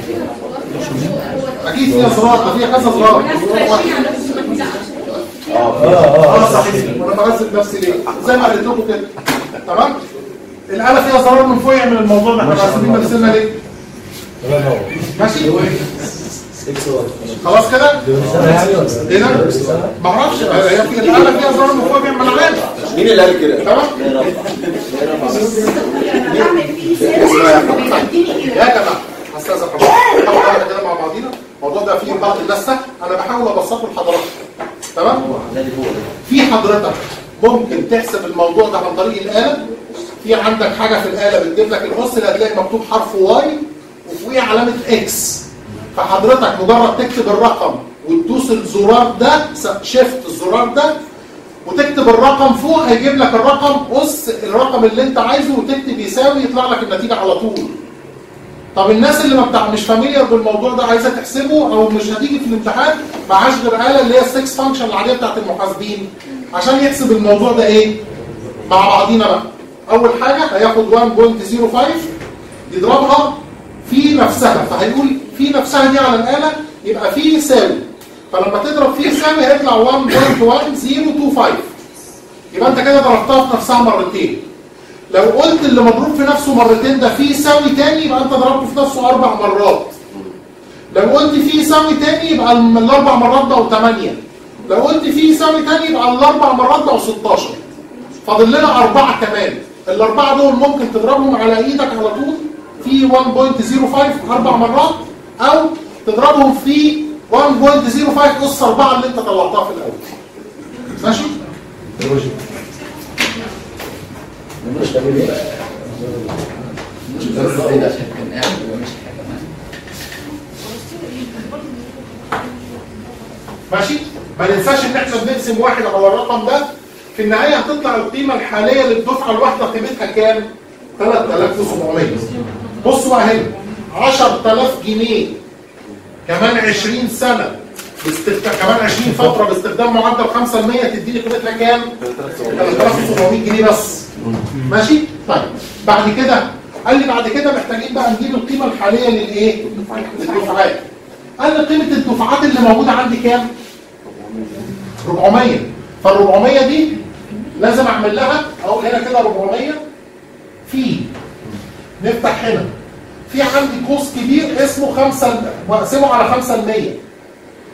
اكيد فيها زرار، ده فيها كذا زرار. اه اه صحيح. وانا بغذب نفسي ليه؟ زي ما قلت لكم كده. تمام؟ الآلة فيها زرار من فوق يعمل الموضوع ده. احنا مرسمين مرسمنا ليه؟ ماشي؟ خلاص كده؟ ايه ده؟ ما اعرفش. هي في الآلة فيها زرار من فوق بيعمل علامة. مين اللي قال كده؟ تمام؟ يا جماعه استاذ حضرتك نحاول كده مع بعضينا. الموضوع ده فيه بعض الناس سهل، انا بحاول ابسطه لحضرتك. تمام؟ في حضرتك ممكن تحسب الموضوع ده عن طريق الآلة. في عندك حاجه في الآلة بتجيب لك النص اللي هتلاقي مكتوب حرف واي وفوقيه علامه اكس. فحضرتك مجرد تكتب الرقم وتدوس الزرار ده شيفت الزرار ده وتكتب الرقم فوق هيجيب لك الرقم اس الرقم اللي انت عايزه وتكتب يساوي يطلع لك النتيجه على طول. طب الناس اللي ما بتاع مش فاميليار بالموضوع ده عايزه تحسبه او مش هتيجي في الامتحان معاش غير آلة اللي هي السكس فانكشن العاديه بتاعت المحاسبين عشان يحسب الموضوع ده ايه؟ مع بعضينا بقى. اول حاجه هياخد واحد بوينت زيرو خمسة يضربها في نفسها فهيقول في نفسها دي على الآلة يبقى في يساوي. فلما تضرب في يساوي هيطلع واحد بوينت واحد زيرو اتنين خمسة. يبقى انت كده ضربتها في نفسها مرتين. لو قلت اللي مضروب في نفسه مرتين ده في يساوي تاني يبقى انت ضربته في نفسه اربع مرات. لو قلت في يساوي تاني يبقى الاربع مرات بقوا ثمانية. لو قلت في يساوي تاني يبقى الاربع مرات بقوا ستاشر. فاضل لنا اربعه كمان. الاربعه دول ممكن تضربهم على ايدك على طول في واحد بوينت زيرو خمسة اربع مرات او تضربهم في واحد بوينت زيرو خمسة اس اربعة اللي انت طلعتها في الاول. ماشي؟ ماشي؟ ما ننساش ان احنا بنقسم واحد على الرقم ده. في النهايه هتطلع القيمه الحاليه للدفعه الواحده قيمتها كام؟ ثلاثة آلاف وسبعمية. بصوا بقى هنا عشرة آلاف جنيه كمان عشرين سنه باستخدام كمان عشرين فتره باستخدام معدل خمسة بالمية تديني قيمتها كام؟ ثلاثة آلاف وسبعمية جنيه بس. ماشي؟ طيب بعد كده قال لي بعد كده محتاجين بقى نجيب القيمه الحاليه للايه؟ للدفعات. قال لي قيمه الدفعات اللي موجوده عندي كام؟ أربعمية. فال أربعمية دي لازم اعمل لها اقول هنا كده أربعمية في نفتح هنا في عندي قوس كبير اسمه خمسة واقسمه على خمسة بالمية.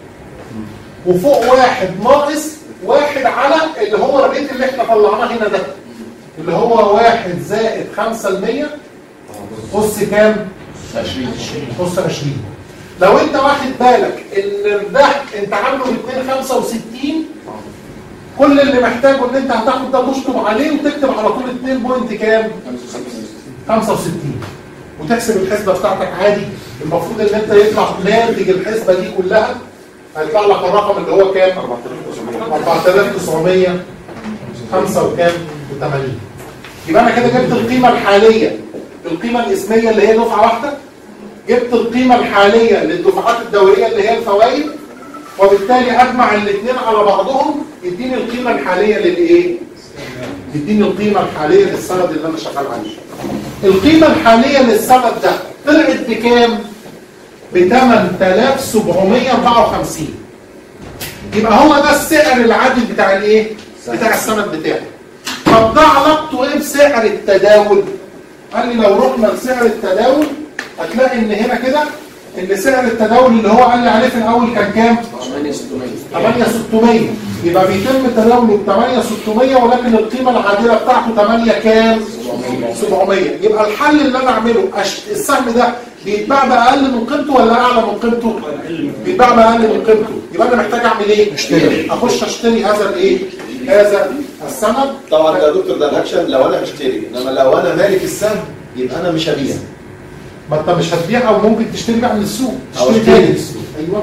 وفوق واحد ناقص واحد على اللي هو الريت اللي احنا طلعناه هنا ده اللي هو واحد زائد خمسة المية أس كام؟ عشرين أس عشرين. لو انت واخد بالك ان ده انت عامله ب اتنين خمسة وستين، كل اللي محتاجه ان انت هتاخد ده تشطب عليه وتكتب على طول اتنين بوينت كام؟ خمسة وستين وتحسب الحسبه بتاعتك عادي. المفروض ان انت يطلع ناتج الحسبه دي كلها هيطلع لك الرقم اللي هو كام؟ أربعة آلاف وتسعمية وخمسة وكام؟ وثمانين. يبقى انا كده جبت القيمه الحاليه، القيمه الاسميه اللي هي دفعه واحده، جبت القيمه الحاليه للدفعات الدوريه اللي هي الفوائد، وبالتالي اجمع الاثنين على بعضهم يديني القيمه الحاليه للايه؟ يديني القيمه الحاليه للسند اللي انا شغال عليه. القيمه الحاليه للسند ده طلعت بكام؟ ب ثمانية آلاف وسبعمية وأربعة وخمسين. يبقى هو ده السعر العادل بتاع الايه؟ بتاع السند بتاعي. طب ده علاقته ايه بسعر التداول؟ قال لي لو رحنا لسعر التداول هتلاقي ان هنا كده ان سعر التداول اللي هو قال لي عليه في الاول كان كام؟ ثمانية وستمية. ثمانية وستمية. يبقى بيتم تداوله ب ثمانية وستمية ولكن القيمه العادله بتاعته ثمانية كام؟ سبعمية. يبقى الحل اللي انا اعمله السهم ده بيتباع باقل من قيمته ولا اعلى من قيمته؟ بيتباع باقل من قيمته. يبقى انا محتاج اعمل ايه؟ اشتري. اخش اشتري هذا الايه؟ هذا السند. طبعا يا دكتور ده الاكشن لو انا هشتري، انما لو انا مالك السهم يبقى انا مش هبيع. ما انت مش هتبيع او ممكن تشتري بقى من السوق، أو تشتري اشتري. تاني. ايوه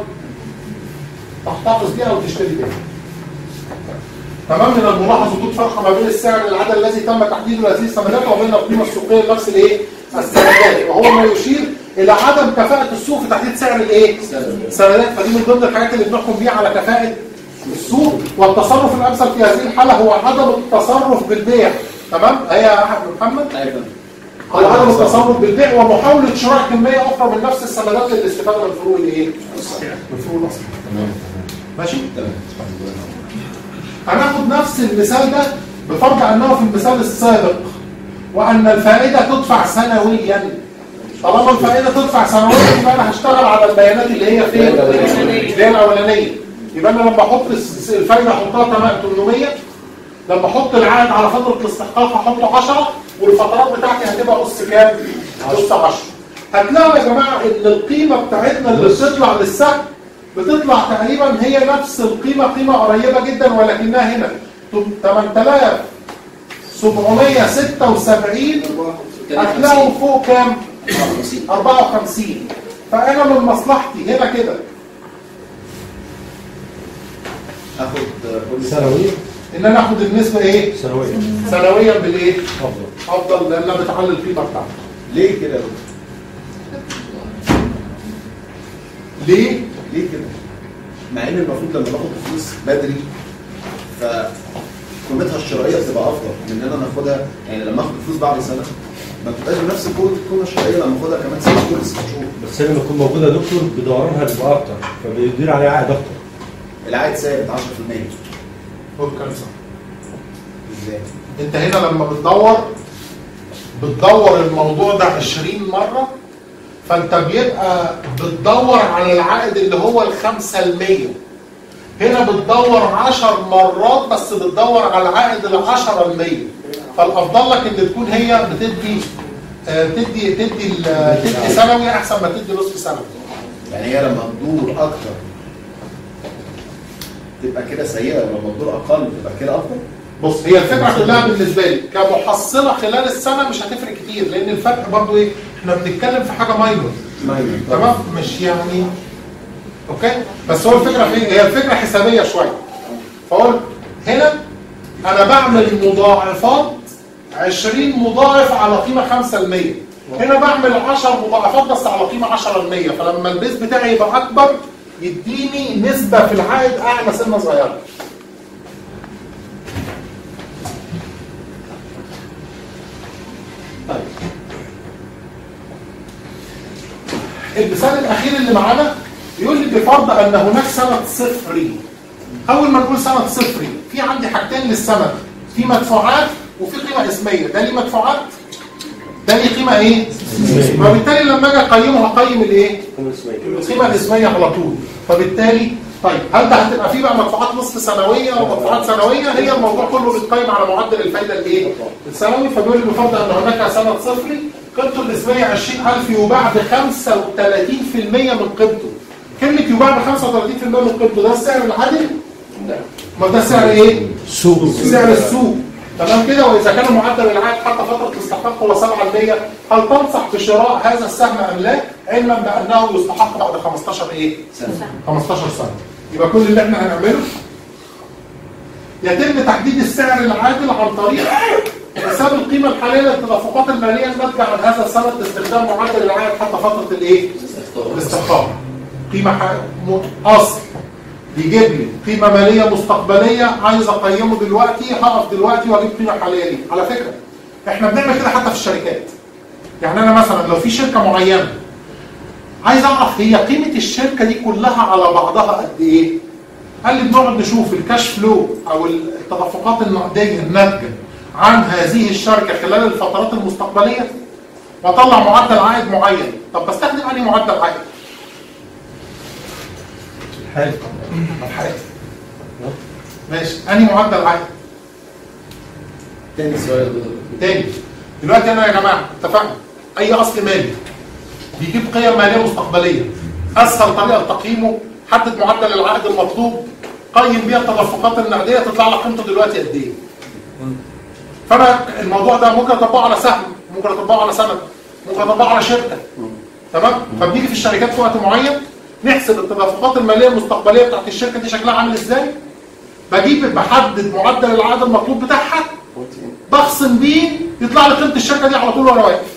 تحتفظ بيها او تشتري بيها. تمام. من الملاحظ وجود فرق ما بين السعر العادل الذي تم تحديده لهذه السندات وبين القيمه السوقيه لنفس الايه؟ السندات، وهو ما يشير الى عدم كفاءه السوق في تحديد سعر الايه؟ السندات. فدي من ضمن الحاجات اللي بنحكم بيها على كفاءه السوق. والتصرف الامثل في هذه الحاله هو عدم التصرف بالبيع. تمام؟ هي يا محمد؟ ايوه. هو عدم التصرف بالبيع ومحاوله شراء كميه اخرى من نفس السندات للاستفاده من فروق الايه؟ من فروق الاصل. ماشي؟ تمام. هناخد نفس المثال ده بفرض انه في المثال السابق وان الفائده تدفع سنويا. طالما الفائده تدفع سنويا يبقى انا هشتغل على البيانات اللي هي فين؟ اللي هي الاولانيه. يبقى انا لما احط الفائده احطها ثمانمية، لما احط العائد على فتره الاستحقاق هحطه عشرة، والفترات بتاعتي هتبقى اس كام؟ اس عشرة. هتلاقوا يا جماعه ان القيمه بتاعتنا اللي بتطلع للسهم بتطلع تقريبا هي نفس القيمه، قيمه قريبه جدا، ولكنها هنا ثمانية آلاف وسبعمية وستة وسبعين هتلاقوا فوق كام؟ أربعة وخمسين. فانا من مصلحتي هنا كده اخد سنويا ان انا اخد النسبه ايه؟ سنويا سنويا بالايه؟ افضل افضل لانها بتعلي القيمه بتاعتها. ليه كده يا دكتور؟ ليه؟ ليه كده؟ مع ان المفروض لما باخد فلوس بدري فقيمتها الشرائيه بتبقى افضل من ان انا ناخدها، يعني لما اخد فلوس بعد سنه ما بتبقاش بنفس القيمه الشرائيه لما اخدها كمان ست شهور ست شهور. بس لما تكون موجوده يا دكتور بدورانها بيبقى اكتر فبيدير عليها عائد اكتر. العائد ثابت عشرة في المية. هو الكلام صح. ازاي؟ انت هنا لما بتدور بتدور الموضوع ده عشرين مره، فانت بيبقى بتدور على العائد اللي هو الخمسة المية. هنا بتدور عشر مرات بس بتدور على العائد العشرة المية. فالافضل لك ان تكون هي بتدي آه تدي تدي تدي سنوي احسن ما تدي نصف سنوي. يعني هي لما تدور اكتر تبقى كده سيئه، ولما تدور اقل تبقى كده افضل. بص، هي الفكره كلها بالنسبه لي كمحصله خلال السنه مش هتفرق كتير، لان الفرق برضو ايه؟ احنا بنتكلم في حاجه ماينور. ماينور تمام؟ مش يعني اوكي؟ بس هو الفكره في ايه؟ هي الفكره حسابيه شويه. فاقول هنا انا بعمل مضاعفات عشرين مضاعف على قيمه خمسة بالمية. هنا بعمل عشر مضاعفات بس على قيمه عشرة بالمية، فلما البيز بتاعي يبقى اكبر يديني نسبه في العائد اعلى سنه صغيره. طيب المثال الاخير اللي معانا يقول لي بفرض ان هناك سند صفري. اول ما نقول سند صفري في عندي حاجتين للسند، في مدفوعات وفي قيمه اسميه. ده ليه مدفوعات تاني قيمه ايه؟ فبالتالي لما اجي اقيمه هقيم الايه؟ القيمه الاسميه على طول. فبالتالي طيب هل ده هتبقى فيه بقى مدفوعات نصف سنويه ومدفوعات سنويه؟ هي الموضوع كله بيتقيم على معدل الفايده الايه؟ السنوي. فبيقول لي بفرض ان هناك سند صفري قيمته الاسميه عشرين ألف يباع ب خمسة وثلاثين بالمئة من قيمته. كلمه يباع ب خمسة وثلاثين بالمئة من قيمته ده السعر العادل؟ لا. ما ده سعر ايه؟ سوق. سعر السوق. تمام كده. واذا كان معدل العائد حتى فتره الاستحقاق هو سبعة بالمئة، هل تنصح بشراء هذا السهم ام لا؟ علما بانه يستحق بعد خمستاشر ايه؟ سنه. خمستاشر سنه. يبقى كل اللي احنا هنعمله يتم تحديد السعر العادل عن طريق حساب القيمه الحاليه للتدفقات الماليه الناتجه عن هذا السند باستخدام معدل العائد حتى فتره الايه؟ الاستحقاق. قيمه اصل يجيب لي قيمه ماليه مستقبليه عايز اقيمه دلوقتي، هقف دلوقتي واجيب قيمه حاليه ليه. على فكره احنا بنعمل كده حتى في الشركات. يعني انا مثلا لو في شركه معينه عايز اعرف هي قيمه الشركه دي كلها على بعضها قد ايه؟ قال لي بنقعد نشوف الكاش فلو او التدفقات النقديه الناتجه عن هذه الشركه خلال الفترات المستقبليه واطلع معدل عائد معين. طب بستخدم انهي معدل عائد؟ حلو. الحالي. ماشي. انهي معدل عائد؟ تاني سؤال. تاني. دلوقتي انا يا جماعه اتفقنا اي اصل مالي بيجيب قيم ماليه مستقبليه. اسهل طريقه لتقييمه حدد معدل العائد المطلوب، قيم بيها التدفقات النقديه تطلع لك قيمته دلوقتي قد ايه. فانا الموضوع ده ممكن اطبقه على سهم، ممكن اطبقه على سند، ممكن اطبقه على شركه. تمام؟ فبنيجي في الشركات في وقت معين نحسب التدفقات الماليه المستقبليه بتاعت الشركه دي شكلها عامل ازاي؟ بجيب بحدد معدل العائد المطلوب بتاعها، بخصم بيه يطلع لي قيمه الشركه دي على طول وانا واقف.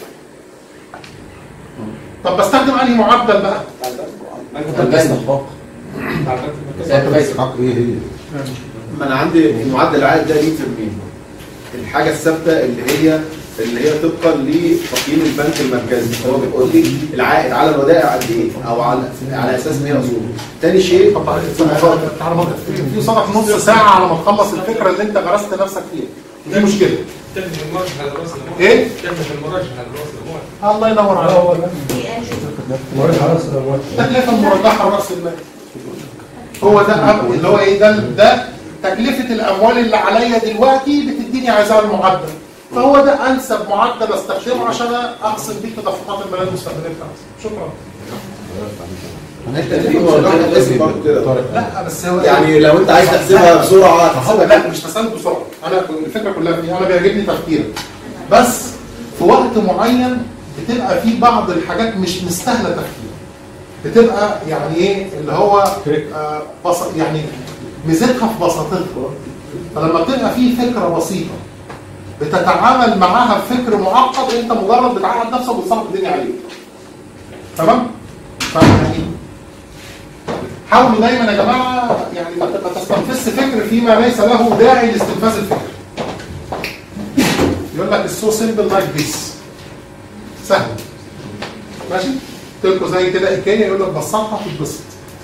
طب بستخدم انهي معدل بقى؟ الاستحقاق. الاستحقاق ايه هي؟ ما انا عندي معدل العائد ده ليه ترمين. الحاجه الثابته اللي هي اللي هي طبقا لتقييم البنك المركزي، هو بيقول لي العائد على الودائع قد ايه او على على اساس ان هي اصول. ثاني شيء في صدق نص ساعه على ما تخلص الفكره اللي انت غرست نفسك فيها. دي مشكله. تكلفه المراجعه على راس المال. ايه؟ تكلفه المراجعه على راس المال. الله ينور عليك. مراجعه على راس الاموال. تكلفه المرجحه على راس المال. هو ده اللي هو ايه؟ ده ده تكلفه الاموال اللي عليا دلوقتي بتديني عايزها المعدل. فهو ده انسب معدل استخدمه عشان اقسم بيه تدفقات الماليه المستقبليه بتاعتي. شكرا. انت في مرجحه لازم برضه كده. لا بس هو يعني لو انت عايز تحسبها بسرعه هو لا مش مساله بسرعه. انا الفكره كلها في انا بيعجبني تفكيرك. بس في وقت معين بتبقى في بعض الحاجات مش مستاهله تفكير. بتبقى يعني ايه اللي هو آه بص يعني ميزتها في بساطتها. فلما بتبقى في فكره بسيطه بتتعامل معاها بفكر معقد، انت مجرد بتعقد نفسك وبتصرف الدنيا عليك. تمام؟ فيعني حاولوا دايما يا جماعه يعني ما تستنفذش فكر فيما ليس له داعي لاستنفاذ الفكر. يقول لك السو سيمبل لايك ذيس. سهل. ماشي؟ قلت لكم زي كده ايكيا يقول لك بسطها تتبسط.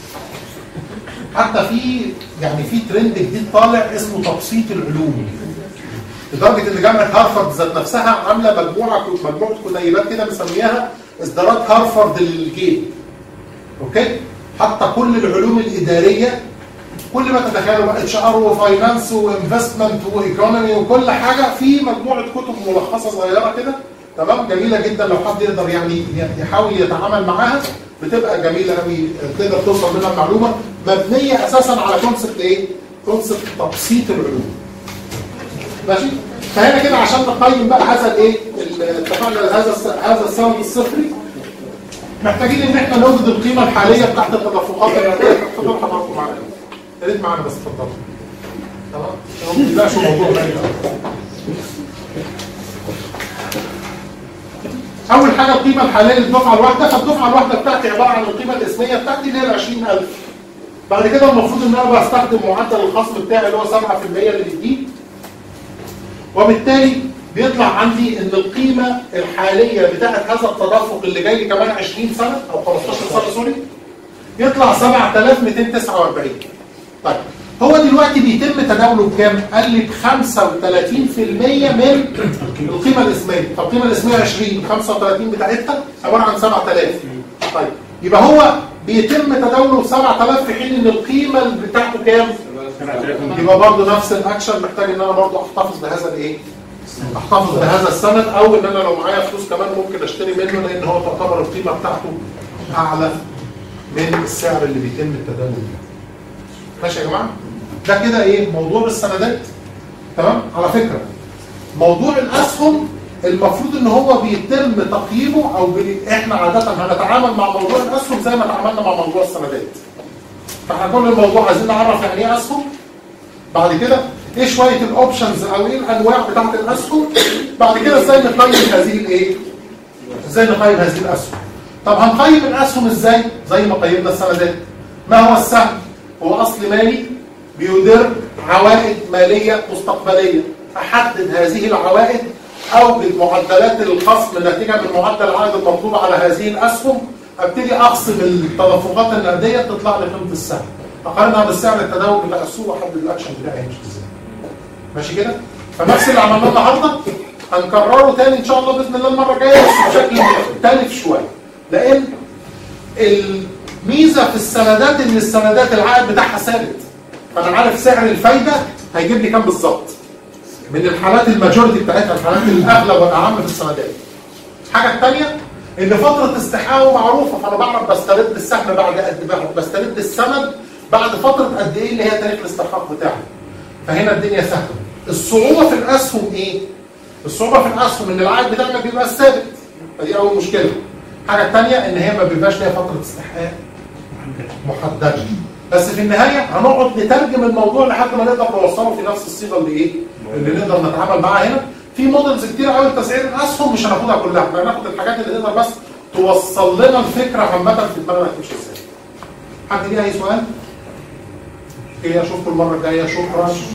حتى في يعني في ترند جديد طالع اسمه تبسيط العلوم. لدرجه ان جامعه هارفارد ذات نفسها عامله مجموعه مجموعه كتيبات كده مسمياها اصدارات هارفارد للجيل. اوكي؟ حتى كل العلوم الاداريه كل ما تتخيلوا بقى اتش ار وفاينانس وانفستمنت وايكونومي وكل حاجه في مجموعه كتب ملخصه صغيره كده. تمام؟ جميله جدا لو حد يقدر يعني يحاول يتعامل معاها بتبقى جميله قوي، تقدر توصل منها المعلومه مبنيه اساسا على كونسبت ايه؟ كونسبت تبسيط العلوم. ماشي؟ فهنا كده عشان نقيم بقى هذا الايه؟ اتفقنا هذا هذا السهم الصفري محتاجين ان احنا نوجد القيمه الحاليه بتاعت التدفقات النقديه. اتفضلوا حضراتكم معانا. يا ريت معانا بس اتفضلوا. تمام؟ ما تبقاش الموضوع ده. اول حاجه القيمه الحاليه للدفعه الواحده، فالدفعه الواحده بتاعتي عباره عن القيمه الاسميه بتاعتي اللي هي ال عشرين ألف. بعد كده المفروض ان انا بستخدم معدل الخصم بتاعي اللي هو سبعة بالمئة اللي بيديه. وبالتالي بيطلع عندي ان القيمه الحاليه بتاعت هذا التدفق اللي جاي لي كمان عشرين سنه او خمستاشر سنه سوري يطلع سبعة آلاف ومئتين وتسعة وأربعين. طيب هو دلوقتي بيتم تداوله بكام؟ قال لي ب خمسة وثلاثين بالمية من القيمه الاسميه، طب القيمه الاسميه عشرين، خمسة وثلاثين بتاعتها عباره عن سبعة آلاف. طيب يبقى هو بيتم تداوله ب سبعة آلاف في حين ان القيمه بتاعته كام؟ يبقى برضه نفس الاكشن محتاج ان انا برضه احتفظ بهذا الايه؟ احتفظ بهذا السند، او ان انا لو معايا فلوس كمان ممكن اشتري منه لان هو تعتبر القيمه بتاعته اعلى من السعر اللي بيتم التداول بيه. ماشي يا جماعه؟ ده كده ايه؟ موضوع السندات. تمام؟ على فكره موضوع الاسهم المفروض ان هو بيتم تقييمه او بي... احنا عاده هنتعامل مع موضوع الاسهم زي ما تعاملنا مع موضوع السندات. فاحنا كل الموضوع عايزين نعرف يعني ايه اسهم، بعد كده ايه شويه الاوبشنز او ايه الانواع بتاعت الاسهم، بعد كده ازاي نقيم هذه الايه؟ ازاي نقيم هذه الاسهم؟ طب هنقيم الاسهم ازاي؟ زي ما قيمنا السندات. ما هو السهم؟ هو اصل مالي بيدر عوائد ماليه مستقبليه، احدد هذه العوائد اوجد معدلات الخصم ناتجه من معدل العائد المطلوب على هذه الاسهم، ابتدي اقسم التدفقات النقديه تطلع لي قيمه السهم، اقارنها بالسعر التداول بتاع السوق واحدد الاكشن بتاعي هيمشي ازاي. ماشي كده؟ فنفس اللي عملناه النهارده هنكرره تاني ان شاء الله باذن الله المره الجايه بس بشكل مختلف شويه. لان الميزه في السندات ان السندات العائد بتاعها ثابت. فانا عارف سعر الفايده هيجيب لي كام بالظبط. من الحالات الماجورتي بتاعتها الحالات الاغلب والاعم في السندات. الحاجه الثانيه ان فتره استحقاقه معروفه، فانا بعرف بسترد السهم بعد قد ايه، بسترد السند بعد فتره قد ايه اللي هي تاريخ الاستحقاق بتاعه. فهنا الدنيا سهله. الصعوبه في الاسهم ايه؟ الصعوبه في الاسهم ان العائد بتاعنا بيبقى ثابت، فدي اول مشكله. الحاجه الثانيه ان هي ما بيبقاش ليها فتره استحقاق محدده. بس في النهايه هنقعد نترجم الموضوع لحد ما نقدر نوصله في نفس الصيغه اللي ايه؟ اللي نقدر نتعامل معاها هنا. في مودلز كتير قوي لتسعير الاسهم مش هناخدها كلها، احنا هناخد الحاجات اللي نقدر بس توصل لنا الفكره عامه في دماغنا هتمشي ازاي. حد ليه اي سؤال؟ اوكي اشوفكم المره الجايه، شكرا.